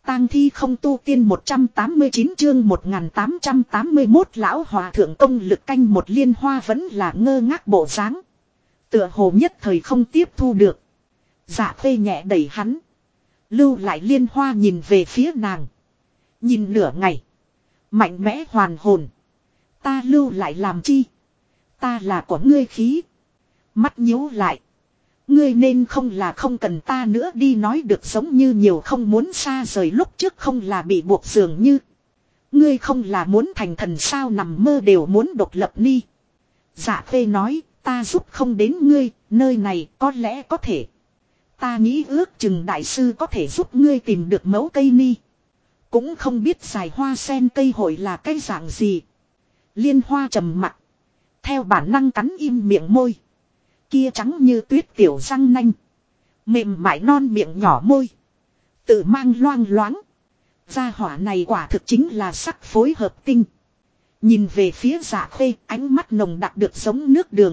tang thi không tu tiên 189 chương 1881 lão hòa thượng công lực canh một Liên Hoa vẫn là ngơ ngác bộ dáng. Tựa hồ nhất thời không tiếp thu được. Dạ Khê nhẹ đẩy hắn. Lưu lại Liên Hoa nhìn về phía nàng. Nhìn nửa ngày. Mạnh mẽ hoàn hồn. Ta lưu lại làm chi? Ta là của ngươi khí. Mắt nhíu lại. Ngươi nên không là không cần ta nữa đi nói được giống như nhiều không muốn xa rời lúc trước không là bị buộc dường như. Ngươi không là muốn thành thần sao nằm mơ đều muốn độc lập ni. Dạ Khê nói ta giúp không đến ngươi, nơi này có lẽ có thể. Ta nghĩ ước chừng đại sư có thể giúp ngươi tìm được mẫu cây ni. Cũng không biết dài hoa sen cây hội là cái dạng gì. Liên Hoa trầm mặc. Theo bản năng cắn im miệng môi. Kia trắng như tuyết tiểu răng nanh. Mềm mại non miệng nhỏ môi. Tự mang loang loáng. Gia hỏa này quả thực chính là sắc phối hợp tinh. Nhìn về phía Dạ Khê, ánh mắt nồng đặc được giống nước đường.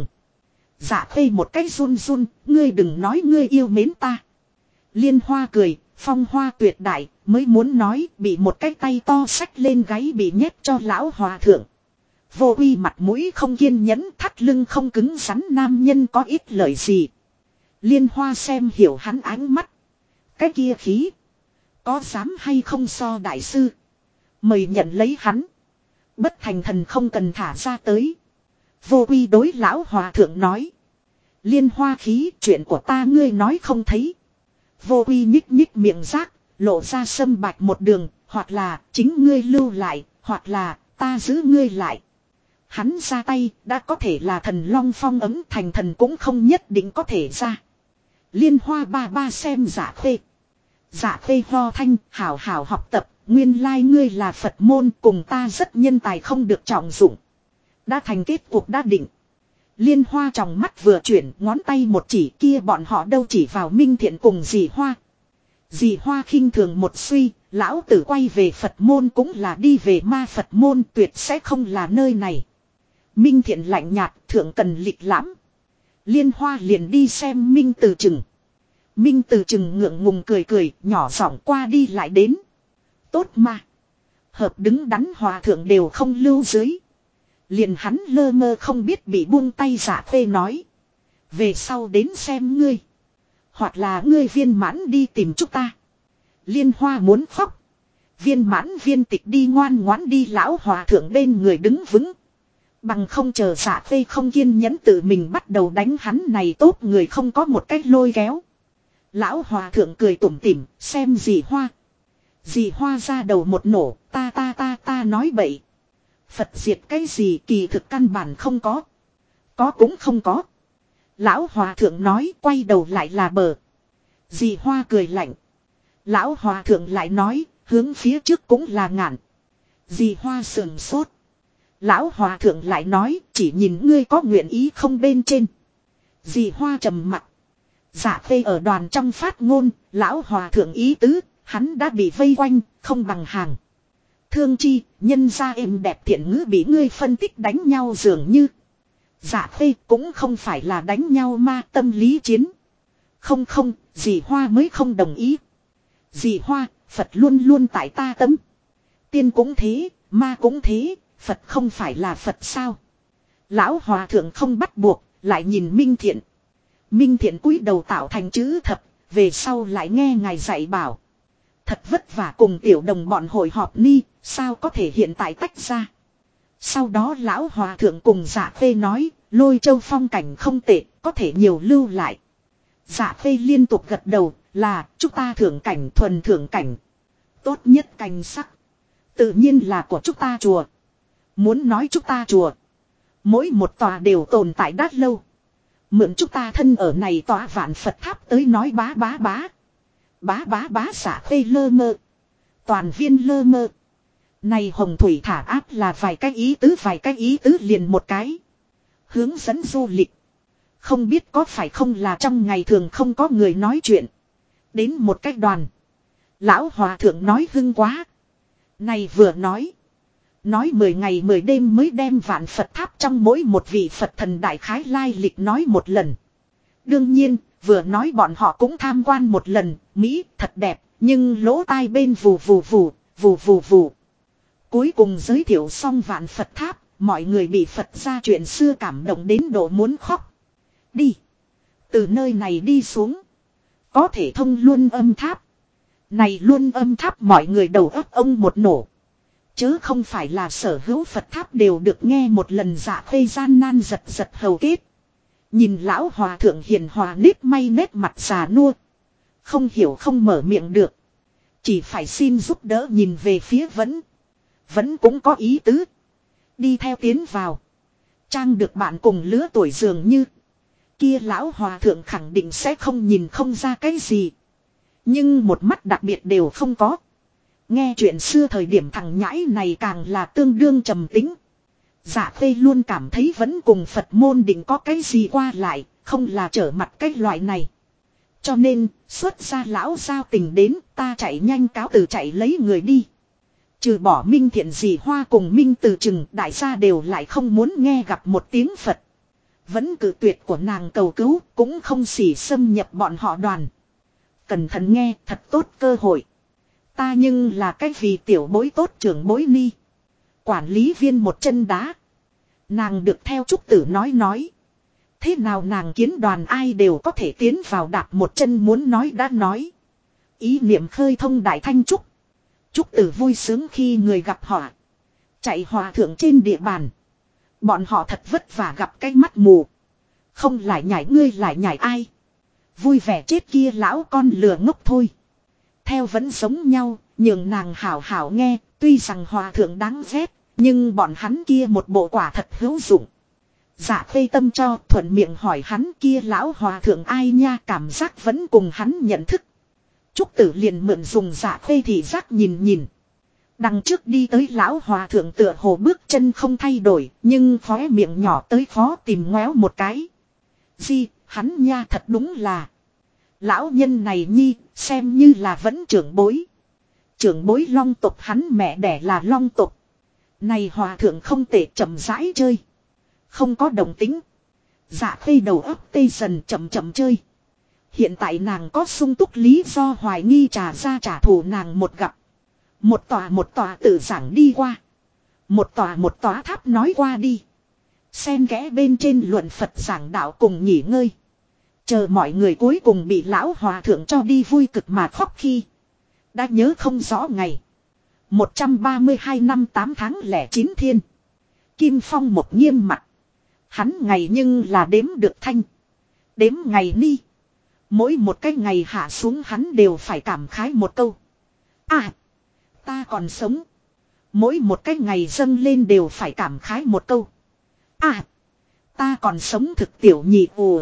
Dạ Khê một cái run run, ngươi đừng nói ngươi yêu mến ta. Liên Hoa cười, phong hoa tuyệt đại, mới muốn nói bị một cái tay to xách lên gáy bị nhét cho lão hòa thượng. Vô uy mặt mũi không kiên nhẫn, thắt lưng không cứng rắn, nam nhân có ít lời gì. Liên Hoa xem hiểu hắn ánh mắt. Cái kia khí. Có dám hay không so đại sư. Mời nhận lấy hắn. Bất thành thần không cần thả ra tới. Vô uy đối lão hòa thượng nói. Liên Hoa khí, chuyện của ta ngươi nói không thấy. Vô uy nhích nhích miệng rác, lộ ra sâm bạch một đường, hoặc là chính ngươi lưu lại, hoặc là ta giữ ngươi lại. Hắn ra tay, đã có thể là thần long phong ấm, thành thần cũng không nhất định có thể ra. Liên Hoa ba ba xem Dạ Khê. Dạ Khê ho thanh, hảo hảo học tập, nguyên lai ngươi là Phật môn, cùng ta rất nhân tài không được trọng dụng. Đã thành kết cuộc đã định. Liên Hoa trong mắt vừa chuyển, ngón tay một chỉ, kia bọn họ đâu chỉ vào Minh Thiện cùng dì Hoa. Dì Hoa khinh thường một suy, lão tử quay về Phật môn cũng là đi về ma Phật môn, tuyệt sẽ không là nơi này. Minh Thiện lạnh nhạt, thượng cần lịch lãm. Liên Hoa liền đi xem Minh Từ Trừng. Minh Từ Trừng ngượng ngùng cười cười, nhỏ giọng qua đi lại đến. Tốt mà. Hợp đứng đắn hòa thượng đều không lưu dưới. Liền hắn lơ mơ không biết bị buông tay Dạ Khê nói. Về sau đến xem ngươi. Hoặc là ngươi viên mãn đi tìm chúng ta. Liên Hoa muốn khóc. Viên mãn viên tịch đi ngoan ngoãn đi lão hòa thượng bên người đứng vững. Bằng không chờ Dạ Khê không kiên nhẫn tự mình bắt đầu đánh hắn này tốt người không có một cách lôi kéo. Lão hòa thượng cười tủm tỉm xem dì Hoa. Dì Hoa ra đầu một nổ, ta nói bậy. Phật diệt cái gì kỳ thực căn bản không có. Có cũng không có. Lão hòa thượng nói quay đầu lại là bờ. Dì Hoa cười lạnh. Lão hòa thượng lại nói hướng phía trước cũng là ngạn. Dì Hoa sườn sốt. Lão hòa thượng lại nói chỉ nhìn ngươi có nguyện ý không bên trên. Dì Hoa trầm mặt. Dạ Khê ở đoàn trong phát ngôn. Lão hòa thượng ý tứ. Hắn đã bị vây quanh không bằng hàng. Thương chi nhân ra êm đẹp thiện ngữ bị ngươi phân tích đánh nhau dường như. Dạ Khê cũng không phải là đánh nhau ma tâm lý chiến. Không không, dì Hoa mới không đồng ý. Dì Hoa, Phật luôn luôn tại ta tấm. Tiên cũng thế, ma cũng thế, Phật không phải là Phật sao. Lão hòa thượng không bắt buộc, lại nhìn Minh Thiện. Minh Thiện cúi đầu tạo thành chữ thập, về sau lại nghe ngài dạy bảo. Thật vất vả cùng tiểu đồng bọn hội họp ni, sao có thể hiện tại tách ra. Sau đó lão hòa thượng cùng Dạ Khê nói, Lôi Châu phong cảnh không tệ, có thể nhiều lưu lại. Dạ Khê liên tục gật đầu, là chúng ta thưởng cảnh thuần thưởng cảnh. Tốt nhất cảnh sắc. Tự nhiên là của chúng ta chùa. Muốn nói chúng ta chùa. Mỗi một tòa đều tồn tại đát lâu. Mượn chúng ta thân ở này tòa vạn Phật tháp tới nói bá bá bá. Bá bá bá Dạ Khê lơ mơ. Toàn viên lơ mơ. Này hồng thủy thả áp là vài cái ý tứ liền một cái. Hướng dẫn du lịch. Không biết có phải không là trong ngày thường không có người nói chuyện. Đến một cái đoàn. Lão hòa thượng nói hưng quá. Này vừa nói. Nói 10 ngày 10 đêm mới đem vạn Phật tháp trong mỗi một vị Phật thần đại khái lai lịch nói một lần. Đương nhiên, vừa nói bọn họ cũng tham quan một lần, Mỹ thật đẹp, Nhưng lỗ tai bên vù vù vù, vù vù vù. Cuối cùng giới thiệu xong vạn Phật tháp, mọi người bị Phật ra chuyện xưa cảm động đến độ muốn khóc. Đi. Từ nơi này đi xuống. Có thể thông Luân Âm Tháp. Này Luân Âm Tháp mọi người đầu óc ông một nổ. Chớ không phải là sở hữu Phật tháp đều được nghe một lần Dạ Khê gian nan giật giật hầu kết. Nhìn lão hòa thượng hiền hòa nếp may nét mặt già nua. Không hiểu không mở miệng được. Chỉ phải xin giúp đỡ nhìn về phía Vẫn cũng có ý tứ. Đi theo tiến vào. Trang được bạn cùng lứa tuổi dường như. Kia lão hòa thượng khẳng định sẽ không nhìn không ra cái gì. Nhưng một mắt đặc biệt đều không có. Nghe chuyện xưa thời điểm thằng nhãi này càng là tương đương trầm tính. Dạ Khê luôn cảm thấy vẫn cùng Phật môn định có cái gì qua lại, không là trở mặt cái loại này. Cho nên, xuất ra lão giao tình đến, ta chạy nhanh cáo từ chạy lấy người đi. Trừ bỏ Minh Thiện Dì Hoa cùng Minh Từ Trừng, đại gia đều lại không muốn nghe gặp một tiếng Phật. Vẫn cự tuyệt của nàng cầu cứu, cũng không xỉ xâm nhập bọn họ đoàn. Cẩn thận nghe, thật tốt cơ hội. Ta nhưng là cái vì tiểu bối tốt trưởng bối ni. Quản lý viên một chân đá. Nàng được theo trúc tử nói. Thế nào nàng kiến đoàn ai đều có thể tiến vào đạp một chân muốn nói đã nói. Ý niệm khơi thông đại thanh trúc. Trúc tử vui sướng khi người gặp họ. Chạy hòa thượng trên địa bàn. Bọn họ thật vất vả gặp cái mắt mù. Không lại nhảy ngươi lại nhảy ai. Vui vẻ chết kia lão con lừa ngốc thôi. Theo vẫn giống nhau, nhường nàng hảo hảo nghe, tuy rằng hòa thượng đáng ghét, nhưng bọn hắn kia một bộ quả thật hữu dụng. Dạ Khê tâm cho thuận miệng hỏi hắn kia lão hòa thượng ai nha, cảm giác vẫn cùng hắn nhận thức. Trúc tử liền mượn dùng Dạ Khê thì giác nhìn. Đằng trước đi tới lão hòa thượng tựa hồ bước chân không thay đổi, nhưng khóe miệng nhỏ tới khó tìm ngoéo một cái. Di, hắn nha thật đúng là. Lão nhân này nhi, xem như là vẫn trưởng bối. Trưởng bối Long tộc hắn mẹ đẻ là Long tộc. Này hòa thượng không tệ chậm rãi chơi. Không có đồng tính. Dạ Khê đầu óc tê dần chậm chơi. Hiện tại nàng có sung túc lý do hoài nghi trả ra trả thù nàng một gặp. Một tòa tự giảng đi qua. Một tòa tháp nói qua đi. Xen kẽ bên trên luận Phật giảng đạo cùng nghỉ ngơi. Chờ mọi người cuối cùng bị lão hòa thượng cho đi vui cực mà khóc khi. Đã nhớ không rõ ngày. 132 năm 8 tháng 09 thiên. Kim Phong một nghiêm mặt. Hắn ngày nhưng là đếm được thanh. Đếm ngày ni. Mỗi một cái ngày hạ xuống hắn đều phải cảm khái một câu. À. Ta còn sống. Mỗi một cái ngày dâng lên đều phải cảm khái một câu. À. Ta còn sống thực tiểu nhị ồ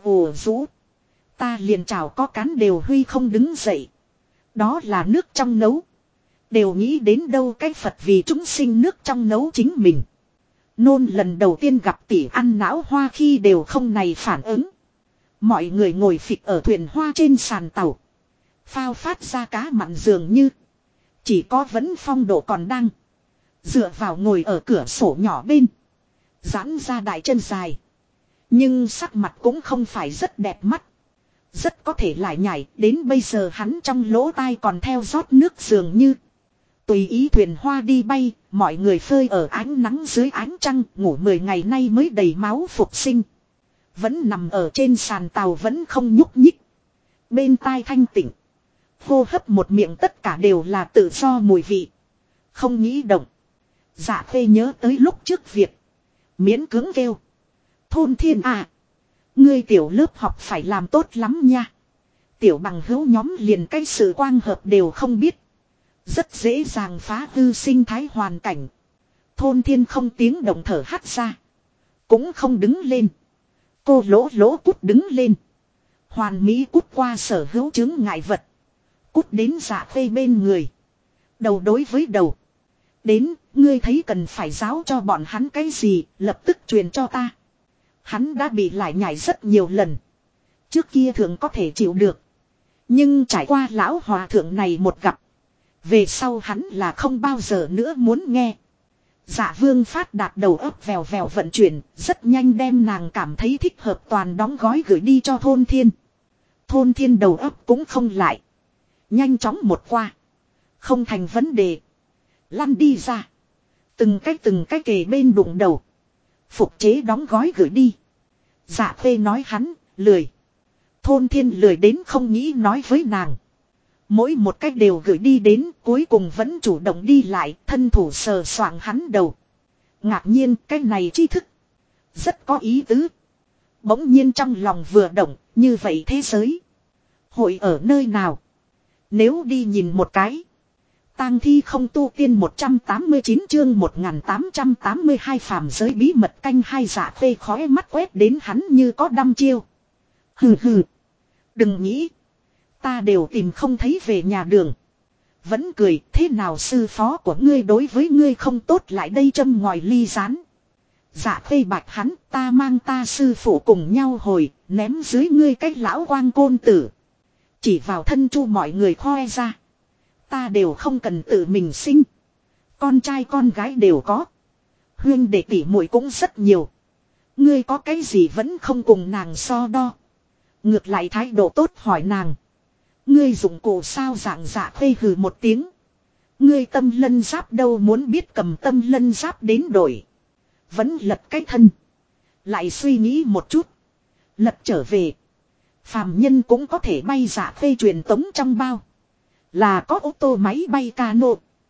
rú. Ta liền chào có cán đều huy không đứng dậy. Đó là nước trong nấu. Đều nghĩ đến đâu cái Phật vì chúng sinh nước trong nấu chính mình. Nôn lần đầu tiên gặp tỷ ăn não hoa khi đều không này phản ứng. Mọi người ngồi phịch ở thuyền hoa trên sàn tàu. Phao phát ra cá mặn dường như. Chỉ có Vấn Phong độ còn đang. Dựa vào ngồi ở cửa sổ nhỏ bên. Giãn ra đại chân dài. Nhưng sắc mặt cũng không phải rất đẹp mắt. Rất có thể lại nhảy, đến bây giờ hắn trong lỗ tai còn theo rót nước dường như. Tùy ý thuyền hoa đi bay, mọi người phơi ở ánh nắng dưới ánh trăng, ngủ 10 ngày nay mới đầy máu phục sinh. Vẫn nằm ở trên sàn tàu vẫn không nhúc nhích. Bên tai thanh tịnh. Hô hấp một miệng tất cả đều là tự do mùi vị. Không nghĩ động. Dạ Khê nhớ tới lúc trước việc. Miễn cưỡng kêu. Thôn Thiên à. Ngươi tiểu lớp học phải làm tốt lắm nha. Tiểu bằng hữu nhóm liền cái sự quang hợp đều không biết. Rất dễ dàng phá hư sinh thái hoàn cảnh. Thôn Thiên không tiếng động thở hắt ra. Cũng không đứng lên. Cô lỗ cút đứng lên. Hoàn mỹ cút qua sở hữu chứng ngại vật. Cút đến Dạ Khê bên người. Đầu đối với đầu. Đến, ngươi thấy cần phải giáo cho bọn hắn cái gì, lập tức truyền cho ta. Hắn đã bị lại nhảy rất nhiều lần. Trước kia thường có thể chịu được. Nhưng trải qua lão hòa thượng này một gặp. Về sau hắn là không bao giờ nữa muốn nghe. Dạ Vương Phát Đạt đầu óc vèo vèo vận chuyển, rất nhanh đem nàng cảm thấy thích hợp toàn đóng gói gửi đi cho Thôn Thiên. Thôn Thiên đầu óc cũng không lại. Nhanh chóng một qua. Không thành vấn đề. Lăn đi ra. Từng cái kề bên đụng đầu. Phục chế đóng gói gửi đi. Dạ phê nói hắn, lười. Thôn Thiên lười đến không nghĩ nói với nàng. Mỗi một cách đều gửi đi đến, cuối cùng vẫn chủ động đi lại, thân thủ sờ soạng hắn đầu. Ngạc nhiên cái này tri thức. Rất có ý tứ. Bỗng nhiên trong lòng vừa động, như vậy thế giới. Hội ở nơi nào? Nếu đi nhìn một cái. Tang thi không tu tiên 189 chương 1882 phàm giới bí mật canh hai. Dạ phê khói mắt quét đến hắn như có đăm chiêu. Hừ hừ. Đừng nghĩ. Ta đều tìm không thấy về nhà đường. Vẫn cười thế nào sư phó của ngươi đối với ngươi không tốt lại đây châm ngòi ly rán. Dạ phê bạch hắn ta mang ta sư phụ cùng nhau hồi ném dưới ngươi cái lão quang côn tử. Chỉ vào thân chu mọi người khoe ra. Ta đều không cần tự mình sinh. Con trai con gái đều có. Huyên đệ tỷ muội cũng rất nhiều. Ngươi có cái gì vẫn không cùng nàng so đo. Ngược lại thái độ tốt hỏi nàng. Ngươi dụng cụ sao dạng dạ phê hừ một tiếng. Ngươi tâm lân giáp đâu muốn biết cầm tâm lân giáp đến đổi. Vẫn lật cái thân. Lại suy nghĩ một chút. Lật trở về. Phàm nhân cũng có thể bay dạ phê truyền tống trong bao. Là có ô tô máy bay cano.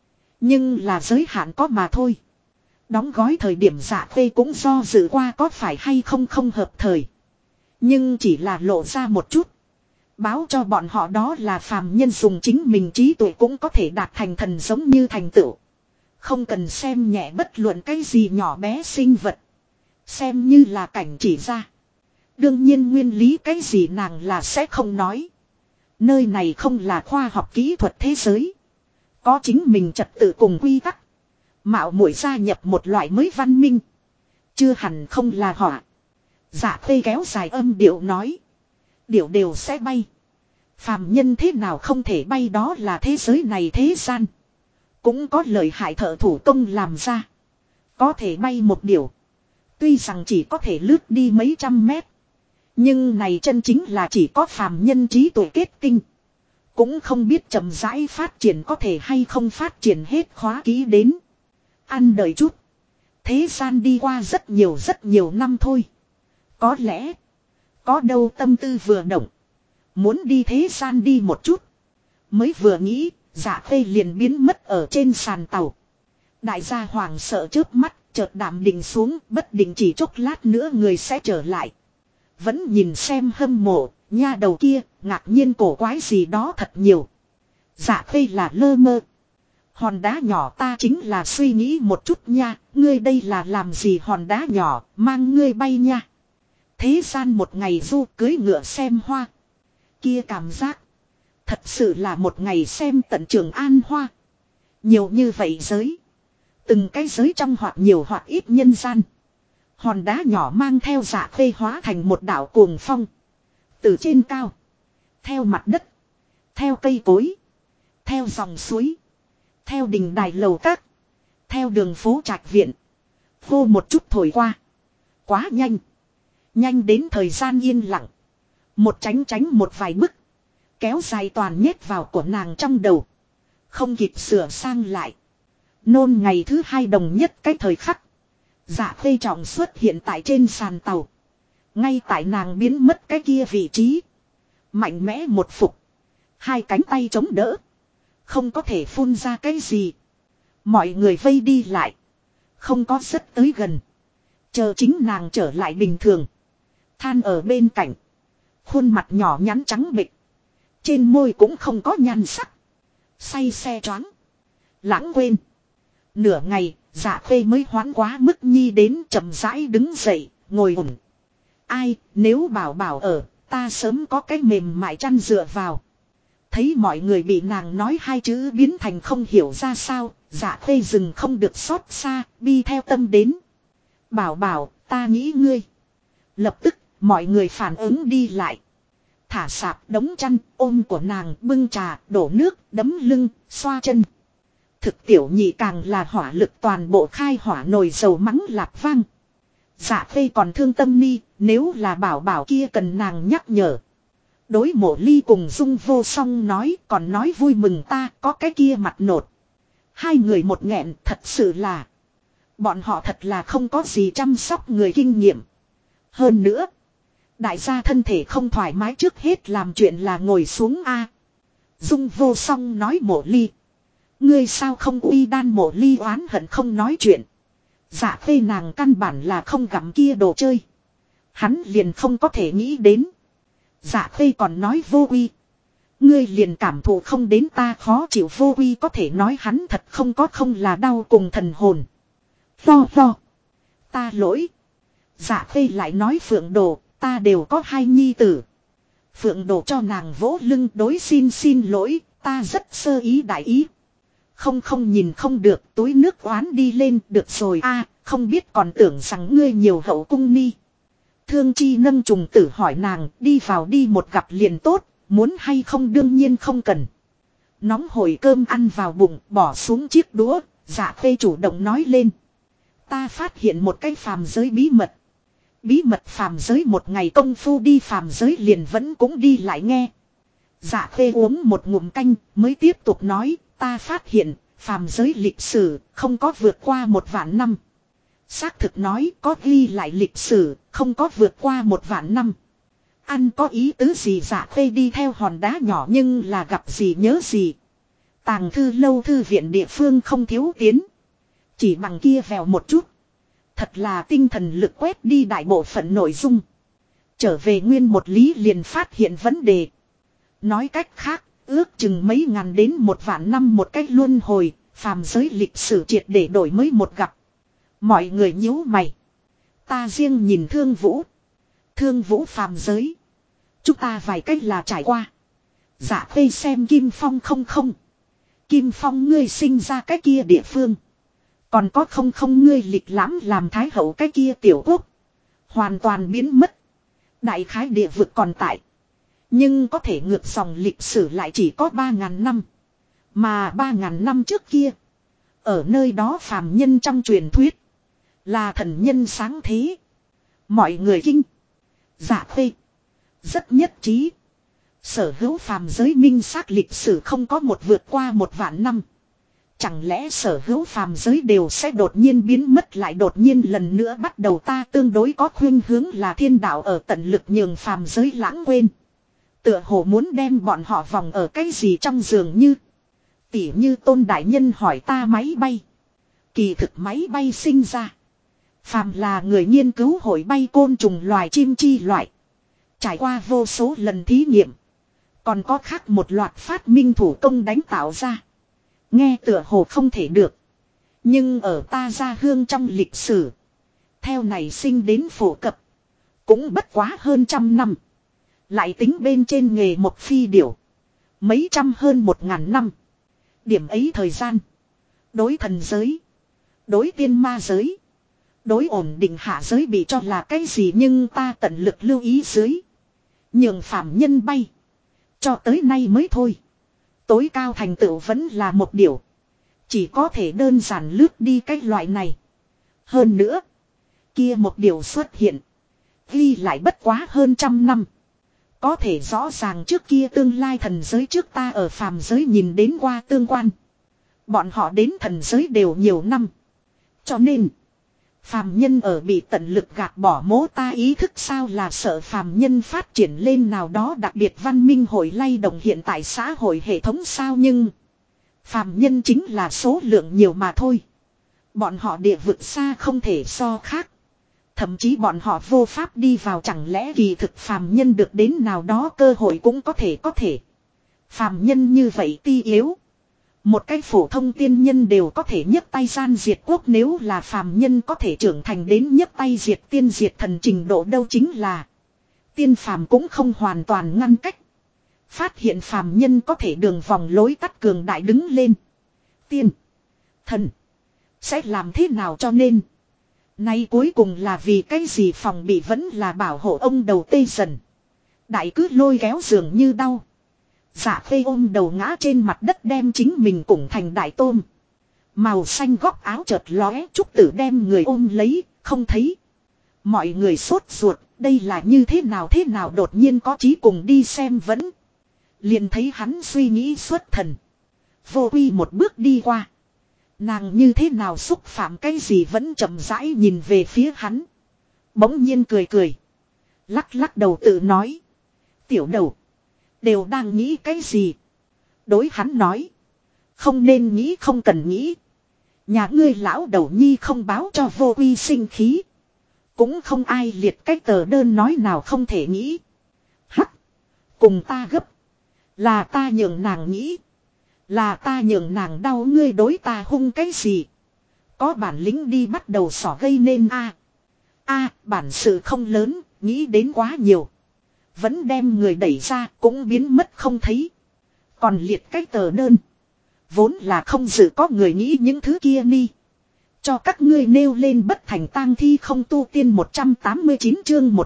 Nhưng là giới hạn có mà thôi. Đóng gói thời điểm dạ phê cũng do dự qua có phải hay không không hợp thời. Nhưng chỉ là lộ ra một chút. Báo cho bọn họ đó là phàm nhân dùng chính mình trí tuệ cũng có thể đạt thành thần giống như thành tựu. Không cần xem nhẹ bất luận cái gì nhỏ bé sinh vật. Xem như là cảnh chỉ ra. Đương nhiên nguyên lý cái gì nàng là sẽ không nói. Nơi này không là khoa học kỹ thuật thế giới. Có chính mình trật tự cùng quy tắc. Mạo muội gia nhập một loại mới văn minh. Chưa hẳn không là họa. Dạ phê kéo dài âm điệu nói. Điệu đều sẽ bay. Phàm nhân thế nào không thể bay đó là thế giới này thế gian. Cũng có lợi hại thợ thủ công làm ra. Có thể bay một điều. Tuy rằng chỉ có thể lướt đi mấy trăm mét. Nhưng này chân chính là chỉ có phàm nhân trí tuệ kết tinh. Cũng không biết chậm rãi phát triển có thể hay không phát triển hết khóa ký đến. Ăn đợi chút. Thế gian đi qua rất nhiều năm thôi. Có lẽ. Có đâu tâm tư vừa động. Muốn đi thế gian đi một chút. Mới vừa nghĩ. Dạ phê liền biến mất ở trên sàn tàu. Đại gia hoàng sợ chớp mắt. Chợt đảm định xuống. Bất định chỉ chốc lát nữa người sẽ trở lại. Vẫn nhìn xem hâm mộ. Nha đầu kia. Ngạc nhiên cổ quái gì đó thật nhiều. Dạ phê là lơ mơ. Hòn đá nhỏ ta chính là suy nghĩ một chút nha. Ngươi đây là làm gì hòn đá nhỏ. Mang ngươi bay nha. Thế gian một ngày du cưới ngựa xem hoa. Kia cảm giác. Thật sự là một ngày xem tận Trường An hoa. Nhiều như vậy giới. Từng cái giới trong hoặc nhiều hoặc ít nhân gian. Hòn đá nhỏ mang theo dạ phê hóa thành một đảo cuồng phong. Từ trên cao. Theo mặt đất. Theo cây cối. Theo dòng suối. Theo đình đài lầu các. Theo đường phố trạch viện. Vô một chút thổi qua. Quá nhanh. Nhanh đến thời gian yên lặng. Một tránh một vài bức. Kéo dài toàn nhét vào của nàng trong đầu. Không kịp sửa sang lại. Nôn ngày thứ hai đồng nhất cái thời khắc. Dạ phê trọng xuất hiện tại trên sàn tàu. Ngay tại nàng biến mất cái kia vị trí. Mạnh mẽ một phục. Hai cánh tay chống đỡ. Không có thể phun ra cái gì. Mọi người vây đi lại. Không có rất tới gần. Chờ chính nàng trở lại bình thường. Than ở bên cạnh. Khuôn mặt nhỏ nhắn trắng bệch. Trên môi cũng không có nhan sắc. Say xe choáng. Lãng quên. Nửa ngày, dạ phê mới hoán quá mức nhi đến chậm rãi đứng dậy, ngồi ổn. Ai, nếu bảo ở, ta sớm có cái mềm mại chăn dựa vào. Thấy mọi người bị nàng nói hai chữ biến thành không hiểu ra sao, dạ phê dừng không được xót xa, bi theo tâm đến. Bảo, ta nghĩ ngươi. Lập tức, mọi người phản ứng đi lại. Thả sạp đống chăn, ôm của nàng, bưng trà, đổ nước, đấm lưng, xoa chân. Thực tiểu nhị càng là hỏa lực toàn bộ khai hỏa nồi dầu mắng lạp vang. Dạ phê còn thương tâm ni, nếu là bảo kia cần nàng nhắc nhở. Đối Mộ Ly cùng Dung Vô Song nói, còn nói vui mừng ta có cái kia mặt nột. Hai người một nghẹn, thật sự là. Bọn họ thật là không có gì chăm sóc người kinh nghiệm. Hơn nữa, đại gia thân thể không thoải mái trước hết làm chuyện là ngồi xuống a. Dung Vô Song nói Mộ Ly. Ngươi sao không uy đan? Mộ Ly oán hận không nói chuyện. Dạ phê nàng căn bản là không gặm kia đồ chơi. Hắn liền không có thể nghĩ đến. Dạ phê còn nói vô uy. Ngươi liền cảm thụ không đến ta khó chịu. Vô uy có thể nói hắn thật không là đau cùng thần hồn. Lo. Ta lỗi. Dạ phê lại nói Phượng Đồ, ta đều có hai nhi tử. Phượng Đồ cho nàng vỗ lưng đối xin lỗi, ta rất sơ ý đại ý. Không nhìn không được, túi nước oán đi lên, được rồi a, không biết còn tưởng rằng ngươi nhiều hậu cung ni. Thương Chi nâng trùng tử hỏi nàng, đi vào đi một gặp liền tốt, muốn hay không đương nhiên không cần. Nóng hổi cơm ăn vào bụng, bỏ xuống chiếc đũa, Dạ phê chủ động nói lên. Ta phát hiện một cái phàm giới bí mật. Bí mật phàm giới một ngày công phu đi phàm giới liền vẫn cũng đi lại nghe. Dạ phê uống một ngụm canh mới tiếp tục nói, ta phát hiện phàm giới lịch sử không có vượt qua 1.000 năm. Xác thực nói có ghi lại lịch sử không có vượt qua 1.000 năm. Ăn có ý tứ gì? Dạ phê đi theo hòn đá nhỏ nhưng là gặp gì nhớ gì. Tàng thư lâu thư viện địa phương không thiếu tiến. Chỉ bằng kia vèo một chút. Thật là tinh thần lực quét đi đại bộ phận nội dung. Trở về nguyên một lý liền phát hiện vấn đề. Nói cách khác, ước chừng mấy ngàn đến 1.000 năm một cách luân hồi, phàm giới lịch sử triệt để đổi mới một gặp. Mọi người nhíu mày. Ta riêng nhìn Thương Vũ. Thương Vũ phàm giới. Chúng ta vài cách là trải qua. Dạ phê xem Kim Phong không. Kim Phong ngươi sinh ra cái kia địa phương. Còn có không ngươi lịch lãm làm thái hậu cái kia tiểu quốc. Hoàn toàn biến mất. Đại khái địa vực còn tại. Nhưng có thể ngược dòng lịch sử lại chỉ có 3.000 năm. Mà 3.000 năm trước kia. Ở nơi đó phàm nhân trong truyền thuyết. Là thần nhân sáng thế. Mọi người kinh. Dạ phê. Rất nhất trí. Sở hữu phàm giới minh xác lịch sử không có một vượt qua 1.000 năm. Chẳng lẽ sở hữu phàm giới đều sẽ đột nhiên biến mất lại đột nhiên lần nữa bắt đầu? Ta tương đối có khuynh hướng là thiên đạo ở tận lực nhường phàm giới lãng quên. Tựa hồ muốn đem bọn họ vòng ở cái gì trong giường như. Tỉ như Tôn đại nhân hỏi ta máy bay. Kỳ thực máy bay sinh ra. Phàm là người nghiên cứu hội bay côn trùng loài chim chi loại. Trải qua vô số lần thí nghiệm. Còn có khác một loạt phát minh thủ công đánh tạo ra. Nghe tựa hồ không thể được. Nhưng ở ta gia hương trong lịch sử. Theo này sinh đến phổ cập. Cũng bất quá hơn 100 năm. Lại tính bên trên nghề một phi điểu. Mấy trăm hơn 1.000 năm. Điểm ấy thời gian. Đối thần giới. Đối tiên ma giới. Đối ổn định hạ giới bị cho là cái gì nhưng ta tận lực lưu ý dưới. Nhường phạm nhân bay. Cho tới nay mới thôi. Tối cao thành tựu vẫn là một điều. Chỉ có thể đơn giản lướt đi cái loại này. Hơn nữa. Kia một điều xuất hiện. Ghi lại bất quá hơn 100 năm. Có thể rõ ràng trước kia tương lai thần giới trước ta ở phàm giới nhìn đến qua tương quan. Bọn họ đến thần giới đều nhiều năm. Cho nên. Phàm nhân ở bị tận lực gạt bỏ mố ta ý thức sao là sợ phàm nhân phát triển lên nào đó đặc biệt văn minh hội lay động hiện tại xã hội hệ thống sao nhưng. Phàm nhân chính là số lượng nhiều mà thôi. Bọn họ địa vực xa không thể so khác. Thậm chí bọn họ vô pháp đi vào chẳng lẽ kỳ thực phàm nhân được đến nào đó cơ hội cũng có thể. Phàm nhân như vậy ti yếu. Một cái phổ thông tiên nhân đều có thể nhấc tay gian diệt quốc nếu là phàm nhân có thể trưởng thành đến nhấc tay diệt tiên diệt thần trình độ đâu chính là. Tiên phàm cũng không hoàn toàn ngăn cách. Phát hiện phàm nhân có thể đường vòng lối tắt cường đại đứng lên. Tiên. Thần. Sẽ làm thế nào cho nên. Nay cuối cùng là vì cái gì phòng bị vẫn là bảo hộ ông đầu tê dần. Đại cứ lôi kéo dường như đau. Dạ phê ôm đầu ngã trên mặt đất đem chính mình cũng thành đại tôm. Màu xanh góc áo chợt lóe trúc tử đem người ôm lấy, không thấy. Mọi người sốt ruột, đây là như thế nào đột nhiên có chí cùng đi xem vẫn. Liền thấy hắn suy nghĩ xuất thần. Vô Quy một bước đi qua. Nàng như thế nào xúc phạm cái gì vẫn chậm rãi nhìn về phía hắn. Bỗng nhiên cười cười. Lắc lắc đầu tự nói. Tiểu đầu. Đều đang nghĩ cái gì. Đối hắn nói. Không nên nghĩ không cần nghĩ. Nhà ngươi lão đầu nhi không báo cho Vô Quy sinh khí. Cũng không ai liệt cái tờ đơn nói nào không thể nghĩ. Hắc. Cùng ta gấp. Là ta nhường nàng nghĩ. Là ta nhường nàng đau ngươi đối ta hung cái gì. Có bản lĩnh đi bắt đầu xỏ gây nên a bản sự không lớn. Nghĩ đến quá nhiều. Vẫn đem người đẩy ra cũng biến mất không thấy. Còn liệt cái tờ đơn. Vốn là không dự có người nghĩ những thứ kia ni. Cho các ngươi nêu lên bất thành tang thi không tu tiên 189 chương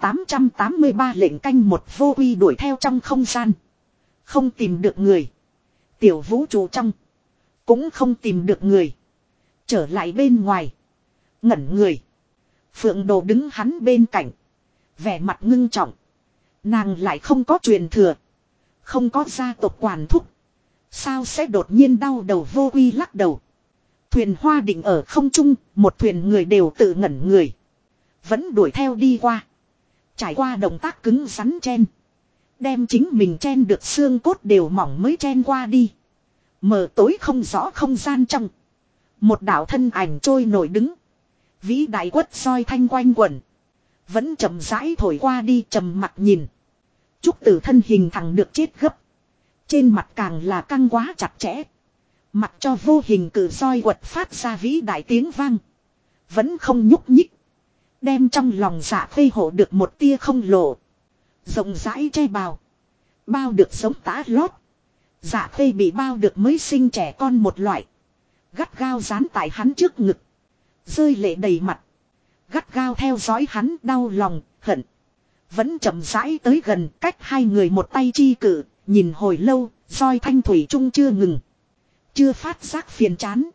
1883 lệnh canh một Vô Quy đuổi theo trong không gian. Không tìm được người. Tiểu vũ trụ trong. Cũng không tìm được người. Trở lại bên ngoài. Ngẩn người. Phượng Đồ đứng hắn bên cạnh. Vẻ mặt ngưng trọng. Nàng lại không có truyền thừa. Không có gia tộc quản thúc. Sao sẽ đột nhiên đau đầu Vô Quy lắc đầu. Thuyền hoa định ở không trung, một thuyền người đều tự ngẩn người. Vẫn đuổi theo đi qua. Trải qua động tác cứng rắn chen. Đem chính mình chen được xương cốt đều mỏng mới chen qua đi. Mờ tối không rõ không gian trong. Một đạo thân ảnh trôi nổi đứng. Vĩ đại quất soi thanh quanh quẩn. Vẫn chậm rãi thổi qua đi trầm mặt nhìn. Trúc Tử thân hình thẳng được chết gấp. Trên mặt càng là căng quá chặt chẽ. Mặc cho vô hình cử roi quật phát ra vĩ đại tiếng vang. Vẫn không nhúc nhích. Đem trong lòng Dạ Khê hộ được một tia không lộ. Rộng rãi che bào. Bao được sống tá lót. Dạ Khê bị bao được mới sinh trẻ con một loại. Gắt gao dán tại hắn trước ngực. Rơi lệ đầy mặt. Gắt gao theo dõi hắn đau lòng, hận. Vẫn chậm rãi tới gần cách hai người một tay chi cử. Nhìn hồi lâu, roi thanh thủy trung chưa ngừng. Chưa phát giác phiền chán.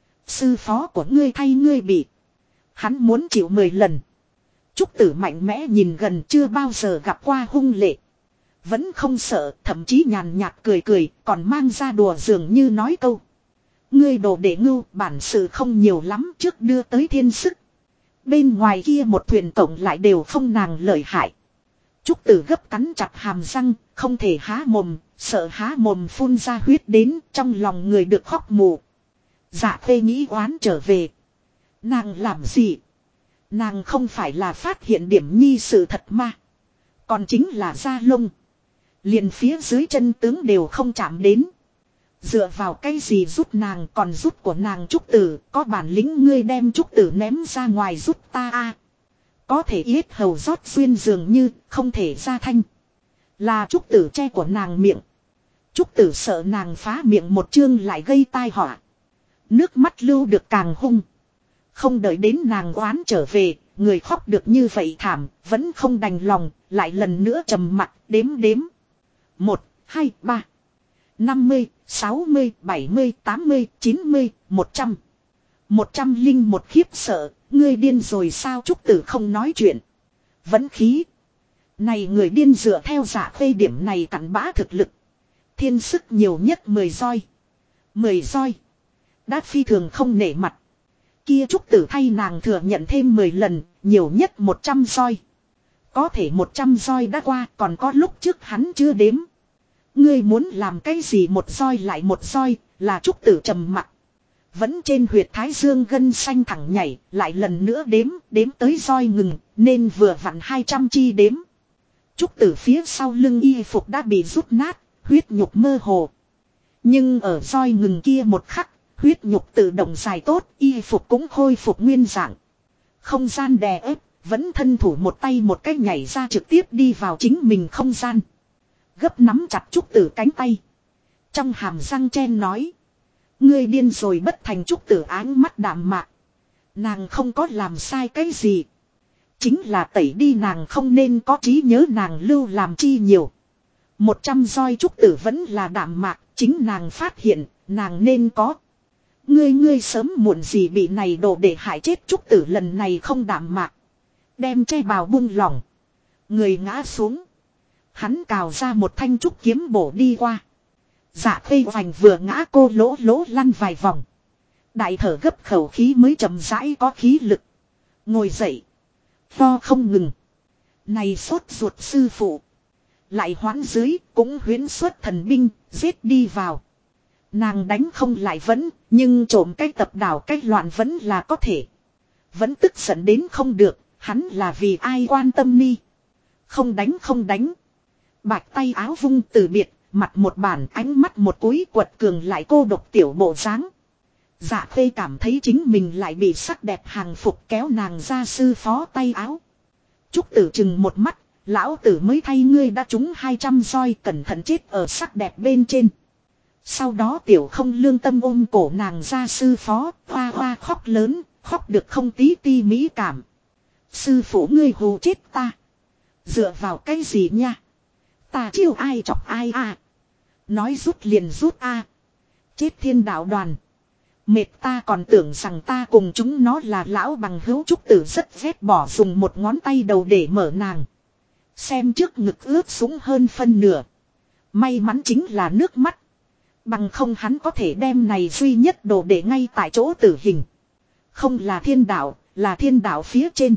Sư phó của ngươi thay ngươi bị. Hắn muốn chịu 10 lần. Trúc Tử mạnh mẽ nhìn gần chưa bao giờ gặp qua hung lệ. Vẫn không sợ, thậm chí nhàn nhạt cười cười, còn mang ra đùa dường như nói câu. Ngươi đồ để ngưu, bản sự không nhiều lắm trước đưa tới thiên sức. Bên ngoài kia một thuyền tổng lại đều không nàng lợi hại. Trúc Tử gấp cắn chặt hàm răng, không thể há mồm, sợ há mồm phun ra huyết đến, trong lòng người được khóc mù. Dạ Khê nghĩ oán trở về. Nàng làm gì? Nàng không phải là phát hiện điểm nhi sự thật mà. Còn chính là da lông. Liền phía dưới chân tướng đều không chạm đến. Dựa vào cái gì giúp nàng còn giúp của nàng Trúc Tử, có bản lĩnh ngươi đem Trúc Tử ném ra ngoài giúp ta a. Có thể yết hầu rót xuyên dường như không thể ra thanh. Là Trúc Tử che của nàng miệng. Trúc Tử sợ nàng phá miệng một chương lại gây tai họa. Nước mắt lưu được càng hung. Không đợi đến nàng oán trở về, người khóc được như vậy thảm, vẫn không đành lòng, lại lần nữa trầm mặt đếm. 1, 2, 3, 50, 60, 70, 80, 90, 100. 101 khiếp sợ, ngươi điên rồi sao Trúc Tử không nói chuyện. Vẫn khí. Này người điên dựa theo Dạ Khê điểm này cặn bã thực lực. Thiên sức nhiều nhất 10 roi. 10 roi. Đã phi thường không nể mặt. Kia Trúc Tử thay nàng thừa nhận thêm 10 lần, nhiều nhất 100 roi. Có thể 100 roi đã qua, còn có lúc trước hắn chưa đếm. Ngươi muốn làm cái gì một roi lại một roi, là Trúc Tử trầm mặc. Vẫn trên huyệt thái dương gân xanh thẳng nhảy, lại lần nữa đếm tới roi ngừng, nên vừa vặn 200 chi đếm. Trúc Tử phía sau lưng y phục đã bị rút nát, huyết nhục mơ hồ. Nhưng ở roi ngừng kia một khắc, huyết nhục tự động dài tốt, y phục cũng khôi phục nguyên dạng. Không gian đè ép, vẫn thân thủ một tay một cái nhảy ra trực tiếp đi vào chính mình không gian. Gấp nắm chặt Trúc Tử cánh tay. Trong hàm răng chen nói. Ngươi điên rồi bất thành Trúc Tử áng mắt đạm mạc. Nàng không có làm sai cái gì. Chính là tẩy đi nàng không nên có trí nhớ nàng lưu làm chi nhiều. 100 roi Trúc Tử vẫn là đạm mạc, chính nàng phát hiện, nàng nên có. Ngươi sớm muộn gì bị này đồ để hại chết Trúc Tử lần này không đạm mạc. Đem che bào buông lỏng. Người ngã xuống. Hắn cào ra một thanh trúc kiếm bổ đi qua. Dạ Khê Hoành vừa ngã cô lỗ lỗ lăn vài vòng. Đại thở gấp khẩu khí mới chậm rãi có khí lực. Ngồi dậy. Lo không ngừng. Này sốt ruột sư phụ. Lại hoán dưới cũng huyễn xuất thần binh. Giết đi vào. Nàng đánh không lại vẫn. Nhưng trộm cái tập đảo cái loạn vẫn là có thể. Vẫn tức giận đến không được. Hắn là vì ai quan tâm ni. Không đánh không đánh. Bạch tay áo vung từ biệt. Mặt một bản ánh mắt một cúi quật cường lại cô độc tiểu bộ dáng. Dạ Khê cảm thấy chính mình lại bị sắc đẹp hàng phục kéo nàng ra sư phó tay áo. Trúc Tử chừng một mắt, lão tử mới thay ngươi đã trúng 200 roi cẩn thận chết ở sắc đẹp bên trên. Sau đó tiểu không lương tâm ôm cổ nàng ra sư phó, hoa hoa khóc lớn, khóc được không tí ti mỹ cảm. Sư phụ ngươi hù chết ta. Dựa vào cái gì nha? Ta chiêu ai chọc ai à? Nói rút liền rút a. Chết thiên đạo đoàn. Mệt ta còn tưởng rằng ta cùng chúng nó là lão bằng hữu. Trúc Tử rất ghét bỏ dùng một ngón tay đầu để mở nàng. Xem trước ngực ướt sũng hơn phân nửa. May mắn chính là nước mắt. Bằng không hắn có thể đem này duy nhất đồ để ngay tại chỗ tử hình. Không là thiên đạo phía trên.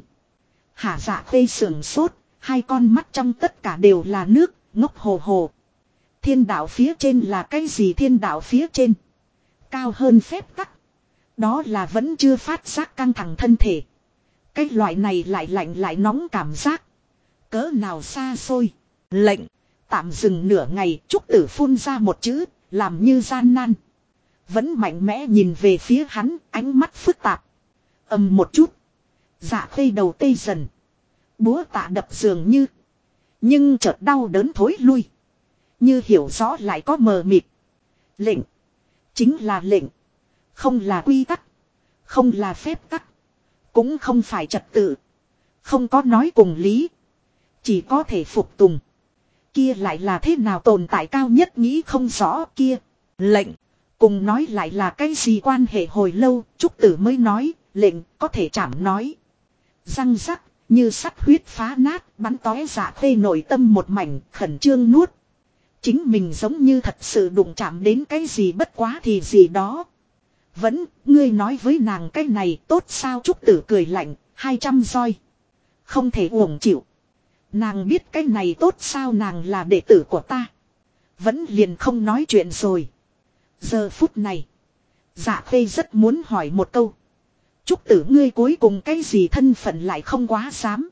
Hả Dạ Khê sườn sốt. Hai con mắt trong tất cả đều là nước, ngốc hồ hồ. Thiên đạo phía trên là cái gì thiên đạo phía trên? Cao hơn phép tắc. Đó là vẫn chưa phát giác căng thẳng thân thể. Cái loại này lại lạnh lại nóng cảm giác. Cỡ nào xa xôi. Lệnh. Tạm dừng nửa ngày. Trúc Tử phun ra một chữ. Làm như gian nan. Vẫn mạnh mẽ nhìn về phía hắn. Ánh mắt phức tạp. Ầm một chút. Dạ Khê đầu tê dần. Búa tạ đập dường như. Nhưng chợt đau đớn thối lui. Như hiểu rõ lại có mờ mịt. Lệnh. Chính là lệnh. Không là quy tắc. Không là phép tắc. Cũng không phải trật tự. Không có nói cùng lý. Chỉ có thể phục tùng. Kia lại là thế nào tồn tại cao nhất nghĩ không rõ kia. Lệnh. Cùng nói lại là cái gì quan hệ hồi lâu. Trúc Tử mới nói. Lệnh có thể chảm nói. Răng rắc. Như sắt huyết phá nát. Bắn tóe Dạ Khê nội tâm một mảnh khẩn trương nuốt. Chính mình giống như thật sự đụng chạm đến cái gì bất quá thì gì đó. Vẫn, ngươi nói với nàng cái này tốt sao? Trúc Tử cười lạnh, 200 roi. Không thể uổng chịu. Nàng biết cái này tốt sao, nàng là đệ tử của ta. Vẫn liền không nói chuyện rồi. Giờ phút này, Dạ Khê rất muốn hỏi một câu. Trúc Tử ngươi cuối cùng cái gì thân phận lại không quá dám.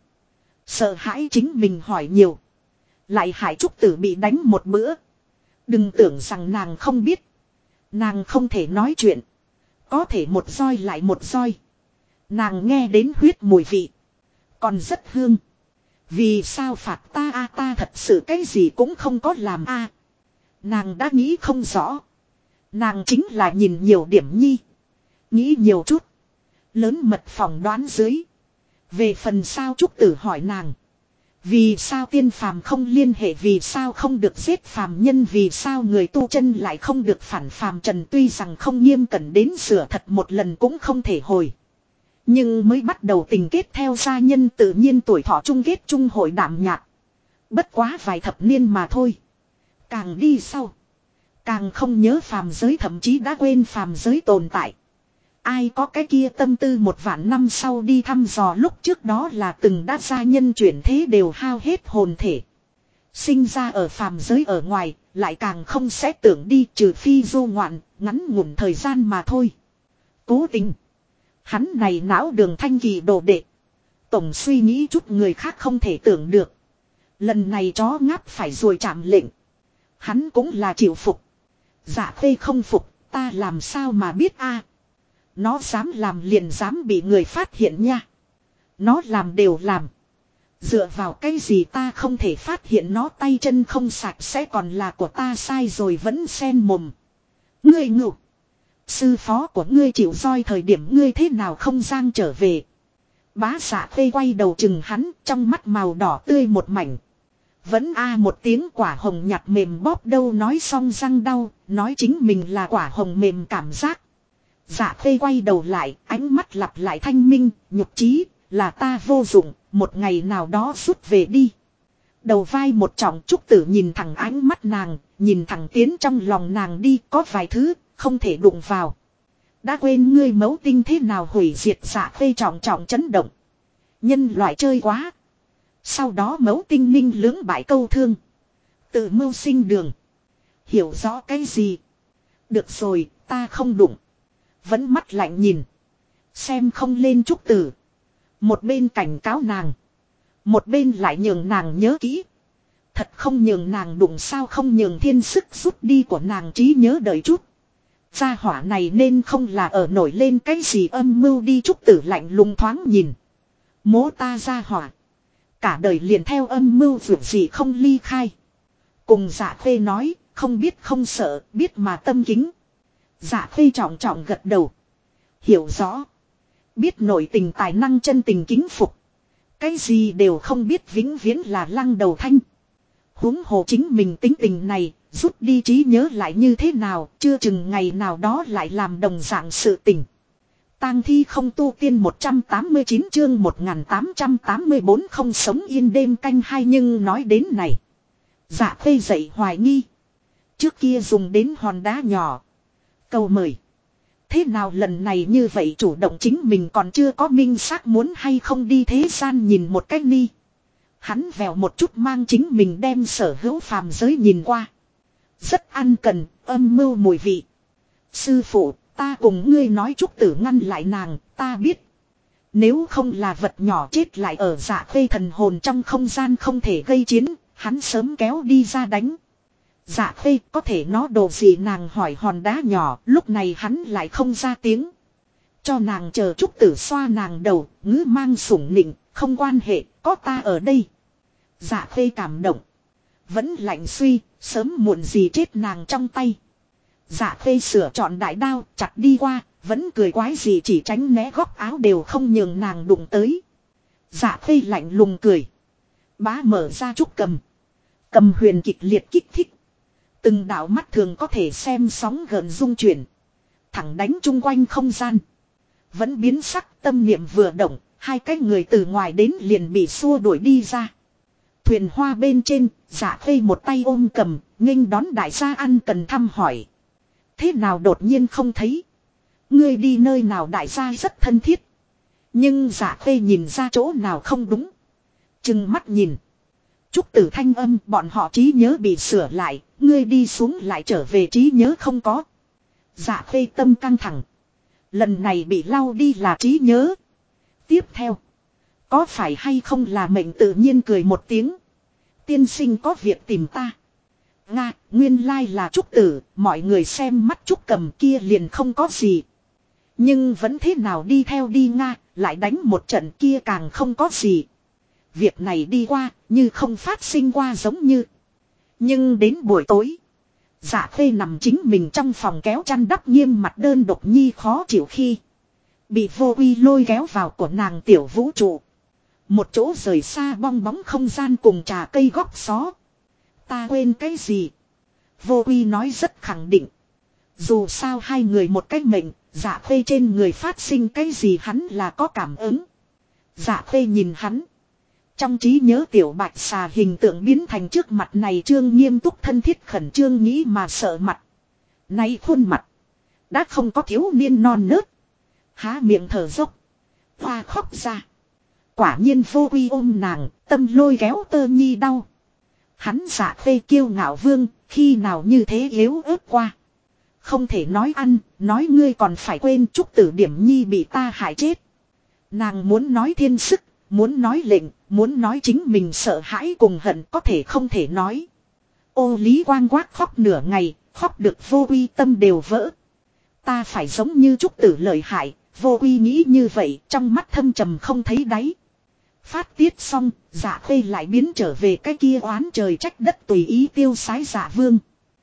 Sợ hãi chính mình hỏi nhiều. Lại hại Trúc Tử bị đánh một bữa. Đừng tưởng rằng nàng không biết. Nàng không thể nói chuyện. Có thể một roi lại một roi. Nàng nghe đến huyết mùi vị. Còn rất hương. Vì sao phạt ta a, ta thật sự cái gì cũng không có làm a. Nàng đã nghĩ không rõ. Nàng chính là nhìn nhiều điểm nhi. Nghĩ nhiều chút. Lớn mật phỏng đoán dưới. Về phần sao Trúc Tử hỏi nàng. Vì sao tiên phàm không liên hệ, vì sao không được giết phàm nhân, vì sao người tu chân lại không được phản phàm trần, tuy rằng không nghiêm cẩn đến sửa thật một lần cũng không thể hồi. Nhưng mới bắt đầu tình kết theo gia nhân tự nhiên tuổi thọ chung kết chung hội đảm nhạt. Bất quá vài thập niên mà thôi. Càng đi sau. Càng không nhớ phàm giới, thậm chí đã quên phàm giới tồn tại. Ai có cái kia tâm tư một vạn năm sau đi thăm dò lúc trước đó là từng đã gia nhân chuyển thế đều hao hết hồn thể. Sinh ra ở phàm giới ở ngoài, lại càng không sẽ tưởng đi, trừ phi du ngoạn, ngắn ngủn thời gian mà thôi. Cố tình. Hắn này não đường thanh kỳ đồ đệ. Tổng suy nghĩ chút người khác không thể tưởng được. Lần này chó ngáp phải rồi chạm lệnh. Hắn cũng là chịu phục. Dạ Khê không phục, ta làm sao mà biết a? Nó dám làm liền dám bị người phát hiện nha. Nó làm đều làm. Dựa vào cái gì ta không thể phát hiện nó tay chân không sạch sẽ còn là của ta sai rồi vẫn sen mồm. Ngươi ngủ. Sư phó của ngươi chịu roi thời điểm ngươi thế nào không giang trở về. Bá Dạ Khê quay đầu chừng hắn, trong mắt màu đỏ tươi một mảnh. Vẫn a một tiếng quả hồng nhạt mềm bóp đâu nói xong răng đau, nói chính mình là quả hồng mềm cảm giác. Dạ Khê quay đầu lại, ánh mắt lặp lại thanh minh, nhục trí, Là ta vô dụng, một ngày nào đó rút về đi. Đầu vai một trọng trúc tử nhìn thẳng ánh mắt nàng, nhìn thẳng tiến trong lòng nàng đi, có vài thứ, không thể đụng vào. Đã quên ngươi mẫu tinh thế nào hủy diệt Dạ Khê trọng trọng chấn động. Nhân loại chơi quá. Sau đó mẫu tinh minh lưỡng bại câu thương. Tự mưu sinh đường. Hiểu rõ cái gì? Được rồi, ta không đụng. Vẫn mắt lạnh nhìn. Xem không lên trúc tử. Một bên cảnh cáo nàng. Một bên lại nhường nàng nhớ kỹ. Thật không nhường nàng đụng sao không nhường thiên sức rút đi của nàng trí nhớ đợi chút. Gia hỏa này nên không là ở nổi lên cái gì âm mưu đi trúc tử lạnh lùng thoáng nhìn. Mố ta gia hỏa. Cả đời liền theo âm mưu vượt gì không ly khai. Cùng Dạ Khê nói, không biết không sợ, biết mà tâm kính. Dạ Khê trọng trọng gật đầu. Hiểu rõ. Biết nội tình tài năng chân tình kính phục. Cái gì đều không biết vĩnh viễn là lăng đầu thanh. Huống hồ chính mình tính tình này, rút đi trí nhớ lại như thế nào, chưa chừng ngày nào đó lại làm đồng dạng sự tình. Tang thi không tu tiên 189 chương 1884 không sống yên đêm canh hai nhưng nói đến này. Dạ Khê dậy hoài nghi. Trước kia dùng đến hòn đá nhỏ. Cầu mời. Thế nào lần này như vậy chủ động chính mình còn chưa có minh xác muốn hay không đi thế gian nhìn một cách ni. Hắn vèo một chút mang chính mình đem sở hữu phàm giới nhìn qua. Rất ăn cần, âm mưu mùi vị. Sư phụ, ta cùng ngươi nói trúc tử ngăn lại nàng, ta biết. Nếu không là vật nhỏ chết lại ở Dạ Khê thần hồn trong không gian không thể gây chiến, hắn sớm kéo đi ra đánh. Dạ Khê có thể nó đồ gì nàng hỏi hòn đá nhỏ, lúc này hắn lại không ra tiếng. Cho nàng chờ trúc tử xoa nàng đầu, ngữ mang sủng nịnh, không quan hệ, có ta ở đây. Dạ Khê cảm động. Vẫn lạnh suy, sớm muộn gì chết nàng trong tay. Dạ Khê sửa chọn đại đao, chặt đi qua, vẫn cười quái gì chỉ tránh né góc áo đều không nhường nàng đụng tới. Dạ Khê lạnh lùng cười. Bá mở ra trúc cầm. Cầm huyền kịch liệt kích thích. Từng đạo mắt thường có thể xem sóng gợn rung chuyển. Thẳng đánh chung quanh không gian. Vẫn biến sắc tâm niệm vừa động, hai cái người từ ngoài đến liền bị xua đuổi đi ra. Thuyền hoa bên trên, Dạ Khê một tay ôm cầm, nghênh đón đại gia ăn cần thăm hỏi. Thế nào đột nhiên không thấy? Ngươi đi nơi nào đại gia rất thân thiết. Nhưng Dạ Khê nhìn ra chỗ nào không đúng. Chừng mắt nhìn. Trúc tử thanh âm bọn họ trí nhớ bị sửa lại, ngươi đi xuống lại trở về trí nhớ không có. Dạ Khê tâm căng thẳng. Lần này bị lau đi là trí nhớ. Tiếp theo. Có phải hay không là mệnh tự nhiên cười một tiếng. Tiên sinh có việc tìm ta. Nga, nguyên lai là trúc tử, mọi người xem mắt trúc cầm kia liền không có gì. Nhưng vẫn thế nào đi theo đi Nga, lại đánh một trận kia càng không có gì. Việc này đi qua, như không phát sinh qua giống như. Nhưng đến buổi tối. Dạ Khê nằm chính mình trong phòng kéo chăn đắp nghiêm mặt đơn độc nhi khó chịu khi. Bị vô uy lôi kéo vào của nàng tiểu vũ trụ. Một chỗ rời xa bong bóng không gian cùng trà cây góc xó. Ta quên cái gì? Vô uy nói rất khẳng định. Dù sao hai người một cách mệnh, Dạ Khê trên người phát sinh cái gì hắn là có cảm ứng. Dạ Khê nhìn hắn. Trong trí nhớ tiểu bạch xà hình tượng biến thành trước mặt này trương nghiêm túc thân thiết khẩn trương nghĩ mà sợ mặt. Nay khuôn mặt. Đã không có thiếu niên non nớt. Há miệng thở dốc. Hoa khóc ra. Quả nhiên vô uy ôm nàng, tâm lôi kéo tơ nhi đau. Hắn Dạ Khê kiêu ngạo vương, khi nào như thế yếu ớt qua. Không thể nói ăn, nói ngươi còn phải quên trúc tử điểm nhi bị ta hại chết. Nàng muốn nói thiên sức, muốn nói lệnh, muốn nói chính mình sợ hãi cùng hận có thể không thể nói. Ô Lý Quang Quát khóc nửa ngày, khóc được vô uy tâm đều vỡ. Ta phải giống như trúc tử lợi hại, vô uy nghĩ như vậy trong mắt thâm trầm không thấy đáy. Phát tiết xong, Dạ Khê lại biến trở về cái kia oán trời trách đất tùy ý tiêu sái Dạ Vương.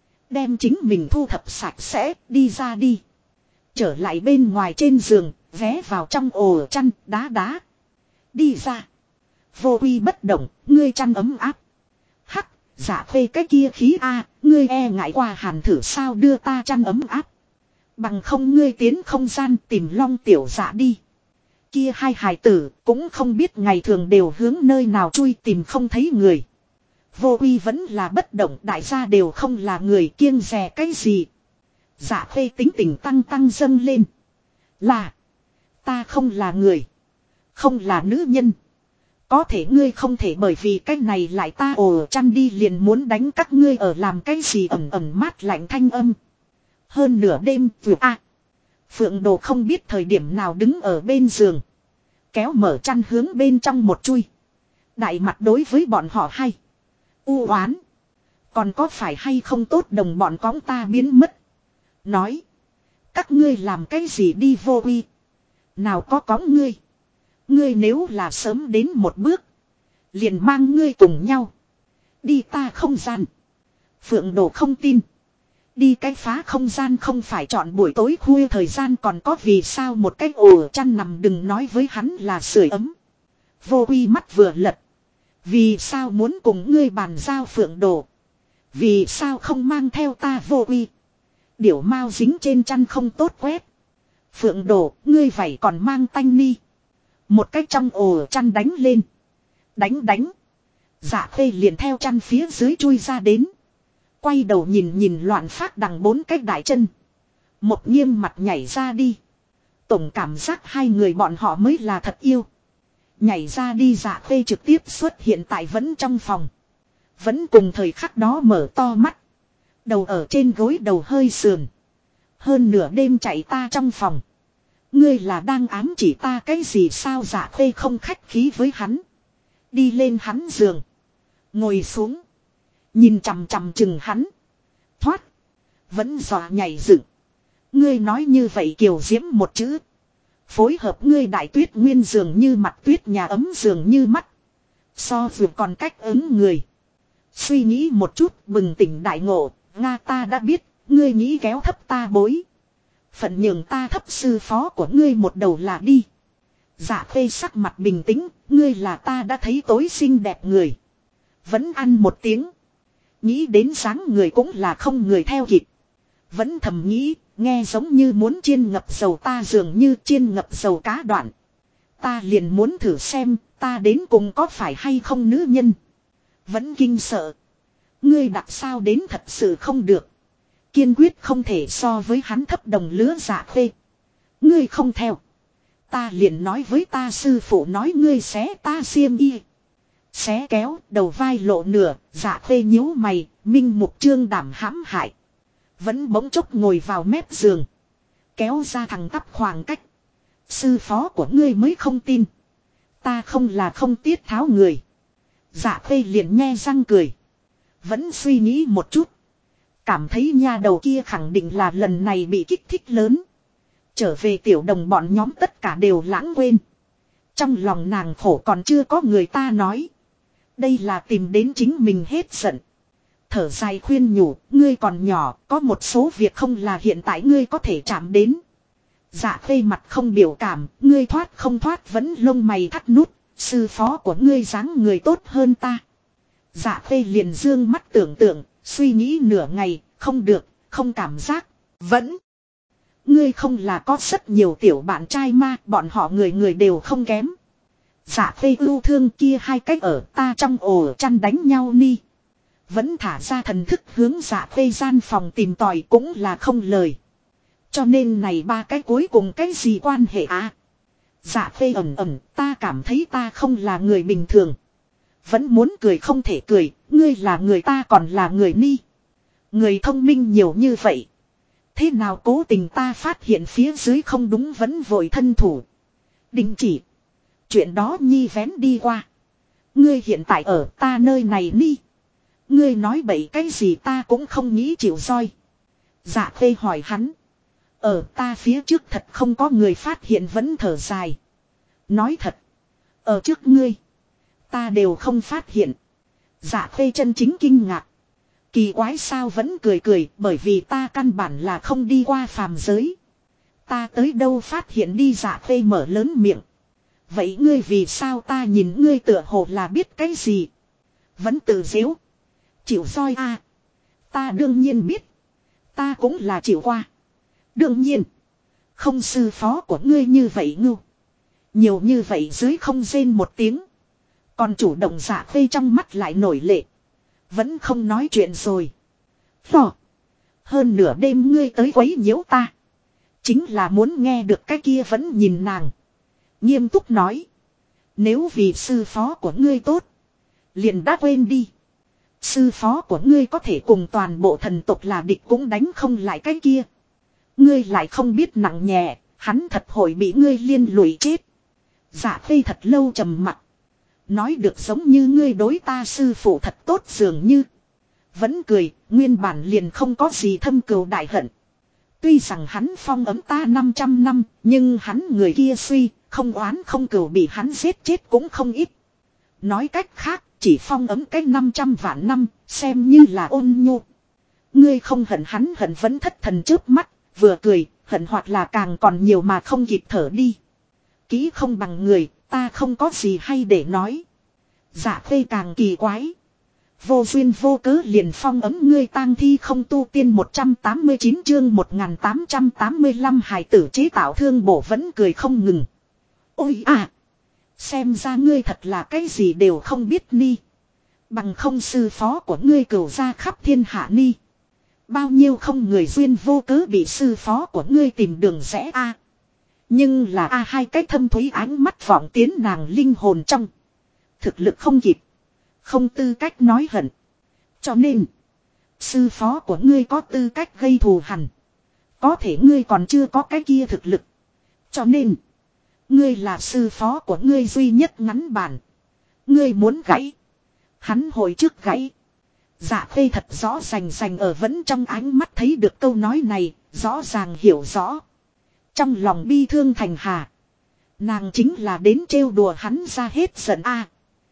Đem chính mình thu thập sạch sẽ, đi ra đi. Trở lại bên ngoài trên giường, vé vào trong ổ chăn, đá đá. Đi ra. Vô uy bất động, ngươi chăn ấm áp. Hắc, Dạ Khê cái kia khí a, ngươi e ngại qua hàn thử sao đưa ta chăn ấm áp. Bằng không ngươi tiến không gian tìm Long tiểu Dạ đi. Kia hai hài tử cũng không biết ngày thường đều hướng nơi nào chui tìm không thấy người. Vô uy vẫn là bất động, đại gia đều không là người, kiêng dè cái gì. Dạ khê tính tình tăng tăng dâng lên. Là. Ta không là người. Không là nữ nhân. Có thể ngươi không thể bởi vì cái này lại ta ồ chăn đi liền muốn đánh các ngươi ở làm cái gì ẩm ẩm mát lạnh thanh âm. Hơn nửa đêm vượt a. Phượng Đồ không biết thời điểm nào đứng ở bên giường. Kéo mở chăn hướng bên trong một chui. Đại mặt đối với bọn họ hay. U oán. Còn có phải hay không tốt đồng bọn cóng ta biến mất. Nói. Các ngươi làm cái gì đi vô uy. Nào có cóng ngươi. Ngươi nếu là sớm đến một bước. Liền mang ngươi cùng nhau. Đi ta không gian. Phượng Đồ không tin. Đi cái phá không gian không phải chọn buổi tối khuya thời gian còn có vì sao một cái ổ chăn nằm đừng nói với hắn là sưởi ấm. Vô uy mắt vừa lật. Vì sao muốn cùng ngươi bàn giao Phượng Đồ. Vì sao không mang theo ta vô uy. Điểu mau dính trên chăn không tốt quét. Phượng Đồ ngươi vậy còn mang tanh ni. Một cái trong ổ chăn đánh lên. Đánh. Dạ khê liền theo chăn phía dưới chui ra đến. Quay đầu nhìn loạn phát đằng bốn cái đại chân. Một nghiêm mặt nhảy ra đi. Tổng cảm giác hai người bọn họ mới là thật yêu. Nhảy ra đi dạ khê trực tiếp xuất hiện tại vẫn trong phòng. Vẫn cùng thời khắc đó mở to mắt. Đầu ở trên gối đầu hơi sườn. Hơn nửa đêm chạy ta trong phòng. Ngươi là đang ám chỉ ta cái gì sao dạ khê không khách khí với hắn. Đi lên hắn giường. Ngồi xuống. Nhìn chằm chằm chừng hắn. Thoát. Vẫn dọa nhảy dựng. Ngươi nói như vậy kiều diễm một chữ. Phối hợp ngươi đại tuyết nguyên dường như mặt tuyết nhà ấm dường như mắt. So vượt còn cách ứng người. Suy nghĩ một chút bừng tỉnh đại ngộ. Nga ta đã biết. Ngươi nghĩ kéo thấp ta bối. Phận nhường ta thấp sư phó của ngươi một đầu là đi. Dạ khê sắc mặt bình tĩnh. Ngươi là ta đã thấy tối xinh đẹp người. Vẫn ăn một tiếng. Nghĩ đến sáng người cũng là không người theo kịp. Vẫn thầm nghĩ. Nghe giống như muốn chiên ngập dầu ta dường như chiên ngập dầu cá đoạn. Ta liền muốn thử xem. Ta đến cùng có phải hay không nữ nhân. Vẫn kinh sợ. Ngươi đặt sao đến thật sự không được. Kiên quyết không thể so với hắn thấp đồng lứa dạ khê. Ngươi không theo. Ta liền nói với ta sư phụ nói ngươi xé ta xiêm y. Xé kéo đầu vai lộ nửa. Dạ khê nhíu mày. Minh mục trương đảm hãm hại. Vẫn bỗng chốc ngồi vào mép giường. Kéo ra thằng tắp khoảng cách. Sư phó của ngươi mới không tin. Ta không là không tiết tháo người. Dạ khê liền nhe răng cười. Vẫn suy nghĩ một chút. Cảm thấy nha đầu kia khẳng định là lần này bị kích thích lớn. Trở về tiểu đồng bọn nhóm tất cả đều lãng quên. Trong lòng nàng khổ còn chưa có người ta nói. Đây là tìm đến chính mình hết giận. Thở dài khuyên nhủ, ngươi còn nhỏ, có một số việc không là hiện tại ngươi có thể chạm đến. Dạ khê mặt không biểu cảm, ngươi thoát không thoát vẫn lông mày thắt nút, sư phó của ngươi dáng người tốt hơn ta. Dạ khê liền dương mắt tưởng tượng, suy nghĩ nửa ngày, không được, không cảm giác, vẫn. Ngươi không là có rất nhiều tiểu bạn trai ma, bọn họ người người đều không kém. Dạ khê ưu thương kia hai cách ở ta trong ổ chăn đánh nhau ni. Vẫn thả ra thần thức hướng dạ khê gian phòng tìm tòi cũng là không lời. Cho nên này ba cái cuối cùng cái gì quan hệ à? Dạ khê ẩm ta cảm thấy ta không là người bình thường. Vẫn muốn cười không thể cười, ngươi là người ta còn là người ni. Người thông minh nhiều như vậy. Thế nào cố tình ta phát hiện phía dưới không đúng vẫn vội thân thủ. Đình chỉ. Chuyện đó nhi vén đi qua. Ngươi hiện tại ở ta nơi này ni. Ngươi nói bậy cái gì ta cũng không nghĩ chịu roi. Dạ khê hỏi hắn. Ở ta phía trước thật không có người phát hiện vẫn thở dài. Nói thật. Ở trước ngươi. Ta đều không phát hiện. Dạ khê chân chính kinh ngạc. Kỳ quái sao vẫn cười bởi vì ta căn bản là không đi qua phàm giới. Ta tới đâu phát hiện đi dạ khê mở lớn miệng. Vậy ngươi vì sao ta nhìn ngươi tựa hồ là biết cái gì. Vẫn tự dễu. Chịu roi à. Ta đương nhiên biết. Ta cũng là chịu qua. Đương nhiên. Không sư phó của ngươi như vậy ngưu. Nhiều như vậy dưới không rên một tiếng. Còn chủ động Dạ Khê trong mắt lại nổi lệ. Vẫn không nói chuyện rồi. Phò. Hơn nửa đêm ngươi tới quấy nhiễu ta. Chính là muốn nghe được cái kia vẫn nhìn nàng. Nghiêm túc nói. Nếu vì sư phó của ngươi tốt. Liền đã quên đi. Sư phó của ngươi có thể cùng toàn bộ thần tộc là địch cũng đánh không lại cái kia. Ngươi lại không biết nặng nhẹ. Hắn thật hội bị ngươi liên lụy chết. Dạ Khê thật lâu trầm mặc. Nói được giống như ngươi đối ta sư phụ thật tốt dường như. Vẫn cười, nguyên bản liền không có gì thâm cừu đại hận. Tuy rằng hắn phong ấm ta 500 năm, nhưng hắn người kia suy, không oán không cừu bị hắn giết chết cũng không ít. Nói cách khác, chỉ phong ấm cái 500 vạn năm, xem như là ôn nhu. Ngươi không hận hắn hận vẫn thất thần trước mắt, vừa cười, hận hoặc là càng còn nhiều mà không kịp thở đi. Kỹ không bằng người, ta không có gì hay để nói. Dạ Khê càng kỳ quái. Vô duyên vô cớ liền phong ấm ngươi tang thi không tu tiên 189 chương 1885 hài tử chế tạo thương bổ vẫn cười không ngừng. Ôi à! Xem ra ngươi thật là cái gì đều không biết ni. Bằng không sư phó của ngươi cửu ra khắp thiên hạ ni. Bao nhiêu không người duyên vô cớ bị sư phó của ngươi tìm đường rẽ a. Nhưng là hai cái thâm thúy ánh mắt vọng tiến nàng linh hồn trong. Thực lực không kịp. Không tư cách nói hận. Cho nên. Sư phó của ngươi có tư cách gây thù hằn. Có thể ngươi còn chưa có cái kia thực lực. Cho nên. Ngươi là sư phó của ngươi duy nhất ngắn bản. Ngươi muốn gãy. Hắn hồi trước gãy. Dạ Khê thật rõ rành ở vẫn trong ánh mắt thấy được câu nói này. Rõ ràng hiểu rõ. Trong lòng bi thương thành hà. Nàng chính là đến trêu đùa hắn ra hết giận a.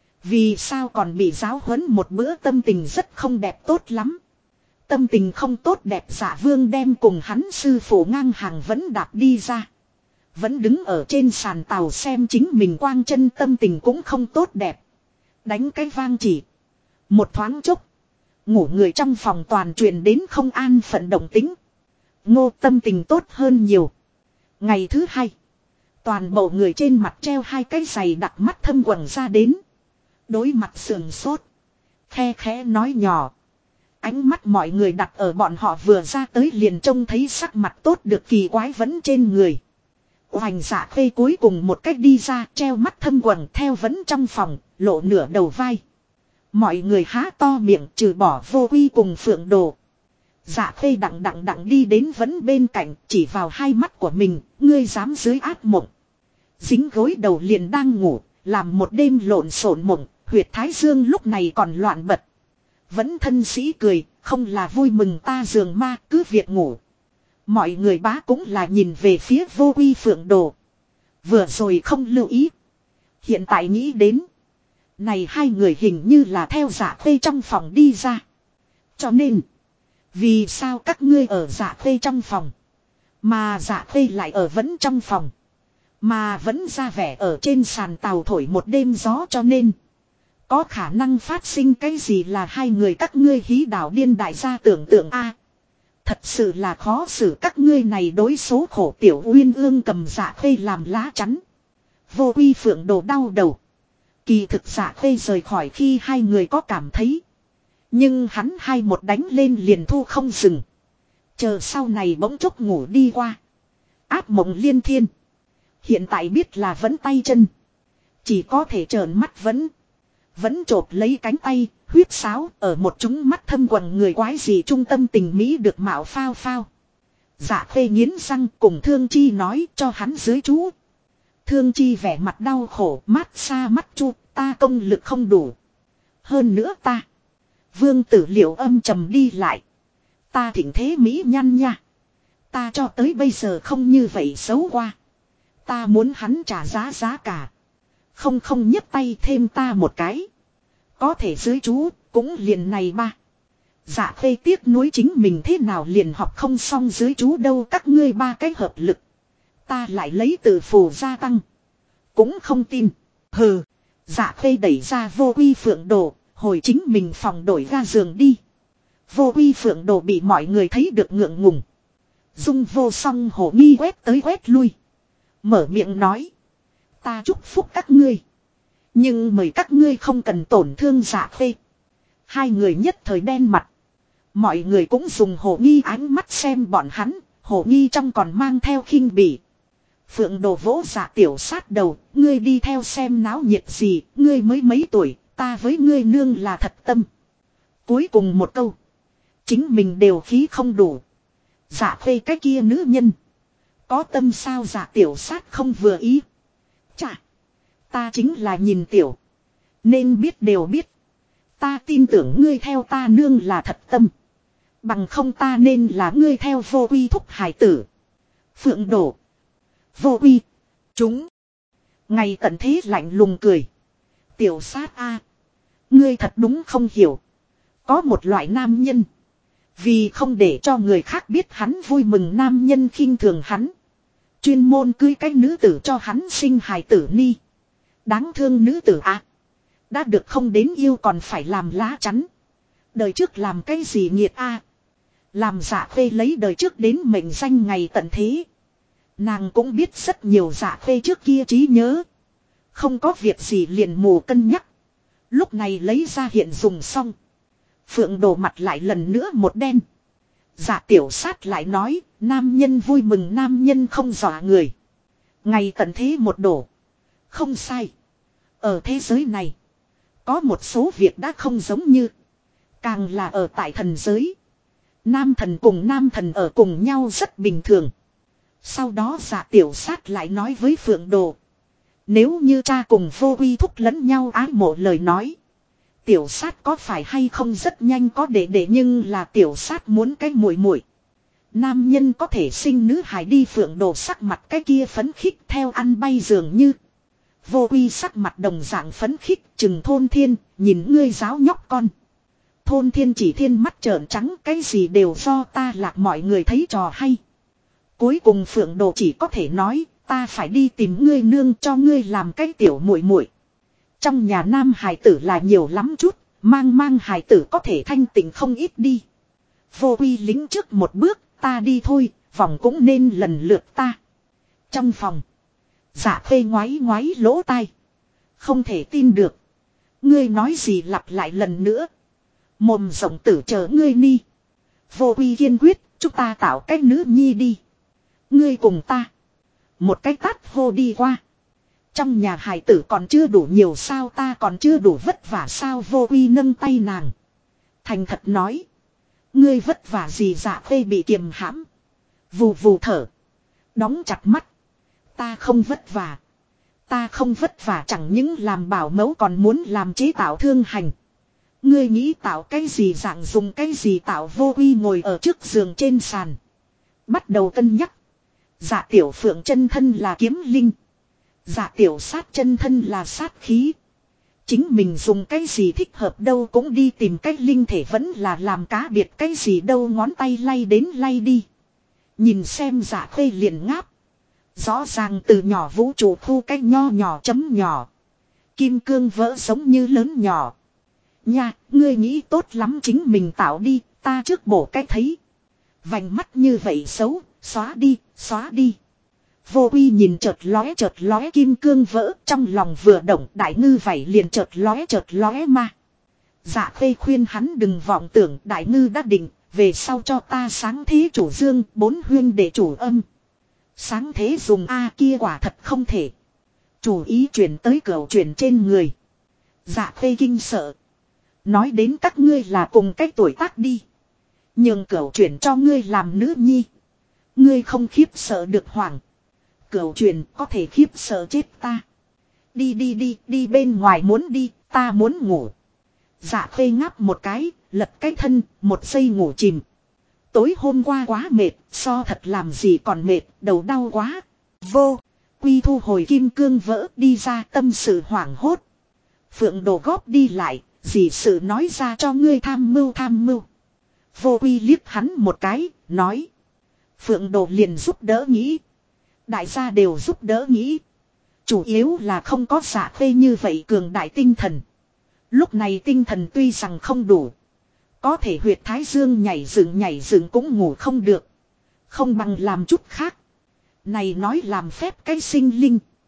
Vì sao còn bị giáo huấn một bữa tâm tình rất không đẹp tốt lắm. Tâm tình không tốt đẹp Dạ Vương đem cùng hắn sư phụ ngang hàng vẫn đạp đi ra. Vẫn đứng ở trên sàn tàu xem chính mình quang chân tâm tình cũng không tốt đẹp. Đánh cái vang chỉ. Một thoáng chốc. Ngủ người trong phòng toàn truyền đến không an phận động tính. Ngô tâm tình tốt hơn nhiều. Ngày thứ hai. Toàn bộ người trên mặt treo hai cái giày đặc mắt thâm quầng ra đến. Đối mặt sườn sốt. Khe khẽ nói nhỏ. Ánh mắt mọi người đặt ở bọn họ vừa ra tới liền trông thấy sắc mặt tốt được kỳ quái vẫn trên người. Hoành Dạ Khê cuối cùng một cách đi ra treo mắt thâm quầng theo vẫn trong phòng, lộ nửa đầu vai. Mọi người há to miệng trừ bỏ Vô Quy cùng Phượng Đồ. Dạ Khê đặng đi đến vẫn bên cạnh chỉ vào hai mắt của mình, ngươi dám dưới ác mộng. Dính gối đầu liền đang ngủ, làm một đêm lộn xộn mộng, huyệt thái dương lúc này còn loạn bật. Vẫn thân sĩ cười, không là vui mừng ta giường ma cứ việc ngủ. Mọi người bá cũng là nhìn về phía Vô Quy Phượng Đồ. Vừa rồi không lưu ý. Hiện tại nghĩ đến. Này hai người hình như là theo Dạ Khê trong phòng đi ra. Cho nên. Vì sao các ngươi ở Dạ Khê trong phòng. Mà Dạ Khê lại ở vẫn trong phòng. Mà vẫn ra vẻ ở trên sàn tàu thổi một đêm gió cho nên. Có khả năng phát sinh cái gì là hai người các ngươi hí đảo điên đại gia tưởng tượng a. Thật sự là khó xử các ngươi này đối số khổ tiểu uyên ương cầm Dạ Khê làm lá chắn. Vô Quy Phượng Đồ đau đầu. Kỳ thực Dạ Khê rời khỏi khi hai người có cảm thấy. Nhưng hắn hai một đánh lên liền thu không dừng. Chờ sau này bỗng chốc ngủ đi qua. Áp mộng liên thiên. Hiện tại biết là vẫn tay chân. Chỉ có thể trợn mắt vẫn chộp lấy cánh tay, huyết sáo ở một chúng mắt thâm quầng người quái gì trung tâm tình Mỹ được mạo phao phao. Dạ Khê nghiến răng cùng Thương Chi nói cho hắn dưới chú. Thương Chi vẻ mặt đau khổ mát xa mắt chu, ta công lực không đủ. Hơn nữa ta. Vương Tử Liệu âm trầm đi lại. Ta thỉnh thế Mỹ nhăn nha. Ta cho tới bây giờ không như vậy xấu qua. Ta muốn hắn trả giá cả. Không nhấc tay thêm ta một cái. Có thể dưới chú, cũng liền này ba. Dạ Khê tiếc nuối chính mình thế nào liền học không xong dưới chú đâu các ngươi ba cái hợp lực. Ta lại lấy từ phù gia tăng. Cũng không tin. Hừ. Dạ Khê đẩy ra Vô Quy Phượng Đồ, hồi chính mình phòng đổi ga giường đi. Vô Quy Phượng Đồ bị mọi người thấy được ngượng ngùng. Dung Vô Song hổ nghi quét tới quét lui. Mở miệng nói. Ta chúc phúc các ngươi. Nhưng mời các ngươi không cần tổn thương Dạ Khê. Hai người nhất thời đen mặt. Mọi người cũng dùng hồ nghi ánh mắt xem bọn hắn. Hồ nghi trong còn mang theo khinh bỉ. Phượng Đồ vỗ Dạ Tiểu Sát đầu. Ngươi đi theo xem náo nhiệt gì. Ngươi mới mấy tuổi. Ta với ngươi nương là thật tâm. Cuối cùng một câu. Chính mình đều khí không đủ. Dạ Khê cái kia nữ nhân. Có tâm sao Dạ Tiểu Sát không vừa ý. Chà. Ta chính là nhìn tiểu. Nên biết đều biết. Ta tin tưởng ngươi theo ta nương là thật tâm. Bằng không ta nên là ngươi theo vô uy thúc hải tử. Phượng Đổ. Vô uy. Chúng. Ngày tận thế lạnh lùng cười. Tiểu Sát a, ngươi thật đúng không hiểu. Có một loại nam nhân. Vì không để cho người khác biết hắn vui mừng nam nhân khinh thường hắn. Chuyên môn cưới cái nữ tử cho hắn sinh hài tử ni. Đáng thương nữ tử à. Đã được không đến yêu còn phải làm lá chắn. Đời trước làm cái gì nghiệt a. Làm Dạ Khê lấy đời trước đến mệnh danh ngày tận thế. Nàng cũng biết rất nhiều Dạ Khê trước kia trí nhớ. Không có việc gì liền mù cân nhắc. Lúc này lấy ra hiện dùng xong. Phượng Đồ mặt lại lần nữa một đen. Dạ Tiểu Sát lại nói, nam nhân vui mừng nam nhân không dọa người. Ngày tận thế một đổ. Không sai. Ở thế giới này, có một số việc đã không giống như. Càng là ở tại thần giới. Nam thần cùng nam thần ở cùng nhau rất bình thường. Sau đó Dạ Tiểu Sát lại nói với Phượng Đồ. Nếu như cha cùng vô uy thúc lẫn nhau ái mộ lời nói. Tiểu Sát có phải hay không rất nhanh có để nhưng là Tiểu Sát muốn cái muội muội. Nam nhân có thể sinh nữ hài đi Phượng Đồ sắc mặt cái kia phấn khích theo ăn bay dường như. Vô uy sắc mặt đồng dạng phấn khích chừng Thôn Thiên, nhìn ngươi giáo nhóc con. Thôn Thiên chỉ thiên mắt trợn trắng cái gì đều do ta lạc mọi người thấy trò hay. Cuối cùng Phượng Đồ chỉ có thể nói ta phải đi tìm ngươi nương cho ngươi làm cái tiểu muội muội. Trong nhà nam hài tử là nhiều lắm chút, mang hài tử có thể thanh tịnh không ít đi. Vô uy lính trước một bước, ta đi thôi, vòng cũng nên lần lượt ta. Trong phòng, Dạ Khê ngoáy ngoáy lỗ tai. Không thể tin được. Ngươi nói gì lặp lại lần nữa. Mồm rộng tử chờ ngươi ni. Vô uy kiên quyết, chúng ta tạo cái nữ nhi đi. Ngươi cùng ta. Một cái tát hô đi qua. Trong nhà hài tử còn chưa đủ nhiều sao ta còn chưa đủ vất vả sao vô uy nâng tay nàng. Thành thật nói. Ngươi vất vả gì Dạ Khê bị kiềm hãm. Vù vù thở. Đóng chặt mắt. Ta không vất vả. Ta không vất vả chẳng những làm bảo mẫu còn muốn làm chế tạo thương hành. Ngươi nghĩ tạo cái gì dạng dùng cái gì tạo vô uy ngồi ở trước giường trên sàn. Bắt đầu cân nhắc. Dạ Tiểu Phượng chân thân là kiếm linh. Dạ Tiểu Sát chân thân là sát khí. Chính mình dùng cái gì thích hợp đâu cũng đi tìm cái linh thể vẫn là làm cá biệt cái gì đâu ngón tay lay đến lay đi. Nhìn xem Dạ Khê liền ngáp. Rõ ràng từ nhỏ vũ trụ thu cái nho nhỏ chấm nhỏ. Kim cương vỡ giống như lớn nhỏ. Nha, ngươi nghĩ tốt lắm chính mình tạo đi, ta trước bổ cái thấy. Vành mắt như vậy xấu, xóa đi, xóa đi. Vô uy nhìn chợt lóe kim cương vỡ trong lòng vừa động đại ngư vảy liền chợt lóe ma. Dạ Khê khuyên hắn đừng vọng tưởng đại ngư đã định, về sau cho ta sáng thế chủ dương, bốn huyên để chủ âm. Sáng thế dùng A kia quả thật không thể. Chủ ý chuyển tới cửu chuyển trên người. Dạ Khê kinh sợ. Nói đến các ngươi là cùng cái tuổi tác đi. Nhưng cửu chuyển cho ngươi làm nữ nhi. Ngươi không khiếp sợ được hoảng. Cửu chuyển có thể khiếp sợ chết ta. Đi bên ngoài muốn đi, ta muốn ngủ. Dạ Khê ngáp một cái, lật cái thân, một giây ngủ chìm. Tối hôm qua quá mệt, so thật làm gì còn mệt, đầu đau quá. Vô, quy thu hồi kim cương vỡ đi ra tâm sự hoảng hốt. Phượng Đồ góp đi lại, gì sự nói ra cho ngươi tham mưu. Vô quy liếc hắn một cái, nói. Phượng Đồ liền giúp đỡ nghĩ. Đại gia đều giúp đỡ nghĩ. Chủ yếu là không có Dạ Khê như vậy cường đại tinh thần. Lúc này tinh thần tuy rằng không đủ. Có thể huyệt thái dương nhảy dựng cũng ngủ không được. Không bằng làm chút khác. Này nói làm phép cái sinh linh.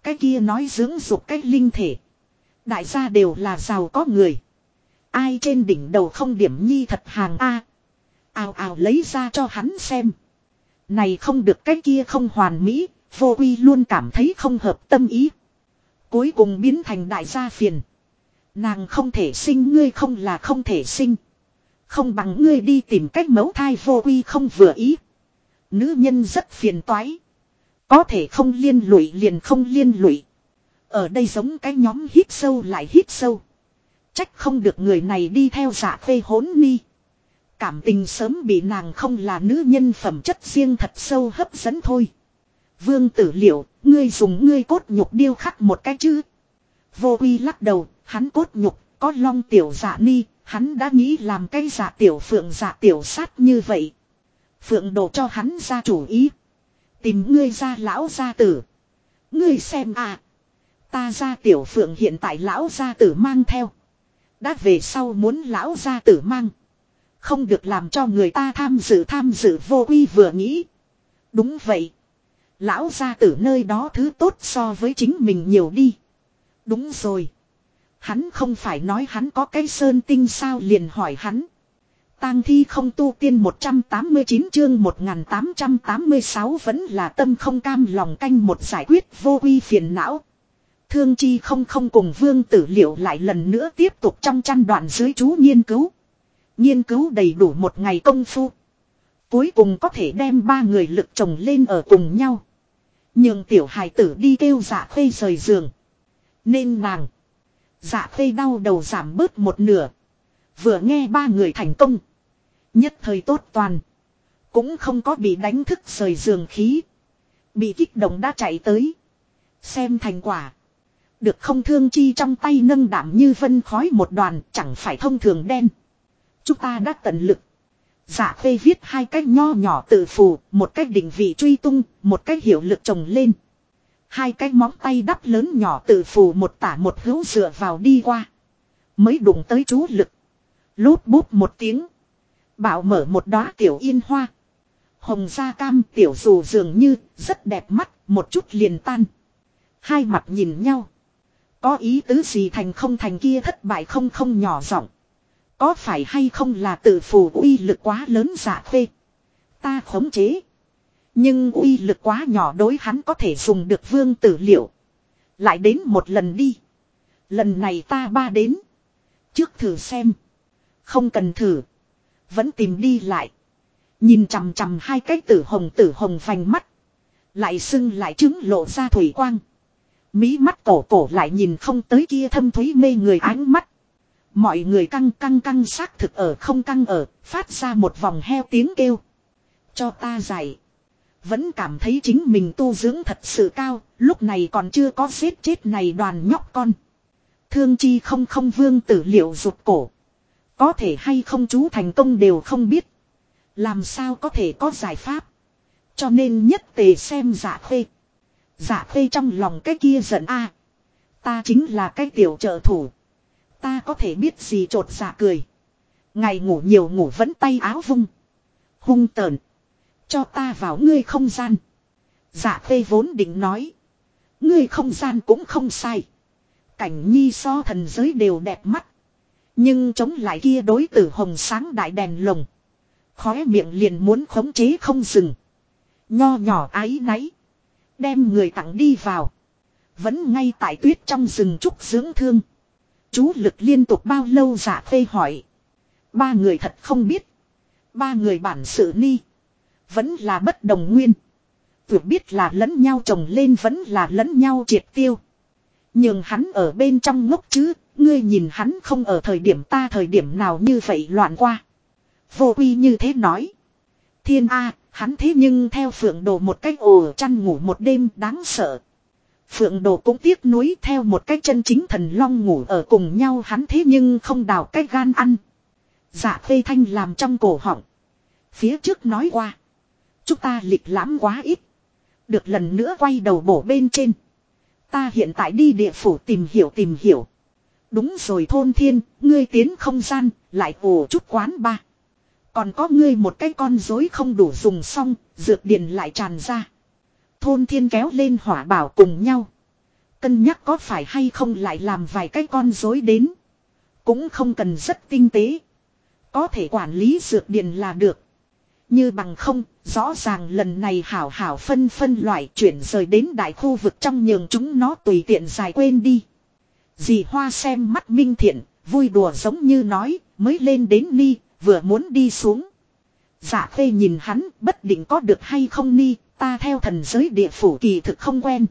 Cái kia nói dưỡng dục cái linh thể. Đại gia đều là giàu có người. Ai trên đỉnh đầu không điểm nhi thật hàng A. Ào ào lấy ra cho hắn xem. Này không được cái kia không hoàn mỹ. Vô Uy luôn cảm thấy không hợp tâm ý. Cuối cùng biến thành đại gia phiền. Nàng không thể sinh, ngươi không là không thể sinh. Không bằng ngươi đi tìm cách mẫu thai. Vô Uy không vừa ý. Nữ nhân rất phiền toái. Có thể không liên lụy liền không liên lụy. Ở đây giống cái nhóm hít sâu lại hít sâu. Trách không được người này đi theo Dạ Khê hỗn ni. Cảm tình sớm bị nàng không là nữ nhân phẩm chất riêng thật sâu hấp dẫn thôi. Vương Tử Liệu, ngươi dùng ngươi cốt nhục điêu khắc một cái chứ. Vô Uy lắc đầu, hắn cốt nhục, có long tiểu dạ ni, hắn đã nghĩ làm cái dạ tiểu phượng dạ tiểu sát như vậy. Phượng đổ cho hắn ra chủ ý. Tìm ngươi ra lão gia tử. Ngươi xem à. Ta ra tiểu phượng hiện tại lão gia tử mang theo. Đã về sau muốn lão gia tử mang. Không được làm cho người ta tham dự. Vô Uy vừa nghĩ. Đúng vậy. Lão gia tử nơi đó thứ tốt so với chính mình nhiều đi. Đúng rồi. Hắn không phải nói hắn có cái sơn tinh sao, liền hỏi hắn. Tang thi không tu tiên 189 chương 1886 vẫn là tâm không cam lòng canh một giải quyết Vô Uy phiền não. Thương Chi không cùng Vương Tử Liệu lại lần nữa tiếp tục trong chăn đoạn dưới chú nghiên cứu. Nghiên cứu đầy đủ một ngày công phu. Cuối cùng có thể đem ba người lực chồng lên ở cùng nhau. Nhường tiểu hài tử đi kêu Dạ Khê rời giường. Nên nàng. Dạ Khê đau đầu giảm bớt một nửa. Vừa nghe ba người thành công. Nhất thời tốt toàn. Cũng không có bị đánh thức rời giường khí. Bị kích động đã chạy tới. Xem thành quả. Được không? Thương Chi trong tay nâng đảm như vân khói một đoàn, chẳng phải thông thường đen. Chúng ta đã tận lực. Dạ Khê viết hai cái nho nhỏ tự phù, một cái định vị truy tung, một cái hiệu lực trồng lên. Hai cái móng tay đắp lớn nhỏ tự phù một tả một hữu dựa vào đi qua. Mới đụng tới chú lực. Lút bút một tiếng. Bảo mở một đóa tiểu yên hoa. Hồng da cam tiểu dù dường như rất đẹp mắt, một chút liền tan. Hai mặt nhìn nhau. Có ý tứ gì thành không thành kia thất bại không nhỏ giọng. Có phải hay không là tự phù uy lực quá lớn Dạ Khê. Ta khống chế. Nhưng uy lực quá nhỏ đối hắn có thể dùng được Vương Tử Liệu. Lại đến một lần đi. Lần này ta ba đến. Trước thử xem. Không cần thử. Vẫn tìm đi lại. Nhìn chằm chằm hai cái tử hồng vành mắt. Lại sưng lại trứng lộ ra thủy quang. Mí mắt cổ lại nhìn không tới kia thâm thúy mê người ánh mắt. Mọi người căng xác thực ở không căng ở, phát ra một vòng heo tiếng kêu. Cho ta dạy. Vẫn cảm thấy chính mình tu dưỡng thật sự cao, lúc này còn chưa có giết chết này đoàn nhóc con. Thương Chi không Vương Tử Liệu rụt cổ. Có thể hay không chú thành công đều không biết. Làm sao có thể có giải pháp. Cho nên nhất tề xem Dạ Khê. Dạ Khê trong lòng cái kia giận a. Ta chính là cái tiểu trợ thủ. Ta có thể biết gì trột dạ cười. Ngày ngủ nhiều ngủ vẫn tay áo vung. Hung tợn. Cho ta vào ngươi không gian. Dạ Khê vốn định nói. Ngươi không gian cũng không sai. Cảnh nhi so thần giới đều đẹp mắt. Nhưng chống lại kia đối tử hồng sáng đại đèn lồng. Khóe miệng liền muốn khống chế không dừng. Nho nhỏ áy náy. Đem người tặng đi vào. Vẫn ngay tại tuyết trong rừng trúc dưỡng thương. Chú lực liên tục bao lâu Dạ Khê hỏi. Ba người thật không biết. Ba người bản sự ni. Vẫn là bất đồng nguyên. Vừa biết là lẫn nhau chồng lên vẫn là lẫn nhau triệt tiêu. Nhưng hắn ở bên trong ngốc chứ. Ngươi nhìn hắn không ở thời điểm ta thời điểm nào như vậy loạn qua. Vô Uy như thế nói. Thiên A, hắn thế nhưng theo Phượng Đồ một cách ồ chăn ngủ một đêm đáng sợ. Phượng Đồ cũng tiếc nuối theo một cách chân chính thần long ngủ ở cùng nhau hắn thế nhưng không đào cách gan ăn. Dạ Khê thanh làm trong cổ họng. Phía trước nói qua. Chúng ta lịch lãm quá ít. Được lần nữa quay đầu bổ bên trên. Ta hiện tại đi địa phủ tìm hiểu. Đúng rồi Thôn Thiên, ngươi tiến không gian, lại ồ chút quán ba. Còn có ngươi một cái con rối không đủ dùng xong, dược điền lại tràn ra. Thôn Thiên kéo lên hỏa bảo cùng nhau. Cân nhắc có phải hay không lại làm vài cái con rối đến. Cũng không cần rất tinh tế. Có thể quản lý dược điền là được. Như bằng không, rõ ràng lần này hảo hảo phân loại chuyển rời đến đại khu vực trong nhường chúng nó tùy tiện giải quên đi. Dì Hoa xem mắt Minh Thiện, vui đùa giống như nói, mới lên đến Ni, vừa muốn đi xuống. Dạ Khê nhìn hắn, bất định có được hay không Ni, ta theo thần giới địa phủ kỳ thực không quen.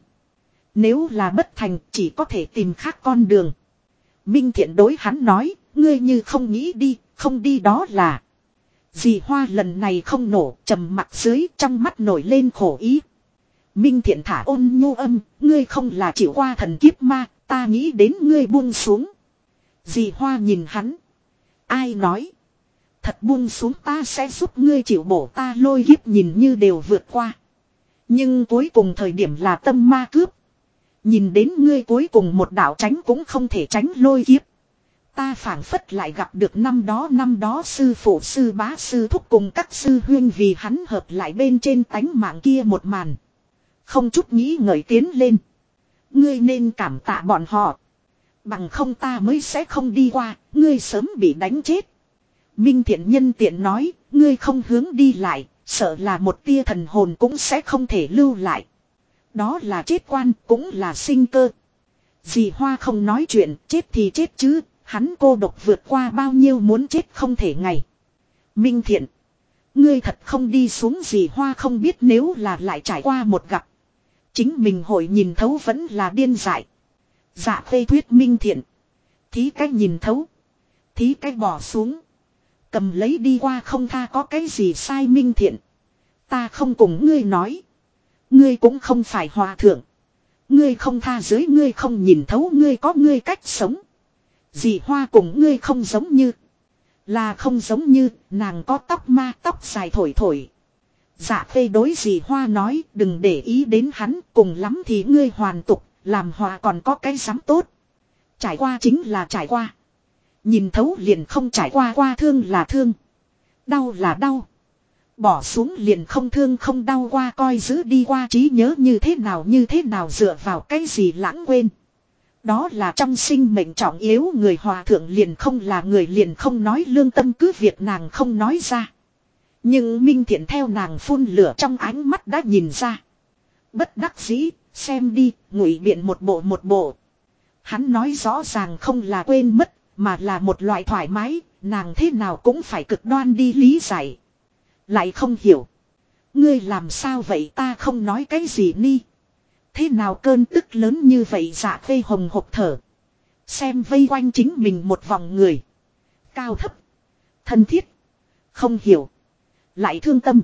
Nếu là bất thành, chỉ có thể tìm khác con đường. Minh Thiện đối hắn nói, ngươi như không nghĩ đi, không đi đó là. Dì Hoa lần này không nổ, trầm mặt dưới, trong mắt nổi lên khổ ý. Minh Thiện thả ôn nhu âm, ngươi không là chịu qua thần kiếp ma, ta nghĩ đến ngươi buông xuống. Dì Hoa nhìn hắn. Ai nói? Thật buông xuống ta sẽ giúp ngươi chịu bổ, ta lôi kiếp nhìn như đều vượt qua. Nhưng cuối cùng thời điểm là tâm ma cướp. Nhìn đến ngươi cuối cùng một đạo tránh cũng không thể tránh lôi kiếp. Ta phảng phất lại gặp được năm đó sư phụ sư bá sư thúc cùng các sư huyên vì hắn hợp lại bên trên tánh mạng kia một màn. Không chút nghĩ ngợi tiến lên. Ngươi nên cảm tạ bọn họ. Bằng không ta mới sẽ không đi qua, ngươi sớm bị đánh chết. Minh Thiện nhân tiện nói, ngươi không hướng đi lại, sợ là một tia thần hồn cũng sẽ không thể lưu lại. Đó là chết quan, cũng là sinh cơ. Dì Hoa không nói chuyện, chết thì chết chứ, hắn cô độc vượt qua bao nhiêu muốn chết không thể ngày. Minh Thiện, ngươi thật không đi xuống. Dì Hoa không biết nếu là lại trải qua một gặp. Chính mình hội nhìn thấu vẫn là điên dại. Dạ Khê thuyết Minh Thiện. Thí cách nhìn thấu. Thí cách bỏ xuống. Cầm lấy đi qua không tha có cái gì sai. Minh Thiện, ta không cùng ngươi nói. Ngươi cũng không phải hòa thượng. Ngươi không tha dưới, ngươi không nhìn thấu, ngươi có ngươi cách sống. Dì Hoa cùng ngươi không giống như. Là không giống như, nàng có tóc ma, tóc dài thổi thổi. Dạ Khê đối dì Hoa nói, đừng để ý đến hắn, cùng lắm thì ngươi hoàn tục, làm hòa còn có cái dám tốt. Trải qua chính là trải qua. Nhìn thấu liền không trải qua, qua thương là thương. Đau là đau. Bỏ xuống liền không thương không đau, qua coi giữ đi qua trí nhớ như thế nào dựa vào cái gì lãng quên. Đó là trong sinh mệnh trọng yếu, người hòa thượng liền không là người, liền không nói lương tâm, cứ việc nàng không nói ra. Nhưng Minh Thiện theo nàng phun lửa trong ánh mắt đã nhìn ra. Bất đắc dĩ, xem đi, ngụy biện một bộ. Hắn nói rõ ràng không là quên mất, mà là một loại thoải mái, nàng thế nào cũng phải cực đoan đi lý giải. Lại không hiểu. Ngươi làm sao vậy, ta không nói cái gì ni. Thế nào cơn tức lớn như vậy. Dạ Khê hồng hộc thở. Xem vây quanh chính mình một vòng người. Cao thấp. Thân thiết. Không hiểu. Lại thương tâm.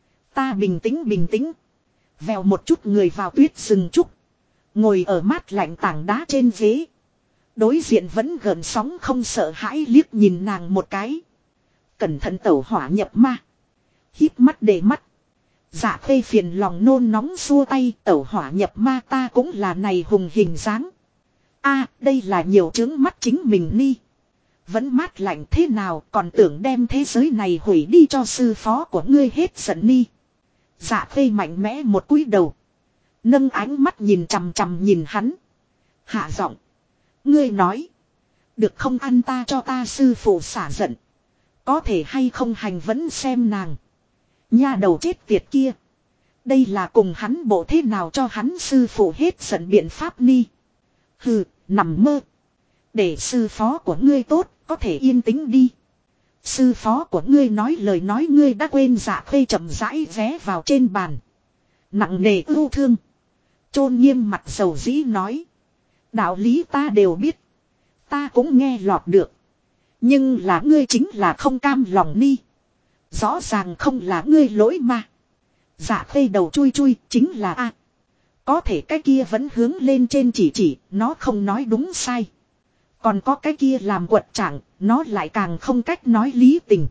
Ta bình tĩnh. Vèo một chút người vào tuyết rừng trúc. Ngồi ở mát lạnh tảng đá trên ghế. Đối diện vẫn gợn sóng không sợ hãi liếc nhìn nàng một cái. Cẩn thận tẩu hỏa nhập ma. Híp mắt để mắt. Dạ Khê phiền lòng nôn nóng xua tay, tẩu hỏa nhập ma ta cũng là này hùng hình dáng. A, đây là nhiều chướng mắt chính mình ni. Vẫn mát lạnh thế nào, còn tưởng đem thế giới này hủy đi cho sư phó của ngươi hết giận ni. Dạ Khê mạnh mẽ một cúi đầu. Nâng ánh mắt nhìn chằm chằm nhìn hắn. Hạ giọng. Ngươi nói. Được không, ăn ta cho ta sư phụ xả giận. Có thể hay không hành vẫn xem nàng. Nha đầu chết tiệt kia. Đây là cùng hắn bộ thế nào cho hắn sư phụ hết giận biện pháp ni. Hừ, nằm mơ. Để sư phó của ngươi tốt, có thể yên tĩnh đi. Sư phó của ngươi nói lời nói ngươi đã quên. Dạ Khê chậm rãi vé vào trên bàn. Nặng nề ưu thương. Chôn nghiêm mặt dầu dĩ nói. Đạo lý ta đều biết. Ta cũng nghe lọt được. Nhưng là ngươi chính là không cam lòng ni. Rõ ràng không là ngươi lỗi mà. Dạ Khê đầu chui chính là a. Có thể cái kia vẫn hướng lên trên chỉ, nó không nói đúng sai. Còn có cái kia làm quật trạng, nó lại càng không cách nói lý tình.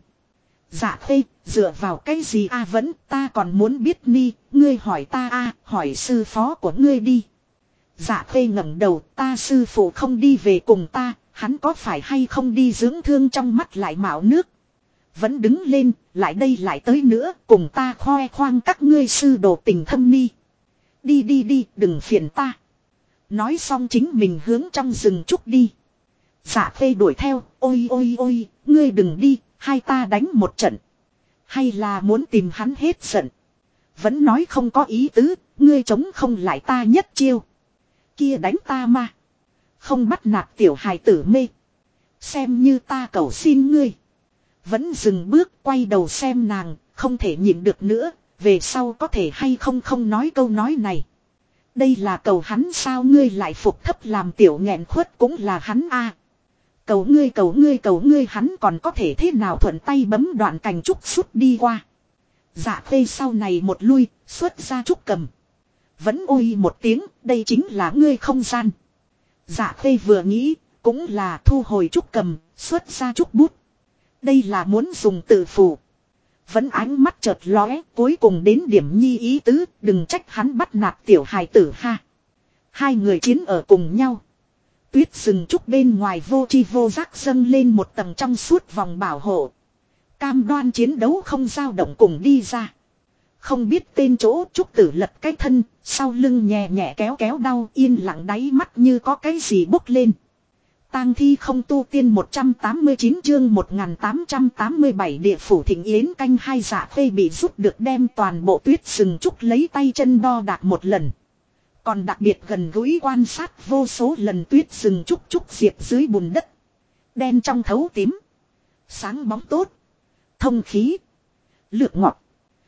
Dạ Khê, dựa vào cái gì a, vẫn ta còn muốn biết ni, ngươi hỏi ta a, hỏi sư phó của ngươi đi. Dạ Khê ngẩng đầu, ta sư phụ không đi về cùng ta, hắn có phải hay không đi dưỡng thương, trong mắt lại mạo nước. Vẫn đứng lên, lại đây lại tới nữa, cùng ta khoe khoang các ngươi sư đồ tình thâm ni. Đi, đừng phiền ta. Nói xong chính mình hướng trong rừng trúc đi. Dạ khê đuổi theo, ôi ôi ôi, ngươi đừng đi, hai ta đánh một trận. Hay là muốn tìm hắn hết giận. Vẫn nói không có ý tứ, ngươi chống không lại ta nhất chiêu. Kia đánh ta mà. Không bắt nạt tiểu hài tử mê. Xem như ta cầu xin ngươi. Vẫn dừng bước quay đầu xem nàng, không thể nhịn được nữa, về sau có thể hay không không nói câu nói này. Đây là cầu hắn sao ngươi lại phục thấp làm tiểu nghẹn khuất cũng là hắn a. Cầu ngươi cầu ngươi cầu ngươi hắn còn có thể thế nào thuận tay bấm đoạn cành trúc sút đi qua. Dạ khê sau này một lui, xuất ra trúc cầm. Vẫn ôi một tiếng, đây chính là ngươi không gian. Dạ khê vừa nghĩ, cũng là thu hồi trúc cầm, xuất ra trúc bút. Đây là muốn dùng tự phù. Vẫn ánh mắt chợt lóe, cuối cùng đến điểm nhi ý tứ, đừng trách hắn bắt nạt tiểu hài tử ha. Hai người chiến ở cùng nhau. Tuyết rừng trúc bên ngoài vô chi vô giác dâng lên một tầng trong suốt vòng bảo hộ. Cam đoan chiến đấu không dao động cùng đi ra. Không biết tên chỗ trúc tử lật cái thân, sau lưng nhẹ nhẹ kéo kéo đau yên lặng đáy mắt như có cái gì bốc lên. Tang thi không tu tiên 189 chương 1887 địa phủ thịnh yến canh hai dạ khê bị rút được đem toàn bộ tuyết rừng trúc lấy tay chân đo đạc một lần. Còn đặc biệt gần gũi quan sát vô số lần tuyết rừng trúc trúc diệp dưới bùn đất. Đen trong thấu tím. Sáng bóng tốt. Thông khí. Lược ngọt.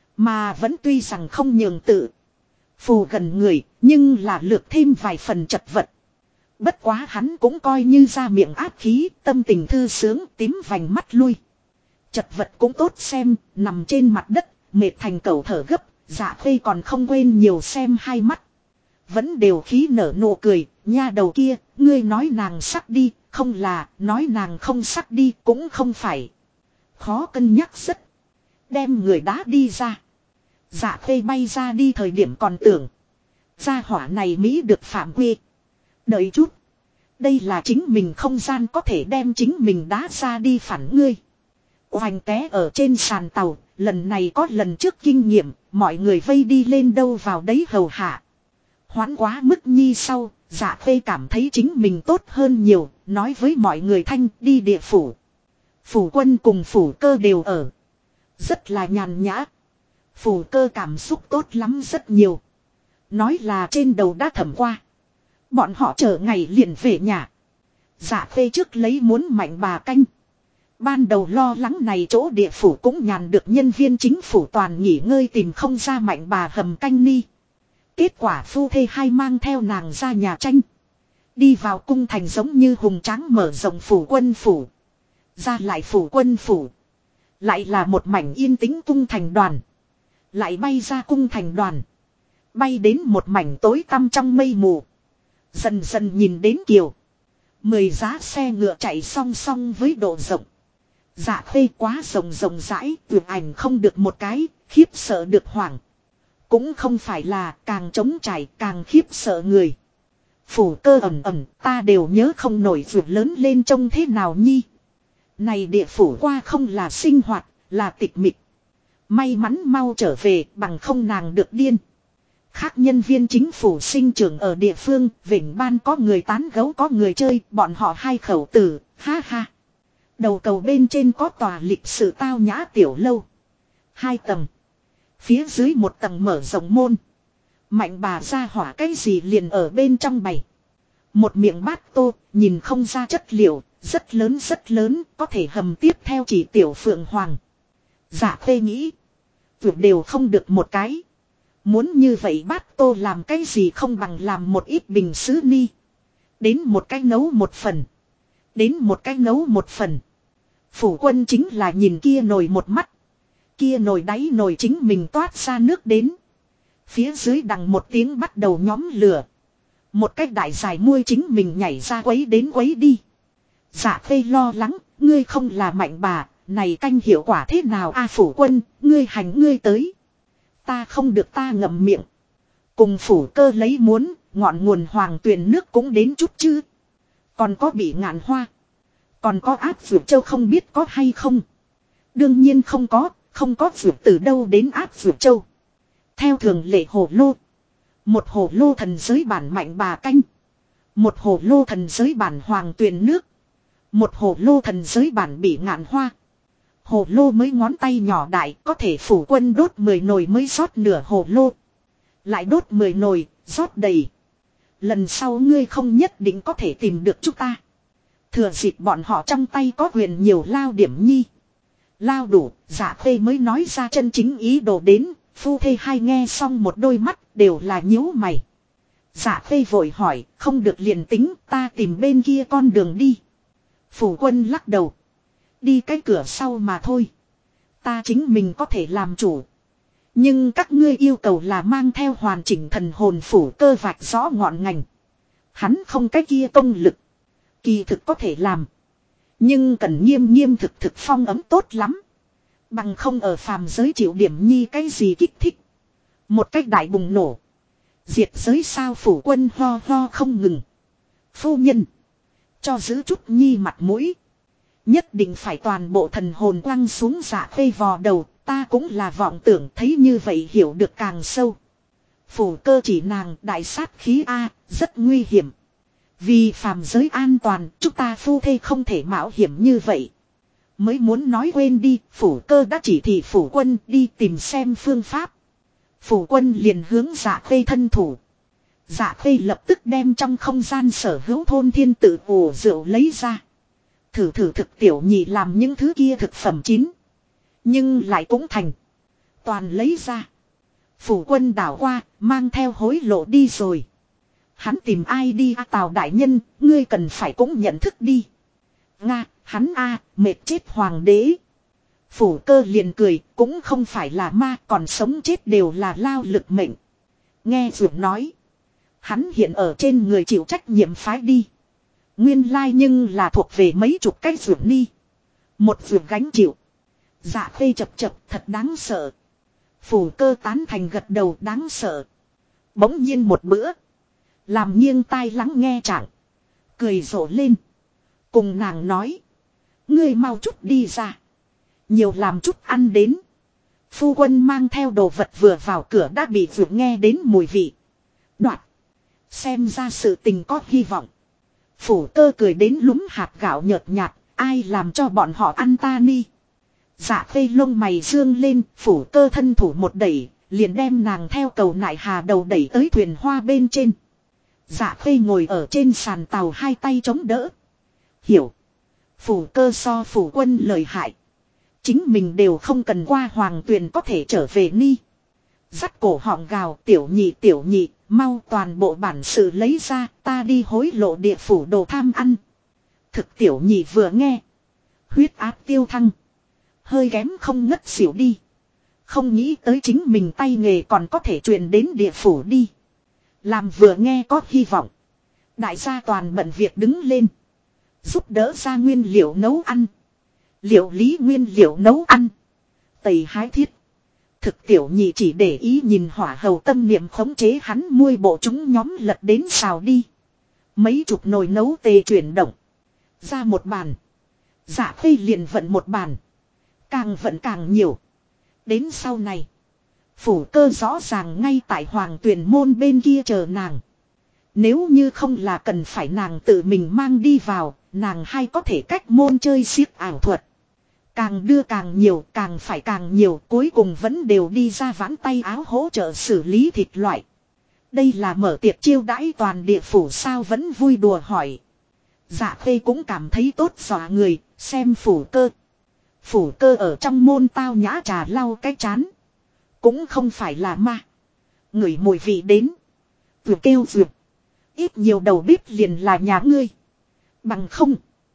Mà vẫn tuy rằng không nhường tự. Phù gần người nhưng là lược thêm vài phần chật vật. Bất quá hắn cũng coi như ra miệng áp khí, tâm tình thư sướng, tím vành mắt lui. Chật vật cũng tốt xem, nằm trên mặt đất, mệt thành cẩu thở gấp, dạ khê còn không quên nhiều xem hai mắt. Vẫn đều khí nở nụ cười, nha đầu kia, ngươi nói nàng sắc đi, không là, nói nàng không sắc đi, cũng không phải. Khó cân nhắc rất. Đem người đá đi ra. Dạ khê bay ra đi thời điểm còn tưởng. Gia hỏa này Mỹ được phạm quy. Đợi chút. Đây là chính mình không gian có thể đem chính mình đá ra đi phản ngươi. Oanh té ở trên sàn tàu. Lần này có lần trước kinh nghiệm. Mọi người vây đi lên đâu vào đấy hầu hạ. Hoãn quá mức nhi sau. Dạ khê cảm thấy chính mình tốt hơn nhiều. Nói với mọi người thanh đi địa phủ. Phủ quân cùng phủ cơ đều ở. Rất là nhàn nhã. Phủ cơ cảm xúc tốt lắm rất nhiều. Nói là trên đầu đã thẩm qua. Bọn họ chờ ngày liền về nhà. Dạ khê trước lấy muốn mạnh bà canh. Ban đầu lo lắng này chỗ địa phủ cũng nhàn được nhân viên chính phủ toàn nghỉ ngơi tìm không ra mạnh bà hầm canh ni. Kết quả phu thê hai mang theo nàng ra nhà tranh. Đi vào cung thành giống như hùng tráng mở rộng phủ quân phủ. Ra lại phủ quân phủ. Lại là một mảnh yên tĩnh cung thành đoàn. Lại bay ra cung thành đoàn. Bay đến một mảnh tối tăm trong mây mù. Dần dần nhìn đến kiều. 10 giá xe ngựa chạy song song với độ rộng. Dạ khê quá rộng rộng rãi, tuyệt ảnh không được một cái, khiếp sợ được hoảng. Cũng không phải là càng trống trải càng khiếp sợ người. Phủ cơ ẩm ẩm, ta đều nhớ không nổi vượt lớn lên trông thế nào nhi. Này địa phủ qua không là sinh hoạt, là tịch mịch. May mắn mau trở về bằng không nàng được điên. Khác nhân viên chính phủ sinh trưởng ở địa phương, vịnh ban có người tán gấu có người chơi, bọn họ hai khẩu tử, ha ha. Đầu cầu bên trên có tòa lịch sự tao nhã tiểu lâu. 2 tầng. Phía dưới một tầng mở rộng môn. Mạnh bà ra hỏa cái gì liền ở bên trong bày. Một miệng bát tô, nhìn không ra chất liệu, rất lớn, có thể hầm tiếp theo chỉ tiểu phượng hoàng. Dạ khê nghĩ. Tuyệt đều không được một cái. Muốn như vậy bát tô làm cái gì không bằng làm một ít bình sứ ni. Đến một cái nấu một phần. Đến một cái nấu một phần. Phủ quân chính là nhìn kia nồi một mắt. Kia nồi đáy nồi chính mình toát ra nước đến. Phía dưới đằng một tiếng bắt đầu nhóm lửa. Một cái đại dài muôi chính mình nhảy ra quấy đến quấy đi. Dạ khê lo lắng, ngươi không là mạnh bà, này canh hiệu quả thế nào a phủ quân, ngươi hành ngươi tới. Ta không được ta ngậm miệng. Cùng phủ cơ lấy muốn, ngọn nguồn hoàng tuyền nước cũng đến chút chứ. Còn có bị ngạn hoa. Còn có áp vượt châu không biết có hay không. Đương nhiên không có vượt từ đâu đến áp vượt châu. Theo thường lệ hồ lô. Một hồ lô thần giới bản mạnh bà canh. Một hồ lô thần giới bản hoàng tuyền nước. Một hồ lô thần giới bản bị ngạn hoa. Hồ lô mới ngón tay nhỏ đại có thể phủ quân đốt 10 nồi mới rót nửa hồ lô. Lại đốt 10 nồi, rót đầy. Lần sau ngươi không nhất định có thể tìm được chúng ta. Thừa dịp bọn họ trong tay có quyền nhiều lao điểm nhi. Lao đủ, Dạ Khê mới nói ra chân chính ý đồ đến. Phu thê hai nghe xong một đôi mắt đều là nhíu mày. Dạ Khê vội hỏi, không được liền tính, ta tìm bên kia con đường đi. Phủ quân lắc đầu. Đi cái cửa sau mà thôi. Ta chính mình có thể làm chủ. Nhưng các ngươi yêu cầu là mang theo hoàn chỉnh thần hồn phủ cơ vạch rõ ngọn ngành. Hắn không cái kia công lực. Kỳ thực có thể làm. Nhưng cần nghiêm nghiêm thực phong ấm tốt lắm. Bằng không ở phàm giới chịu điểm nhi cái gì kích thích. Một cách đại bùng nổ. Diệt giới sao phủ quân ho ho không ngừng. Phu nhân. Cho giữ chút nhi mặt mũi. Nhất định phải toàn bộ thần hồn quăng xuống Dạ Khê vò đầu. Ta cũng là vọng tưởng thấy như vậy hiểu được càng sâu. Phủ cơ chỉ nàng đại sát khí A, rất nguy hiểm. Vì phàm giới an toàn, chúng ta phu thê không thể mạo hiểm như vậy. Mới muốn nói quên đi, phủ cơ đã chỉ thị phủ quân đi tìm xem phương pháp. Phủ quân liền hướng Dạ Khê thân thủ. Dạ Khê lập tức đem trong không gian sở hữu thôn thiên tự ủ rượu lấy ra. Thử thực tiểu nhị làm những thứ kia thực phẩm chín. Nhưng lại cũng thành. Toàn lấy ra. Phủ quân đảo qua, mang theo hối lộ đi rồi. Hắn tìm ai đi Tào đại nhân, ngươi cần phải cũng nhận thức đi. Nga, hắn mệt chết hoàng đế. Phủ cơ liền cười, cũng không phải là ma, còn sống chết đều là lao lực mệnh. Nghe Dược nói. Hắn hiện ở trên người chịu trách nhiệm phái đi. Nguyên lai nhưng là thuộc về mấy chục cái Dược ni. Một Dược gánh chịu. Dạ Khê chập thật đáng sợ. Phủ cơ tán thành gật đầu đáng sợ. Bỗng nhiên một bữa. Làm nghiêng tai lắng nghe chẳng. Cười rộ lên. Cùng nàng nói. Ngươi mau chút đi ra. Nhiều làm chút ăn đến. Phu quân mang theo đồ vật vừa vào cửa đã bị Dược nghe đến mùi vị. Đoạt. Xem ra sự tình có hy vọng. Phủ cơ cười đến lúm hạt gạo nhợt nhạt. Ai làm cho bọn họ ăn ta ni. Dạ Khê lông mày dương lên. Phủ cơ thân thủ một đẩy. Liền đem nàng theo cầu nại hà đầu đẩy tới thuyền hoa bên trên. Dạ Khê ngồi ở trên sàn tàu hai tay chống đỡ. Hiểu. Phủ cơ so phủ quân lời hại. Chính mình đều không cần qua hoàng tuyền có thể trở về ni. Dắt cổ họng gào tiểu nhị. Mau toàn bộ bản sự lấy ra. Ta đi hối lộ địa phủ đồ tham ăn. Thực tiểu nhị vừa nghe. Huyết áp tiêu thăng. Hơi kém không ngất xỉu đi. Không nghĩ tới chính mình tay nghề còn có thể truyền đến địa phủ đi. Làm vừa nghe có hy vọng. Đại gia toàn bận việc đứng lên. Giúp đỡ ra nguyên liệu nấu ăn. Liệu lý nguyên liệu nấu ăn. Tẩy hái thiết. Thực tiểu nhị chỉ để ý nhìn hỏa hầu tâm niệm khống chế hắn muôi bộ chúng nhóm lật đến xào đi. Mấy chục nồi nấu tê chuyển động. Ra một bàn. Dạ Khê liền vận một bàn. Càng vận càng nhiều. Đến sau này. Phủ cơ rõ ràng ngay tại hoàng tuyển môn bên kia chờ nàng. Nếu như không là cần phải nàng tự mình mang đi vào. Nàng hay có thể cách môn chơi xiếc ảo thuật. Càng đưa càng nhiều, càng phải càng nhiều, cuối cùng vẫn đều đi ra vãn tay áo hỗ trợ xử lý thịt loại. Đây là mở tiệc chiêu đãi toàn địa phủ sao vẫn vui đùa hỏi. Dạ Khê cũng cảm thấy tốt dọa người, xem phủ cơ. Phủ cơ ở trong môn tao nhã trà lau cái chán. Cũng không phải là ma. Ngửi mùi vị đến. Vừa kêu vừa. Ít nhiều đầu bếp liền là nhà ngươi. Bằng không.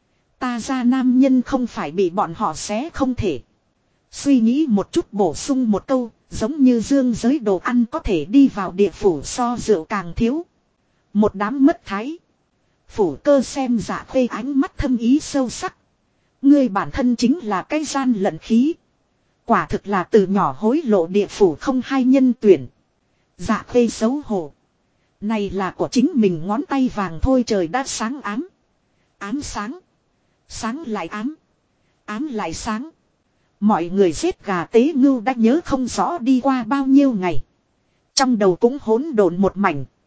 Ta ra nam nhân không phải bị bọn họ xé không thể. Suy nghĩ một chút bổ sung một câu. Giống như dương giới đồ ăn có thể đi vào địa phủ so rượu càng thiếu. Một đám mất thái. Phủ cơ xem Dạ Khê ánh mắt thâm ý sâu sắc. Ngươi bản thân chính là cái gian lận khí. Quả thực là từ nhỏ hối lộ địa phủ không hai nhân tuyển. Dạ Khê xấu hổ. Này là của chính mình ngón tay vàng thôi trời đã sáng ám. Ám sáng. Sáng lại ám. Ám lại sáng. Mọi người giết gà tế ngưu đã nhớ không rõ đi qua bao nhiêu ngày. Trong đầu cũng hỗn độn một mảnh.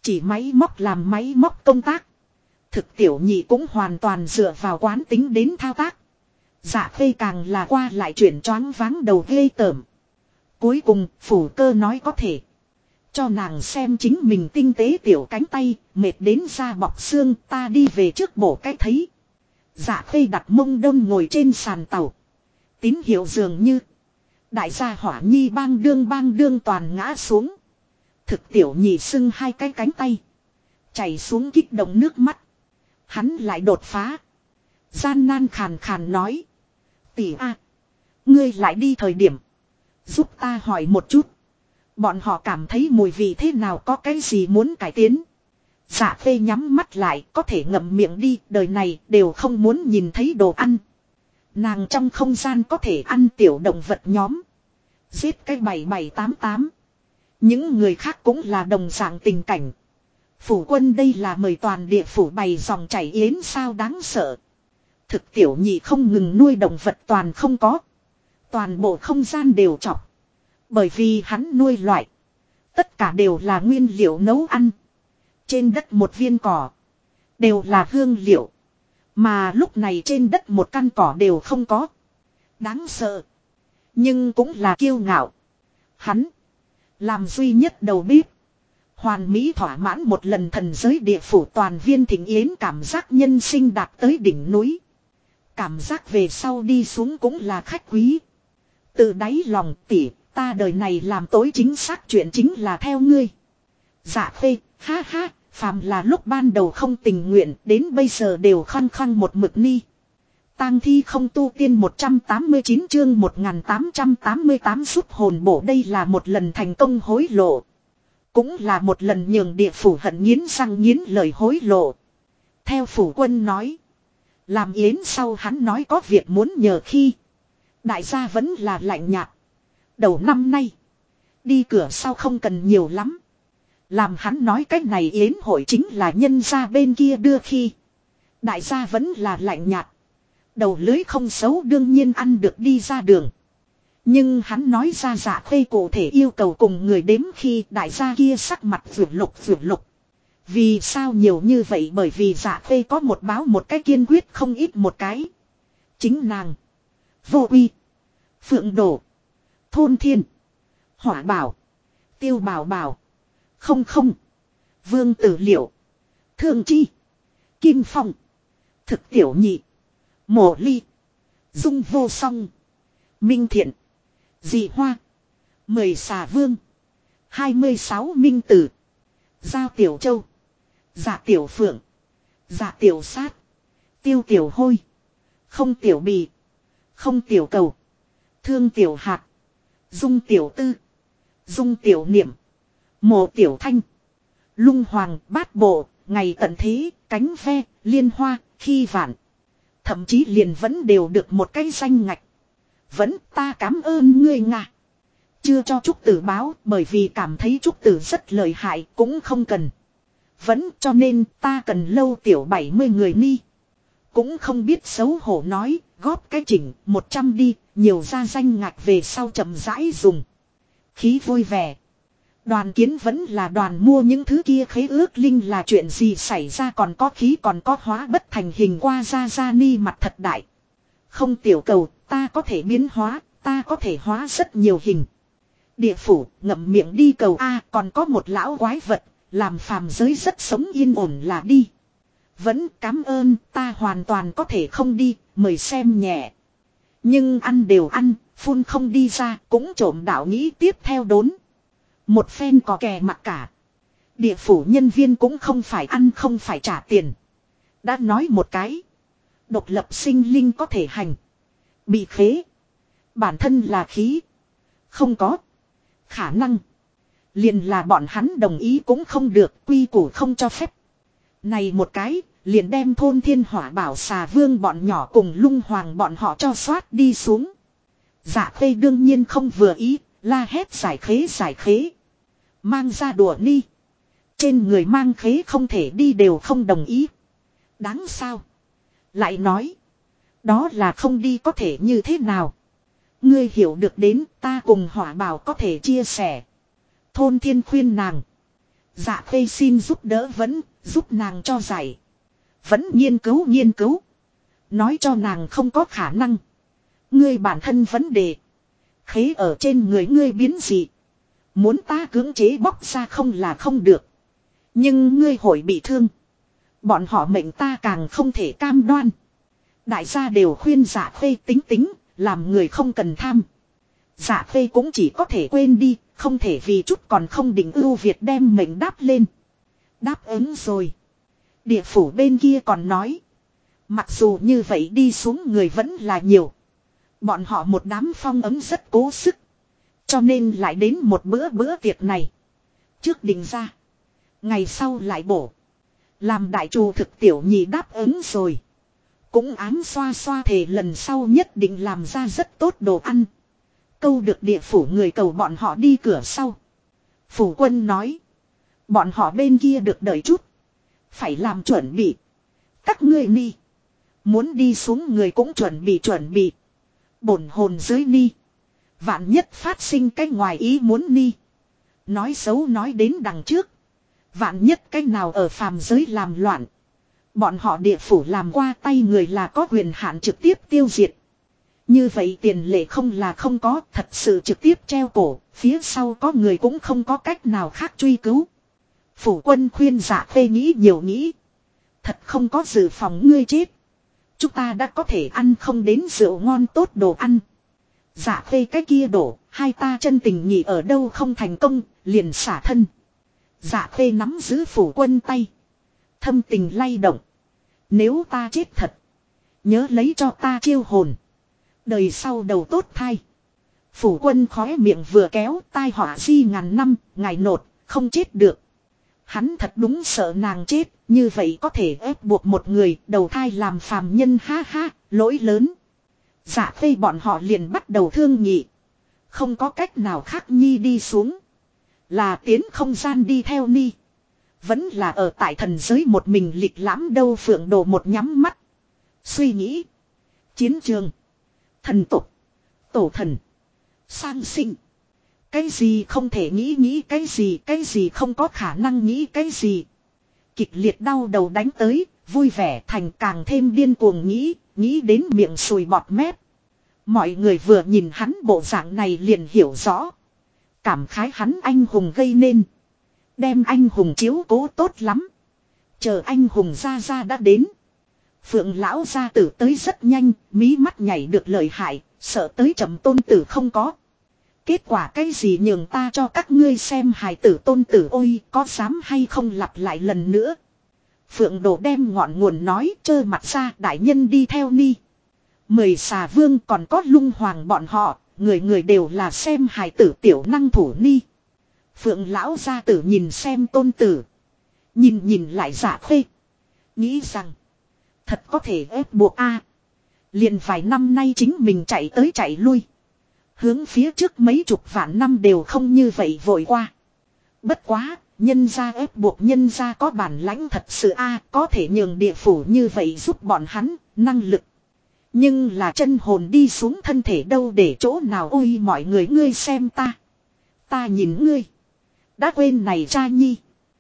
Chỉ máy móc làm máy móc công tác. Thực tiểu nhị cũng hoàn toàn dựa vào quán tính đến thao tác. Dạ Khê càng là qua lại chuyển choáng váng đầu ghê tởm. Cuối cùng phủ cơ nói có thể. Cho nàng xem chính mình tinh tế tiểu cánh tay, mệt đến da bọc xương, ta đi về trước bổ cái thấy. Dạ Khê đặt mông đông ngồi trên sàn tàu. Tín hiệu dường như đại gia hỏa nhi bang đương toàn ngã xuống. Thực tiểu nhị sưng hai cái cánh tay, chảy xuống kích động nước mắt. Hắn lại đột phá. Gian nan khàn khàn nói. Tỷ a, ngươi lại đi thời điểm, giúp ta hỏi một chút. Bọn họ cảm thấy mùi vị thế nào, có cái gì muốn cải tiến. Dạ Khê nhắm mắt lại, có thể ngậm miệng đi, đời này đều không muốn nhìn thấy đồ ăn. Nàng trong không gian có thể ăn tiểu động vật nhóm. Giết cái 7788. Những người khác cũng là đồng dạng tình cảnh. Phủ quân đây là mời toàn địa phủ bày dòng chảy yến sao đáng sợ. Thực tiểu nhị không ngừng nuôi động vật toàn không có. Toàn bộ không gian đều chọc. Bởi vì hắn nuôi loại, tất cả đều là nguyên liệu nấu ăn. Trên đất một viên cỏ, đều là hương liệu. Mà lúc này trên đất một căn cỏ đều không có. Đáng sợ. Nhưng cũng là kiêu ngạo. Hắn làm duy nhất đầu bếp, hoàn mỹ thỏa mãn một lần thần giới địa phủ toàn viên thịnh yến, cảm giác nhân sinh đạt tới đỉnh núi. Cảm giác về sau đi xuống cũng là khách quý. Từ đáy lòng tỉ, ta đời này làm tối chính xác chuyện chính là theo ngươi. Dạ Khê, ha ha, phàm là lúc ban đầu không tình nguyện, đến bây giờ đều khăng khăng một mực ni. Tang thi không tu tiên 189 chương 1888 giúp hồn bổ, đây là một lần thành công hối lộ. Cũng là một lần nhường địa phủ hận nghiến răng nghiến lời hối lộ. Theo phủ quân nói, làm yến sau hắn nói có việc muốn nhờ khi. Đại gia vẫn là lạnh nhạt. Đầu năm nay, đi cửa sau không cần nhiều lắm. Làm hắn nói cách này yến hội chính là nhân gia bên kia đưa khi. Đại gia vẫn là lạnh nhạt. Đầu lưới không xấu đương nhiên ăn được đi ra đường. Nhưng hắn nói ra Dạ Khê cụ thể yêu cầu cùng người đếm khi, đại gia kia sắc mặt vượt lục. Vì sao nhiều như vậy? Bởi vì Dạ Khê có một báo một cái kiên quyết không ít một cái. Chính nàng, Vô Uy, Phượng Đổ, Thôn Thiên, Hỏa Bảo, Tiêu Bảo Bảo, Không, Vương Tử Liệu, Thương Chi, Kim Phong, Thực Tiểu Nhị, Mộ Ly, Dung Vô Song, Minh Thiện, Dị Hoa, 10 Xà Vương, 26 Minh Tử, Giao Tiểu Châu, Dạ Tiểu Phượng, Dạ Tiểu Sát, Tiêu Tiểu Hôi, Không Tiểu Bì, Không Tiểu Cầu, Thương Tiểu Hạt, Dung Tiểu Tư, Dung Tiểu Niệm, Mộ Tiểu Thanh, Lung Hoàng, Bát Bộ, Ngày Tận Thế, Cánh Ve, Liên Hoa, Khi Vạn. Thậm chí liền vẫn đều được một cái danh ngạch. Vẫn ta cảm ơn ngươi Nga. Chưa cho Trúc Tử báo bởi vì cảm thấy Trúc Tử rất lợi hại cũng không cần. Vẫn cho nên ta cần lâu tiểu 70 người ni. Cũng không biết xấu hổ nói, góp cái chỉnh 100 đi, nhiều ra danh ngạch về sau chậm rãi dùng. Khí vui vẻ. Đoàn Kiến vẫn là đoàn mua những thứ kia khế ước linh là chuyện gì xảy ra, còn có khí còn có hóa bất thành hình qua ra ni mặt thật đại. Không Tiểu Cầu, ta có thể biến hóa, ta có thể hóa rất nhiều hình. Địa phủ, ngậm miệng đi cầu A, còn có một lão quái vật, làm phàm giới rất sống yên ổn là đi. Vẫn cảm ơn, ta hoàn toàn có thể không đi, mời xem nhẹ. Nhưng ăn đều ăn, phun không đi ra, cũng trộm đạo nghĩ tiếp theo đốn. Một phen có kè mặc cả. Địa phủ nhân viên cũng không phải ăn không phải trả tiền. Đã nói một cái. Độc lập sinh linh có thể hành. Bị khế. Bản thân là khí. Không có. Khả năng. Liền là bọn hắn đồng ý cũng không được, quy củ không cho phép. Này một cái, liền đem Thôn Thiên Hỏa Bảo Xà Vương bọn nhỏ cùng Lung Hoàng bọn họ cho soát đi xuống. Dạ Khê đương nhiên không vừa ý, la hét giải khế. Mang ra đùa ni. Trên người mang khế không thể đi đều không đồng ý. Đáng sao? Lại nói. Đó là không đi có thể như thế nào? Ngươi hiểu được đến ta cùng Hỏa Bảo có thể chia sẻ. Thôn Thiên khuyên nàng. Dạ Khê xin giúp đỡ vẫn, giúp nàng cho giải. Vẫn nghiên cứu. Nói cho nàng không có khả năng. Ngươi bản thân vấn đề. Khế ở trên người ngươi biến dị. Muốn ta cưỡng chế bóc ra không là không được. Nhưng ngươi hội bị thương. Bọn họ mệnh ta càng không thể cam đoan. Đại gia đều khuyên Dạ Khê tính, làm người không cần tham. Dạ Khê cũng chỉ có thể quên đi, không thể vì chút còn không định ưu việt đem mệnh đáp lên. Đáp ứng rồi. Địa phủ bên kia còn nói. Mặc dù như vậy đi xuống người vẫn là nhiều. Bọn họ một đám phong ấm rất cố sức. Cho nên lại đến một bữa tiệc này. Trước định ra. Ngày sau lại bổ. Làm đại trù thực tiểu nhị đáp ứng rồi. Cũng ám xoa thề lần sau nhất định làm ra rất tốt đồ ăn. Câu được địa phủ người cầu bọn họ đi cửa sau. Phủ quân nói. Bọn họ bên kia được đợi chút. Phải làm chuẩn bị. Các ngươi ni. Muốn đi xuống người cũng chuẩn bị. Bổn hồn dưới ni. Vạn nhất phát sinh cái ngoài ý muốn ni. Nói xấu nói đến đằng trước. Vạn nhất cái nào ở phàm giới làm loạn. Bọn họ địa phủ làm qua tay người là có quyền hạn trực tiếp tiêu diệt. Như vậy tiền lệ không là không có, thật sự trực tiếp treo cổ, phía sau có người cũng không có cách nào khác truy cứu. Phủ quân khuyên Dạ Khê nghĩ nhiều nghĩ. Thật không có dự phòng ngươi chết. Chúng ta đã có thể ăn không đến rượu ngon tốt đồ ăn. Dạ Khê cái kia đổ, hai ta chân tình nhị ở đâu không thành công, liền xả thân. Dạ Khê nắm giữ phủ quân tay. Thâm tình lay động. Nếu ta chết thật. Nhớ lấy cho ta chiêu hồn. Đời sau đầu tốt thai. Phủ quân khóe miệng vừa kéo tai họa di ngàn năm. Ngài nột không chết được. Hắn thật đúng sợ nàng chết. Như vậy có thể ép buộc một người đầu thai làm phàm nhân ha ha. Lỗi lớn. Dạ Khê bọn họ liền bắt đầu thương nghị. Không có cách nào khác nhi đi xuống. Là tiến không gian đi theo ni. Vẫn là ở tại thần giới một mình lịch lãm đâu. Phượng Đồ một nhắm mắt. Suy nghĩ. Chiến trường. Thần tục. Tổ thần. Sang sinh. Cái gì không thể nghĩ cái gì không có khả năng nghĩ cái gì. Kịch liệt đau đầu đánh tới. Vui vẻ thành càng thêm điên cuồng nghĩ đến miệng sùi bọt mép. Mọi người vừa nhìn hắn bộ dạng này liền hiểu rõ. Cảm khái hắn anh hùng gây nên. Đem anh hùng chiếu cố tốt lắm. Chờ anh hùng ra đã đến. Phượng lão gia tử tới rất nhanh, mí mắt nhảy được lợi hại, sợ tới chậm tôn tử không có. Kết quả cái gì nhường ta cho các ngươi xem hài tử tôn tử ôi, có dám hay không lặp lại lần nữa. Phượng Đồ đem ngọn nguồn nói trơ mặt ra đại nhân đi theo ni. 10 xà vương còn có lung hoàng bọn họ, người đều là xem hài tử tiểu năng thủ ni. Phượng lão gia tử nhìn xem tôn tử. Nhìn lại Dạ Khê. Nghĩ rằng. Thật có thể ép buộc a. Liền vài năm nay chính mình chạy tới chạy lui. Hướng phía trước mấy chục vạn năm đều không như vậy vội qua. Bất quá, nhân gia ép buộc nhân gia có bản lãnh thật sự a, có thể nhường địa phủ như vậy giúp bọn hắn, năng lực. Nhưng là chân hồn đi xuống thân thể đâu để chỗ nào ôi mọi người ngươi xem ta. Ta nhìn ngươi. Đã quên này cha nhi.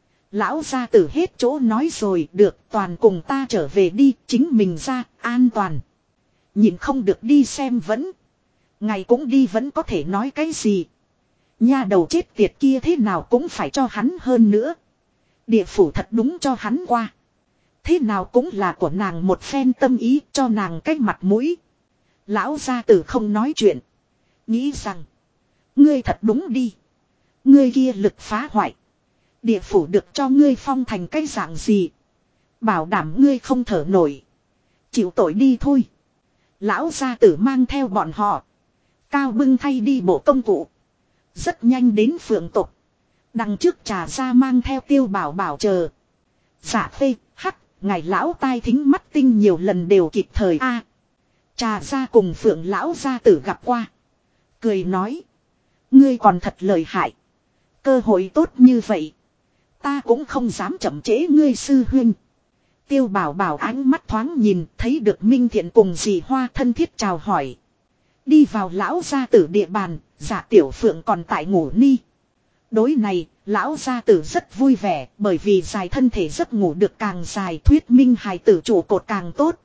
Lão gia tử hết chỗ nói rồi được toàn cùng ta trở về đi chính mình ra an toàn. Nhìn không được đi xem vẫn. Ngày cũng đi vẫn có thể nói cái gì. Nha đầu chết tiệt kia thế nào cũng phải cho hắn hơn nữa. Địa phủ thật đúng cho hắn qua. Thế nào cũng là của nàng một phen tâm ý cho nàng cái mặt mũi. Lão gia tử không nói chuyện. Nghĩ rằng. Ngươi thật đúng đi. Ngươi kia lực phá hoại. Địa phủ được cho ngươi phong thành cái dạng gì. Bảo đảm ngươi không thở nổi. Chịu tội đi thôi. Lão gia tử mang theo bọn họ. Cao bưng thay đi bộ công cụ. Rất nhanh đến phượng tục. Đằng trước trà ra mang theo tiêu bảo bảo chờ. Dạ Khê hắc. Ngài lão tai thính mắt tinh nhiều lần đều kịp thời a. Trà ra cùng phượng lão gia tử gặp qua. Cười nói. Ngươi còn thật lợi hại. Cơ hội tốt như vậy. Ta cũng không dám chậm trễ ngươi sư huynh. Tiêu bảo bảo ánh mắt thoáng nhìn thấy được Minh Thiện cùng dì Hoa thân thiết chào hỏi. Đi vào lão gia tử địa bàn, giả tiểu phượng còn tại ngủ ni. Đối này, lão gia tử rất vui vẻ bởi vì dài thân thể giấc ngủ được càng dài thuyết minh hài tử trụ cột càng tốt.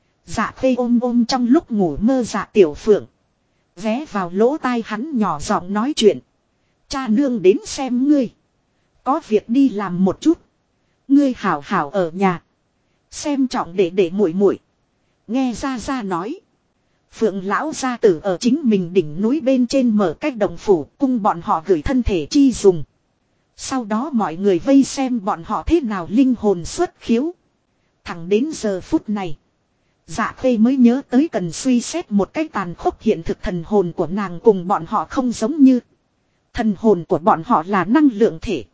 Dạ Khê ôm ôm trong lúc ngủ mơ Dạ Tiểu Phượng. Ghé vào lỗ tai hắn nhỏ giọng nói chuyện. Cha nương đến xem ngươi. Có việc đi làm một chút. Ngươi hảo hảo ở nhà. Xem trọng để muội muội. Nghe ra ra nói. Phượng lão gia tử ở chính mình đỉnh núi bên trên mở cách đồng phủ cung bọn họ gửi thân thể chi dùng. Sau đó mọi người vây xem bọn họ thế nào linh hồn xuất khiếu. Thẳng đến giờ phút này. Dạ Khê mới nhớ tới cần suy xét một cách tàn khốc hiện thực thần hồn của nàng cùng bọn họ không giống như. Thần hồn của bọn họ là năng lượng thể.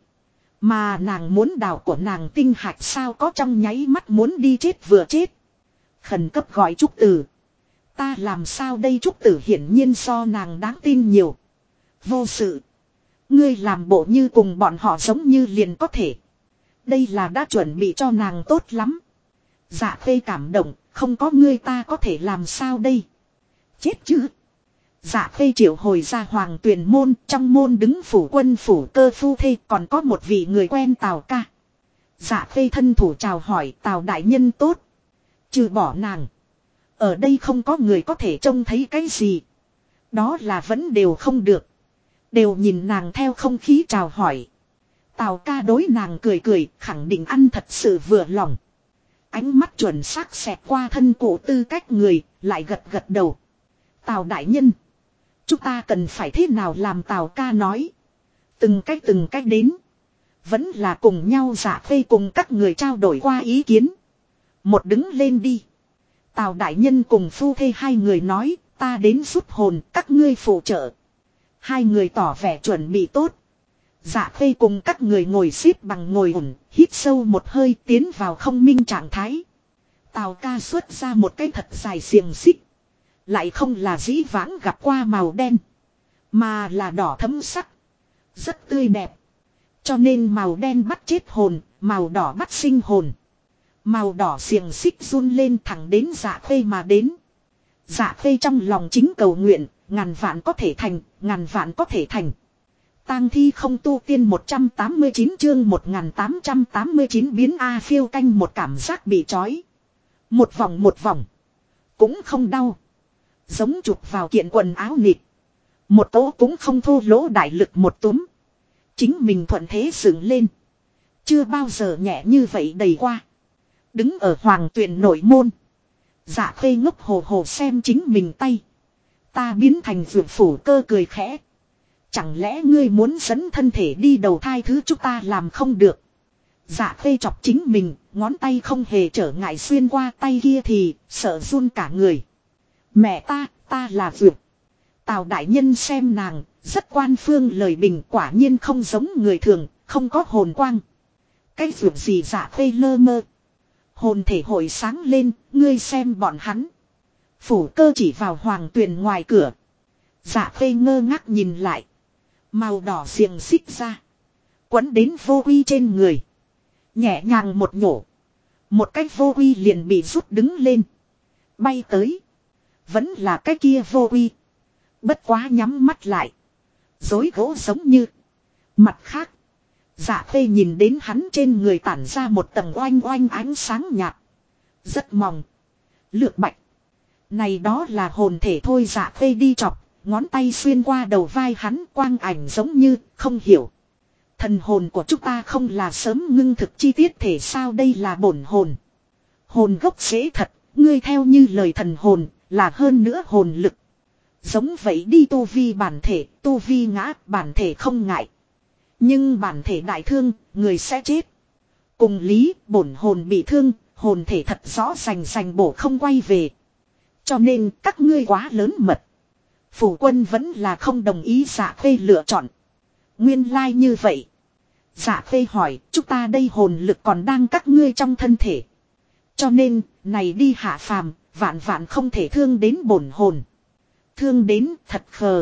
Mà nàng muốn đào của nàng tinh hạch sao có trong nháy mắt muốn đi chết vừa chết. Khẩn cấp gọi Trúc Tử. Ta làm sao đây Trúc Tử hiển nhiên so nàng đáng tin nhiều. Vô sự. Ngươi làm bộ như cùng bọn họ giống như liền có thể. Đây là đã chuẩn bị cho nàng tốt lắm. Dạ Khê cảm động, không có ngươi ta có thể làm sao đây. Chết chứ. Dạ Khê triệu hồi ra Hoàng Tuyền môn, trong môn đứng phủ quân phủ cơ phu thê còn có một vị người quen Tào ca. Dạ Khê thân thủ chào hỏi Tào đại nhân tốt. Trừ bỏ nàng. Ở đây không có người có thể trông thấy cái gì. Đó là vẫn đều không được. Đều nhìn nàng theo không khí chào hỏi. Tào ca đối nàng cười cười khẳng định ăn thật sự vừa lòng. Ánh mắt chuẩn xác xẹt qua thân cổ tư cách người, lại gật gật đầu. Tào đại nhân. Chúng ta cần phải thế nào làm Tào ca nói. Từng cách đến. Vẫn là cùng nhau Dạ Khê cùng các người trao đổi qua ý kiến. Một đứng lên đi. Tào đại nhân cùng phu thê hai người nói, ta đến giúp hồn các ngươi phụ trợ. Hai người tỏ vẻ chuẩn bị tốt. Dạ Khê cùng các người ngồi xếp bằng ngồi ổn, hít sâu một hơi tiến vào không minh trạng thái. Tào ca xuất ra một cái thật dài xiềng xích. Lại không là dĩ vãng gặp qua màu đen. Mà là đỏ thẫm sắc. Rất tươi đẹp. Cho nên màu đen bắt chết hồn, màu đỏ bắt sinh hồn. Màu đỏ xiềng xích run lên thẳng đến Dạ Khê mà đến. Dạ Khê trong lòng chính cầu nguyện, ngàn vạn có thể thành, ngàn vạn có thể thành. Tang thi không tu tiên 189 chương 1889 biến A phiêu canh một cảm giác bị trói. Một vòng. Cũng không đau. Giống chụp vào kiện quần áo nịt. Một tố cũng không thô lỗ đại lực một túm. Chính mình thuận thế dựng lên. Chưa bao giờ nhẹ như vậy đầy qua. Đứng ở Hoàng Tuyền nội môn. Dạ Khê ngốc hồ hồ xem chính mình tay. Ta biến thành vượt phủ cơ cười khẽ. Chẳng lẽ ngươi muốn dẫn thân thể đi đầu thai thứ chúng ta làm không được. Dạ Khê chọc chính mình, ngón tay không hề trở ngại xuyên qua tay kia thì sợ run cả người. Mẹ ta là vượt. Tào đại nhân xem nàng, rất quan phương lời bình quả nhiên không giống người thường, không có hồn quang. Cái vượt gì Dạ Khê lơ mơ. Hồn thể hội sáng lên, ngươi xem bọn hắn. Phủ cơ chỉ vào Hoàng Tuyền ngoài cửa. Dạ Khê ngơ ngác nhìn lại. Màu đỏ xiềng xích ra. Quấn đến vô uy trên người. Nhẹ nhàng một nhổ. Một cái vô uy liền bị rút đứng lên. Bay tới. Vẫn là cái kia vô uy. Bất quá nhắm mắt lại. Dối gỗ giống như. Mặt khác. Dạ Khê nhìn đến hắn trên người tản ra một tầng oanh oanh ánh sáng nhạt. Rất mỏng. Lược bạch. Này đó là hồn thể thôi. Dạ Khê đi chọc. Ngón tay xuyên qua đầu vai hắn quang ảnh giống như không hiểu. Thần hồn của chúng ta không là sớm ngưng thực chi tiết thể sao đây là bổn hồn. Hồn gốc dễ thật, ngươi theo như lời thần hồn là hơn nữa hồn lực. Giống vậy đi tu vi bản thể, tu vi ngã bản thể không ngại. Nhưng bản thể đại thương, người sẽ chết. Cùng lý, bổn hồn bị thương, hồn thể thật rõ rành bổ không quay về. Cho nên các ngươi quá lớn mật. Phủ quân vẫn là không đồng ý Dạ Khê lựa chọn. Nguyên lai như vậy. Dạ Khê hỏi, chúng ta đây hồn lực còn đang các ngươi trong thân thể. Cho nên, này đi hạ phàm, vạn vạn không thể thương đến bổn hồn. Thương đến thật khờ.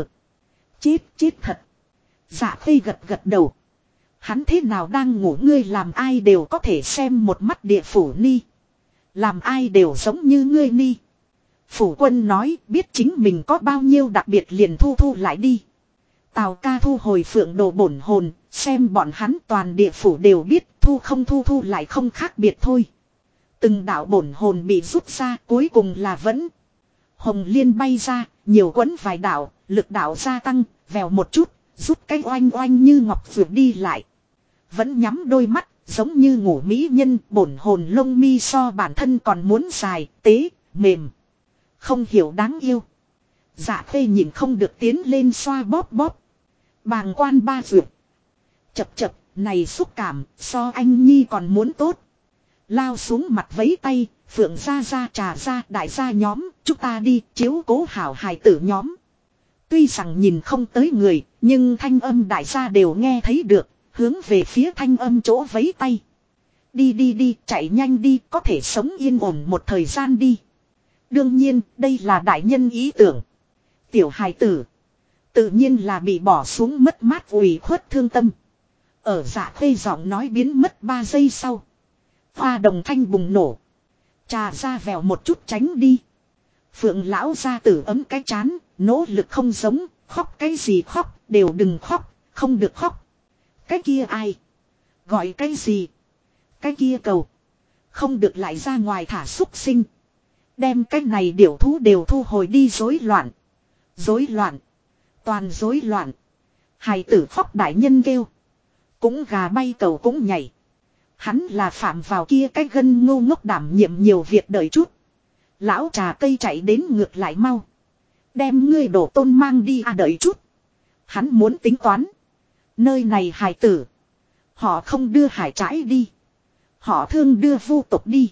Chết thật. Dạ Khê gật đầu. Hắn thế nào đang ngủ ngươi làm ai đều có thể xem một mắt địa phủ ni. Làm ai đều giống như ngươi ni. Phủ quân nói biết chính mình có bao nhiêu đặc biệt liền thu lại đi. Tào ca thu hồi phượng đồ bổn hồn, xem bọn hắn toàn địa phủ đều biết thu không thu thu lại không khác biệt thôi. Từng đạo bổn hồn bị rút ra cuối cùng là vẫn. Hồng liên bay ra, nhiều quấn vài đạo, lực đạo gia tăng, vèo một chút, rút cái oanh oanh như ngọc vượt đi lại. Vẫn nhắm đôi mắt, giống như ngủ mỹ nhân, bổn hồn lông mi so bản thân còn muốn dài, tế, mềm. Không hiểu đáng yêu. Dạ Khê nhìn không được tiến lên xoa bóp bóp. Bàng quan ba vượt. Chập chập, này xúc cảm, so anh Nhi còn muốn tốt. Lao xuống mặt vấy tay, Phượng ra trà ra đại gia nhóm, chúng ta đi chiếu cố hảo hài tử nhóm. Tuy rằng nhìn không tới người, nhưng thanh âm đại gia đều nghe thấy được, hướng về phía thanh âm chỗ vấy tay. Đi đi đi, chạy nhanh đi, có thể sống yên ổn một thời gian đi. Đương nhiên, đây là đại nhân ý tưởng. Tiểu hài tử, tự nhiên là bị bỏ xuống mất mát ủy khuất thương tâm. Ở Dạ Khê giọng nói biến mất 3 giây sau. Hoa đồng thanh bùng nổ. Trà ra vèo một chút tránh đi. Phượng lão gia tử ấm cái chán, nỗ lực không giống, khóc cái gì khóc, đều đừng khóc, không được khóc. Cái kia ai? Gọi cái gì? Cái kia cầu. Không được lại ra ngoài thả súc sinh. Đem cái này điểu thú đều thu hồi đi rối loạn. Rối loạn. Toàn rối loạn. Hài tử khóc đại nhân kêu. Cũng gà bay cầu cũng nhảy. Hắn là phạm vào kia cái gân ngu ngốc đảm nhiệm nhiều việc đợi chút. Lão trà cây chạy đến ngược lại mau. Đem ngươi đổ tôn mang đi đợi chút. Hắn muốn tính toán. Nơi này hài tử. Họ không đưa hải trãi đi. Họ thương đưa vu tục đi.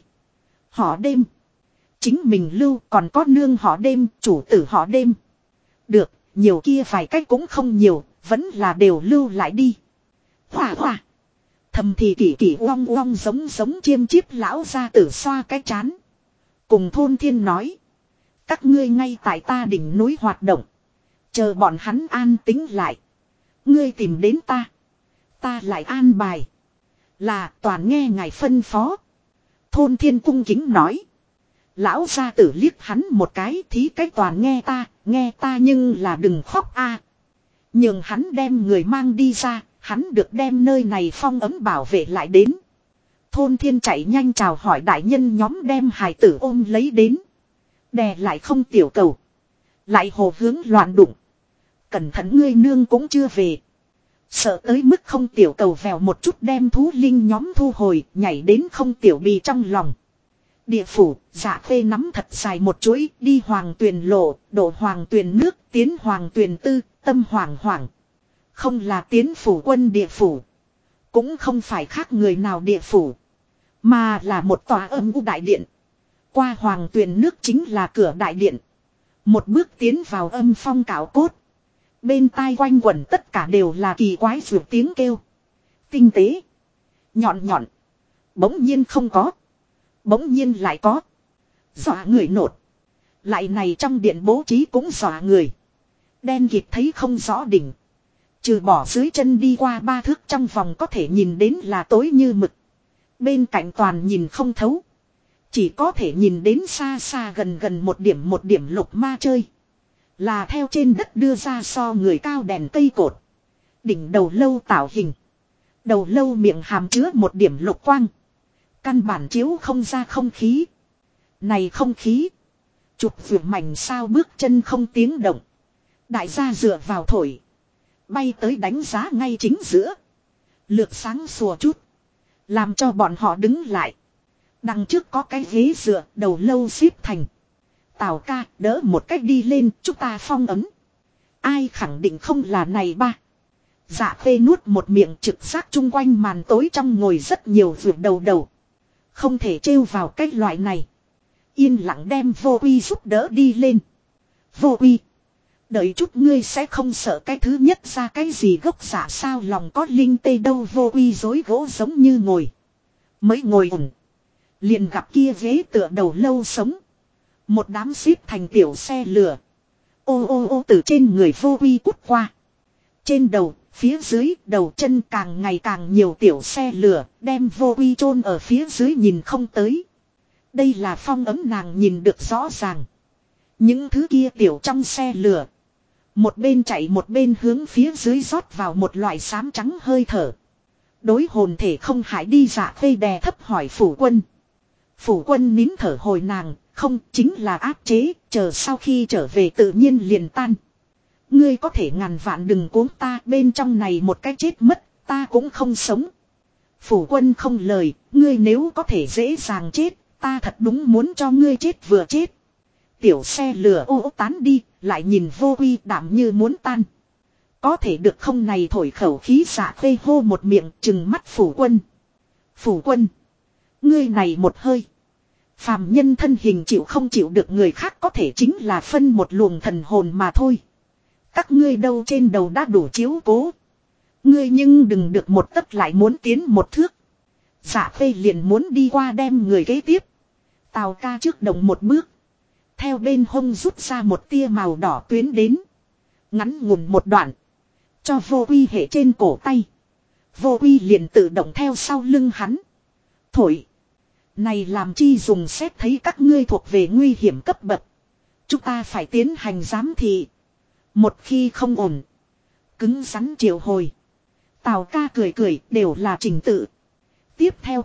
Họ đêm. Chính mình lưu còn có nương họ đêm, chủ tử họ đêm. Được, nhiều kia vài cách cũng không nhiều, vẫn là đều lưu lại đi. Hòa hòa. Thầm thì kỷ kỷ uong uong giống chiêm chiếp lão ra tử xoa cái chán. Cùng thôn thiên nói. Các ngươi ngay tại ta đỉnh núi hoạt động. Chờ bọn hắn an tính lại. Ngươi tìm đến ta. Ta lại an bài. Là toàn nghe ngài phân phó. Thôn thiên cung kính nói. Lão gia tử liếc hắn một cái thí cái toàn nghe ta nhưng là đừng khóc a. Nhưng hắn đem người mang đi ra, hắn được đem nơi này phong ấm bảo vệ lại đến. Thôn thiên chạy nhanh chào hỏi đại nhân nhóm đem hài tử ôm lấy đến. Đè lại không tiểu cầu. Lại hồ hướng loạn đụng. Cẩn thận ngươi nương cũng chưa về. Sợ tới mức không tiểu cầu vèo một chút đem thú linh nhóm thu hồi, nhảy đến không tiểu bì trong lòng. Địa phủ, Dạ Khê nắm thật dài một chuỗi, đi hoàng tuyền lộ, đổ hoàng tuyền nước, tiến hoàng tuyền tư, tâm hoảng hoảng. Không là tiến phủ quân địa phủ. Cũng không phải khác người nào địa phủ. Mà là một tòa âm u đại điện. Qua hoàng tuyền nước chính là cửa đại điện. Một bước tiến vào âm phong cảo cốt. Bên tai quanh quẩn tất cả đều là kỳ quái ruột tiếng kêu. Tinh tế. Nhọn nhọn. Bỗng nhiên không có. Bỗng nhiên lại có. Dọa người nột. Lại này trong điện bố trí cũng dọa người. Đen kịt thấy không rõ đỉnh. Trừ bỏ dưới chân đi qua 3 thước trong vòng có thể nhìn đến là tối như mực. Bên cạnh toàn nhìn không thấu. Chỉ có thể nhìn đến xa xa gần một điểm lục ma chơi. Là theo trên đất đưa ra so người cao đèn cây cột. Đỉnh đầu lâu tạo hình. Đầu lâu miệng hàm chứa một điểm lục quang. Căn bản chiếu không ra không khí. Này không khí. Chụp vượt mảnh sao bước chân không tiếng động. Đại gia dựa vào thổi. Bay tới đánh giá ngay chính giữa. Lược sáng sủa chút. Làm cho bọn họ đứng lại. Đằng trước có cái ghế dựa đầu lâu xếp thành. Tào ca đỡ một cách đi lên chúng ta phong ấm. Ai khẳng định không là này ba. Dạ Khê nuốt một miệng trực giác chung quanh màn tối trong ngồi rất nhiều vượt đầu. Không thể trêu vào cái loại này. Yên lặng đem vô uy giúp đỡ đi lên. Vô uy. Đợi chút ngươi sẽ không sợ cái thứ nhất ra cái gì gốc giả sao lòng có linh tê đâu vô uy dối gỗ giống như ngồi. Mới ngồi ổn. Liền gặp kia ghế tựa đầu lâu sống. Một đám xếp thành tiểu xe lửa. Ô từ trên người vô uy cút qua. Trên đầu, phía dưới, đầu chân càng ngày càng nhiều tiểu xe lửa, đem vô uy chôn ở phía dưới nhìn không tới. Đây là phong ấm nàng nhìn được rõ ràng. Những thứ kia tiểu trong xe lửa. Một bên chạy một bên hướng phía dưới rót vào một loại xám trắng hơi thở. Đối hồn thể không hại đi Dạ Khê đè thấp hỏi phủ quân. Phủ quân nín thở hồi nàng, không chính là áp chế, chờ sau khi trở về tự nhiên liền tan. Ngươi có thể ngàn vạn đừng cuống ta, bên trong này một cái chết mất, ta cũng không sống. Phủ quân không lời, ngươi nếu có thể dễ dàng chết, ta thật đúng muốn cho ngươi chết vừa chết. Tiểu xe lửa ô tán đi, lại nhìn Vô Quy đảm như muốn tan. Có thể được không này thổi khẩu khí Dạ Khê hô một miệng trừng mắt phủ quân. Phủ quân, ngươi này một hơi. Phàm nhân thân hình chịu không chịu được người khác có thể chính là phân một luồng thần hồn mà thôi. Các ngươi đâu trên đầu đã đủ chiếu cố. Ngươi nhưng đừng được một tấc lại muốn tiến một thước. Dạ Khê liền muốn đi qua đem người kế tiếp. Tào ca trước động một bước. Theo bên hông rút ra một tia màu đỏ tuyến đến. Ngắn ngủn một đoạn. Cho Vô Quy hệ trên cổ tay. Vô Quy liền tự động theo sau lưng hắn. Thổi. Này làm chi dùng xét thấy các ngươi thuộc về nguy hiểm cấp bậc. Chúng ta phải tiến hành giám thị. Một khi không ổn. Cứng rắn triệu hồi. Tào ca cười cười đều là trình tự. Tiếp theo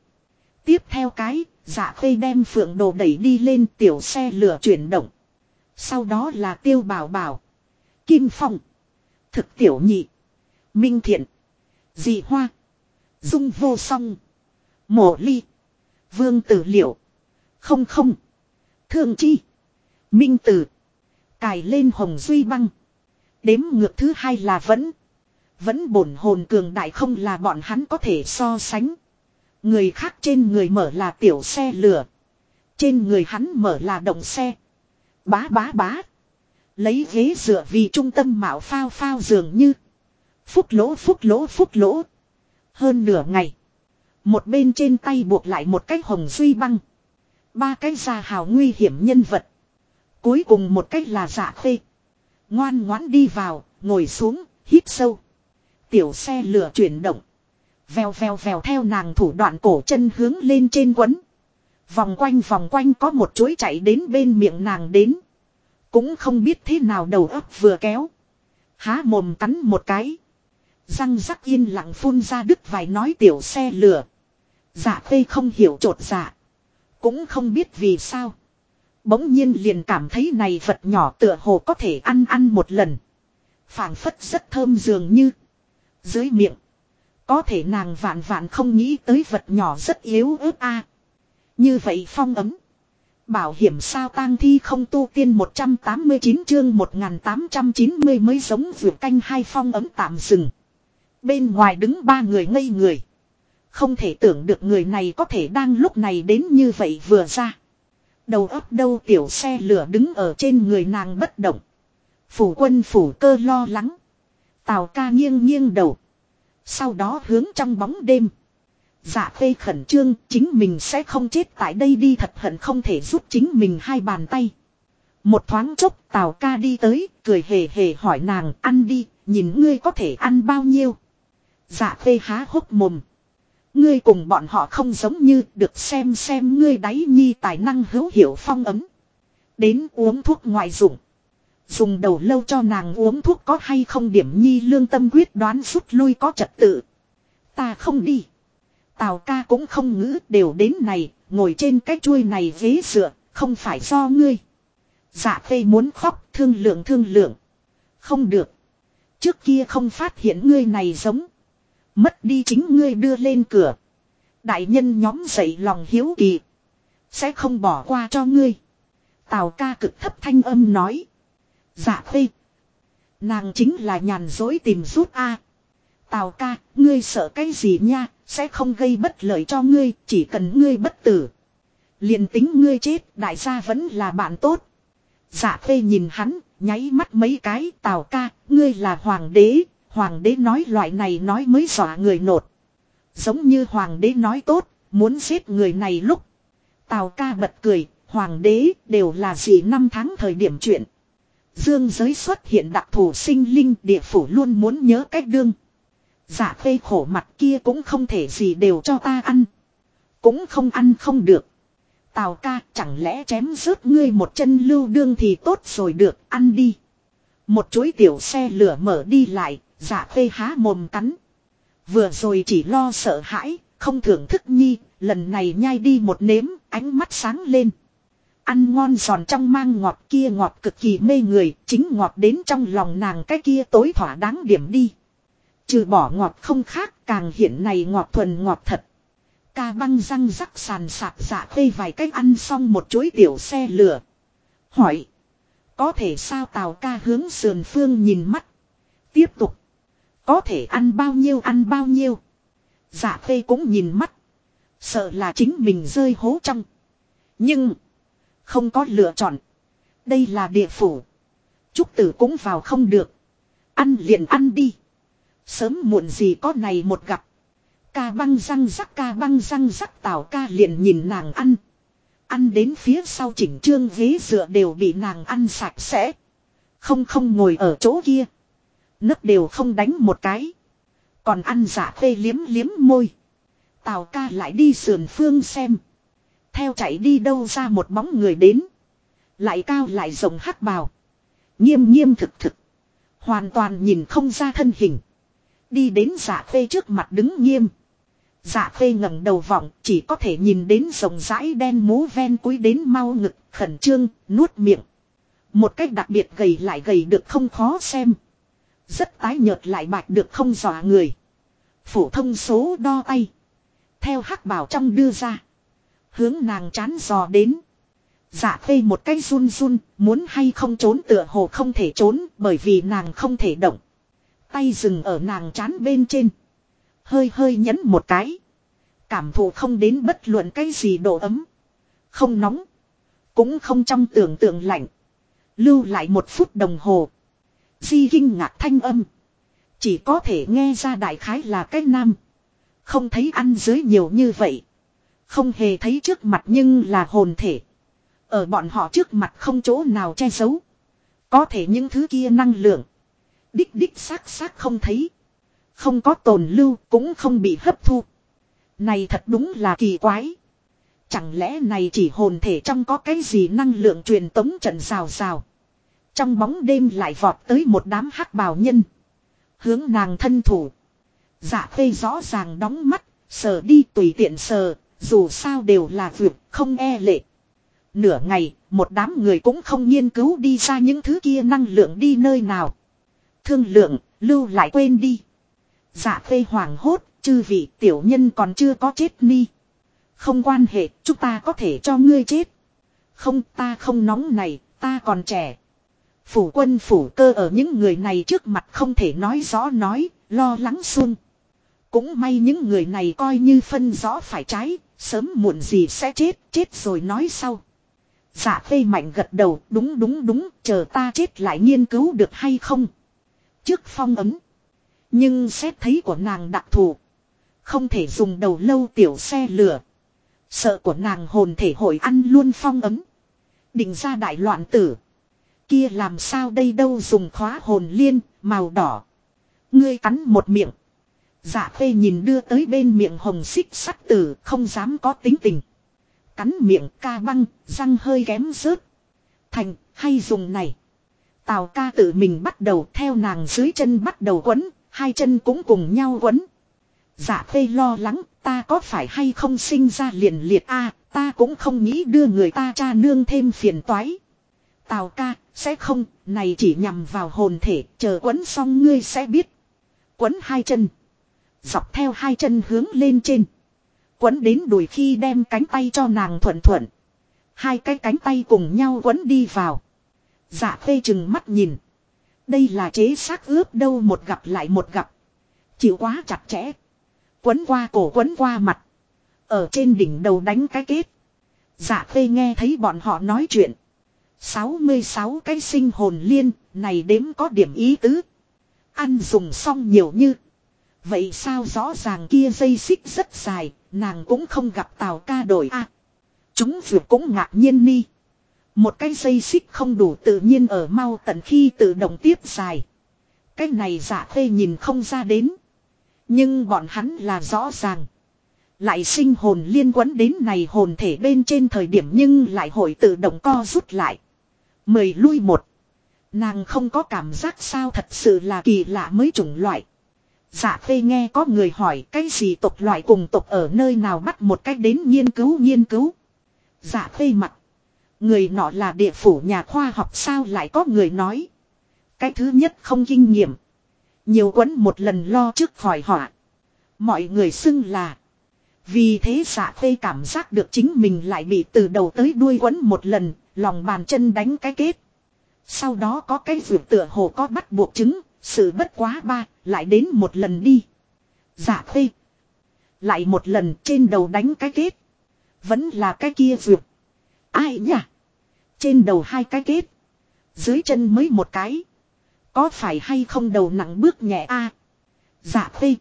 cái. Dạ Khê đem phượng đồ đẩy đi lên tiểu xe lửa chuyển động. Sau đó là Tiêu Bảo Bảo. Kim Phong. Thực Tiểu Nhị. Minh Thiện. Dị Hoa. Dung Vô Song. Mộ Ly. Vương Tử Liệu. Không. Thương Chi. Minh Tử. Cài lên Hồng Duy Băng. Đếm ngược thứ hai là vẫn bổn hồn cường đại không là bọn hắn có thể so sánh. Người khác trên người mở là tiểu xe lửa. Trên người hắn mở là động xe. Bá. Lấy ghế dựa vì trung tâm mạo phao dường như. Phúc lỗ. Hơn nửa ngày. Một bên trên tay buộc lại một cái Hồng Duy Băng. Ba cái gia hào nguy hiểm nhân vật. Cuối cùng một cách là Dạ Khê. Ngoan ngoãn đi vào, ngồi xuống, hít sâu. Tiểu xe lửa chuyển động. Vèo theo nàng thủ đoạn cổ chân hướng lên trên quấn. Vòng quanh có một chuỗi chạy đến bên miệng nàng đến. Cũng không biết thế nào đầu óc vừa kéo. Há mồm cắn một cái. Răng rắc yên lặng phun ra đứt vài nói tiểu xe lửa. Dạ Khê không hiểu trột dạ. Cũng không biết vì sao. Bỗng nhiên liền cảm thấy này vật nhỏ tựa hồ có thể ăn một lần. Phảng phất rất thơm dường như. Dưới miệng. Có thể nàng vạn không nghĩ tới vật nhỏ rất yếu ớt a. Như vậy phong ấm. Bảo hiểm sao tang thi không tu tiên 189 chương 1890 mới giống vượt canh hai phong ấm tạm dừng. Bên ngoài đứng ba người ngây người. Không thể tưởng được người này có thể đang lúc này đến như vậy vừa ra. Đầu óc đâu tiểu xe lửa đứng ở trên người nàng bất động. Phủ quân phủ cơ lo lắng. Tào ca nghiêng đầu. Sau đó hướng trong bóng đêm. Dạ Khê khẩn trương chính mình sẽ không chết tại đây đi thật hận không thể giúp chính mình hai bàn tay. Một thoáng chốc Tào ca đi tới cười hề hỏi nàng ăn đi nhìn ngươi có thể ăn bao nhiêu. Dạ Khê há hốc mồm. Ngươi cùng bọn họ không giống như được xem ngươi đáy nhi tài năng hữu hiệu phong ấm. Đến uống thuốc ngoại dụng. Dùng đầu lâu cho nàng uống thuốc có hay không điểm nhi lương tâm quyết đoán rút lui có trật tự. Ta không đi. Tào ca cũng không ngữ đều đến này, ngồi trên cái chuôi này ghế dựa, không phải do ngươi. Dạ Khê muốn khóc thương lượng. Không được. Trước kia không phát hiện ngươi này giống. Mất đi chính ngươi đưa lên cửa. Đại nhân nhóm dậy lòng hiếu kỳ. Sẽ không bỏ qua cho ngươi. Tào ca cực thấp thanh âm nói. Dạ Khê. Nàng chính là nhàn dối tìm rút a. Tào ca, ngươi sợ cái gì nha, sẽ không gây bất lợi cho ngươi, chỉ cần ngươi bất tử. Liền tính ngươi chết, đại gia vẫn là bạn tốt. Dạ Khê nhìn hắn, nháy mắt mấy cái, Tào ca, ngươi là hoàng đế nói loại này nói mới dọa người nột. Giống như hoàng đế nói tốt, muốn giết người này lúc. Tào ca bật cười, hoàng đế đều là gì năm tháng thời điểm chuyện. Dương giới xuất hiện đặc thù sinh linh địa phủ luôn muốn nhớ cách đương. Dạ Khê khổ mặt kia cũng không thể gì đều cho ta ăn. Cũng không ăn không được. Tào ca chẳng lẽ chém rớt ngươi một chân lưu đương thì tốt rồi được ăn đi. Một chuỗi tiểu xe lửa mở đi lại, Dạ Khê há mồm cắn. Vừa rồi chỉ lo sợ hãi, không thưởng thức nhi, lần này nhai đi một nếm, ánh mắt sáng lên. Ăn ngon giòn trong mang ngọt kia ngọt cực kỳ mê người, chính ngọt đến trong lòng nàng cái kia tối thỏa đáng điểm đi. Trừ bỏ ngọt không khác, càng hiện này ngọt thuần ngọt thật. Ca băng răng rắc sàn sạc Dạ Khê vài cách ăn xong một chuỗi tiểu xe lửa. Hỏi. Có thể sao Tào ca hướng sườn phương nhìn mắt. Tiếp tục. Có thể ăn bao nhiêu. Dạ Khê cũng nhìn mắt. Sợ là chính mình rơi hố trong. Nhưng. Không có lựa chọn. Đây là địa phủ. Trúc tử cũng vào không được. Ăn liền ăn đi. Sớm muộn gì có này một gặp. Ca băng răng rắc Tào ca liền nhìn nàng ăn. Ăn đến phía sau chỉnh trương ghế dựa đều bị nàng ăn sạch sẽ. Không ngồi ở chỗ kia. Nấc đều không đánh một cái. Còn ăn Dạ Khê liếm liếm môi. Tào ca lại đi sườn phương xem. Theo chạy đi đâu ra một bóng người đến. Lại cao lại rộng hắc bào. Nghiêm thực. Hoàn toàn nhìn không ra thân hình. Đi đến Dạ Khê trước mặt đứng nghiêm. Dạ Khê ngẩng đầu vọng chỉ có thể nhìn đến rộng rãi đen mú ven cúi đến mau ngực khẩn trương nuốt miệng. Một cách đặc biệt gầy lại gầy được không khó xem. Rất tái nhợt lại bạch được không dọa người. Phổ thông số đo tay. Theo hắc bảo trong đưa ra. Hướng nàng chán dò đến. Dạ Khê một cái run muốn hay không trốn tựa hồ không thể trốn bởi vì nàng không thể động. Tay dừng ở nàng chán bên trên. Hơi nhấn một cái. Cảm thụ không đến bất luận cái gì độ ấm. Không nóng. Cũng không trong tưởng tượng lạnh. Lưu lại 1 phút đồng hồ. Di kinh ngạc thanh âm. Chỉ có thể nghe ra đại khái là cái nam. Không thấy ăn dưới nhiều như vậy. Không hề thấy trước mặt nhưng là hồn thể. Ở bọn họ trước mặt không chỗ nào che giấu. Có thể những thứ kia năng lượng. Đích xác không thấy. Không có tồn lưu cũng không bị hấp thu. Này thật đúng là kỳ quái. Chẳng lẽ này chỉ hồn thể trong có cái gì năng lượng truyền tống trận rào. Trong bóng đêm lại vọt tới một đám hắc bào nhân. Hướng nàng thân thủ. Dạ Khê rõ ràng đóng mắt. Sờ đi tùy tiện sờ. Dù sao đều là vượt không e lệ. Nửa ngày một đám người cũng không nghiên cứu đi ra những thứ kia năng lượng đi nơi nào. Thương lượng lưu lại quên đi. Dạ Khê hoảng hốt. Chư vị tiểu nhân còn chưa có chết ni. Không quan hệ chúng ta có thể cho ngươi chết. Không ta không nóng này ta còn trẻ. Phủ quân phủ cơ ở những người này trước mặt không thể nói rõ nói, lo lắng xuông. Cũng may những người này coi như phân rõ phải trái, sớm muộn gì sẽ chết rồi nói sau. Dạ Khê mạnh gật đầu, đúng, chờ ta chết lại nghiên cứu được hay không. Trước phong ấm. Nhưng xét thấy của nàng đặc thù. Không thể dùng đầu lâu tiểu xe lửa. Sợ của nàng hồn thể hội ăn luôn phong ấm. Định ra đại loạn tử. Kia làm sao đây đâu dùng khóa hồn liên, màu đỏ. Ngươi cắn một miệng. Dạ Khê nhìn đưa tới bên miệng hồng xích sắt tử không dám có tính tình. Cắn miệng ca băng, răng hơi kém rớt. Thành, hay dùng này. Tào ca tự mình bắt đầu theo nàng dưới chân bắt đầu quấn, 2 chân cũng cùng nhau quấn. Dạ Khê lo lắng, ta có phải hay không sinh ra liền liệt a, ta cũng không nghĩ đưa người ta cha nương thêm phiền toái. Tào ca, sẽ không, này chỉ nhằm vào hồn thể, chờ quấn xong ngươi sẽ biết. Quấn 2 chân. Dọc theo 2 chân hướng lên trên. Quấn đến đùi khi đem cánh tay cho nàng thuận. 2 cái cánh tay cùng nhau quấn đi vào. Dạ Khê chừng mắt nhìn. Đây là chế xác ướp đâu một gặp lại một gặp. Chịu quá chặt chẽ. Quấn qua cổ quấn qua mặt. Ở trên đỉnh đầu đánh cái kết. Dạ Khê nghe thấy bọn họ nói chuyện. 66 cái sinh hồn liên, này đếm có điểm ý tứ. Ăn dùng xong nhiều như. Vậy sao rõ ràng kia dây xích rất dài, nàng cũng không gặp Tào ca đổi a. Chúng vượt cũng ngạc nhiên ni. Một cái dây xích không đủ tự nhiên ở mau tận khi tự động tiếp dài. Cái này Dạ Khê nhìn không ra đến. Nhưng bọn hắn là rõ ràng. Lại sinh hồn liên quấn đến này hồn thể bên trên thời điểm nhưng lại hội tự động co rút lại. 10 lui 1. Nàng không có cảm giác sao, thật sự là kỳ lạ mới chủng loại. Dạ Khê nghe có người hỏi cái gì tộc loại cùng tộc ở nơi nào bắt một cách đến nghiên cứu. Dạ Khê mặt. Người nọ là địa phủ nhà khoa học sao, lại có người nói. Cái thứ nhất không kinh nghiệm. Nhiều quấn một lần lo trước khỏi họa. Mọi người xưng là. Vì thế Dạ Khê cảm giác được chính mình lại bị từ đầu tới đuôi quấn một lần, lòng bàn chân đánh cái kết. Sau đó có cái vượt tựa hồ có bắt buộc chứng, sự bất quá ba, lại đến một lần đi. Dạ Khê. Lại một lần trên đầu đánh cái kết. Vẫn là cái kia vượt. Ai nhỉ? Trên đầu hai cái kết. Dưới chân mới một cái. Có phải hay không đầu nặng bước nhẹ a? Dạ Khê.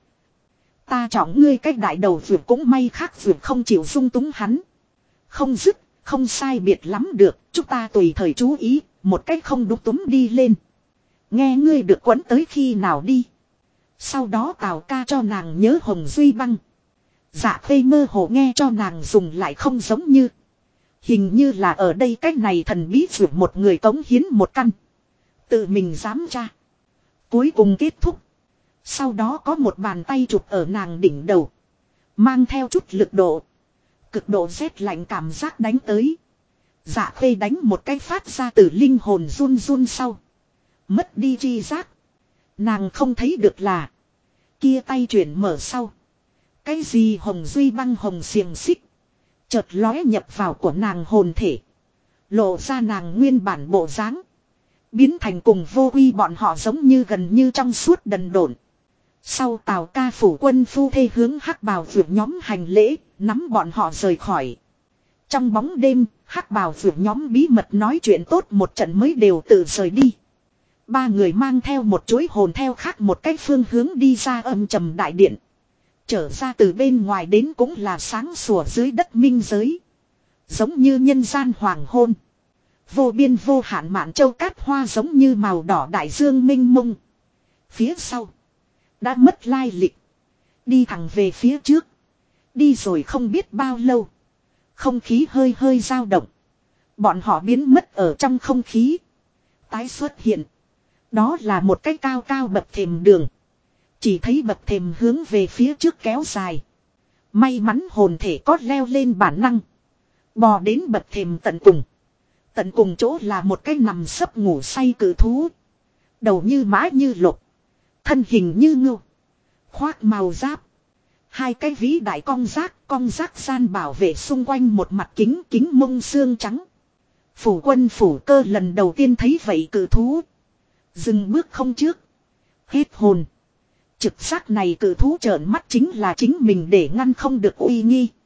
Ta chọn ngươi cách đại đầu vượt cũng may khác vượt không chịu dung túng hắn. Không dứt, không sai biệt lắm được, chúng ta tùy thời chú ý, một cách không đúng túm đi lên. Nghe ngươi được quấn tới khi nào đi. Sau đó Tào ca cho nàng nhớ Hồng Duy Băng. Dạ Khê mơ hồ nghe cho nàng dùng lại không giống như. Hình như là ở đây cách này thần bí vượt một người cống hiến một căn. Tự mình dám tra. Cuối cùng kết thúc. Sau đó có một bàn tay chụp ở nàng đỉnh đầu. Mang theo chút lực độ. Cực độ rét lạnh cảm giác đánh tới. Dạ Khê đánh một cái phát ra từ linh hồn run run sau. Mất đi tri giác. Nàng không thấy được là. Kia tay chuyển mở sau. Cái gì Hồng Duy Băng hồng xiềng xích. Chợt lóe nhập vào của nàng hồn thể. Lộ ra nàng nguyên bản bộ dáng. Biến thành cùng Vô Uy bọn họ giống như gần như trong suốt đần độn. Sau Tào ca phủ quân phu thê hướng hắc bào vượt nhóm hành lễ, nắm bọn họ rời khỏi. Trong bóng đêm, hắc bào vượt nhóm bí mật nói chuyện tốt một trận mới đều tự rời đi. Ba người mang theo một chuỗi hồn theo khác một cách phương hướng đi ra âm trầm đại điện. Trở ra từ bên ngoài đến cũng là sáng sủa dưới đất minh giới. Giống như nhân gian hoàng hôn. Vô biên vô hạn mạn châu cát hoa giống như màu đỏ đại dương minh mông. Phía sau. Đã mất lai lịch. Đi thẳng về phía trước. Đi rồi không biết bao lâu. Không khí hơi hơi dao động. Bọn họ biến mất ở trong không khí. Tái xuất hiện. Đó là một cái cao cao bậc thềm đường. Chỉ thấy bậc thềm hướng về phía trước kéo dài. May mắn hồn thể có leo lên bản năng. Bò đến bậc thềm tận cùng. Tận cùng chỗ là một cái nằm sấp ngủ say cự thú. Đầu như mã như lục. Thân hình như ngưu. Khoác màu giáp. Hai cái vĩ đại cong giác gian bảo vệ xung quanh một mặt kính mông xương trắng. Phủ quân phủ cơ lần đầu tiên thấy vậy cự thú. Dừng bước không trước. Hết hồn. Trực giác này cự thú trợn mắt chính là chính mình để ngăn không được uy nghi.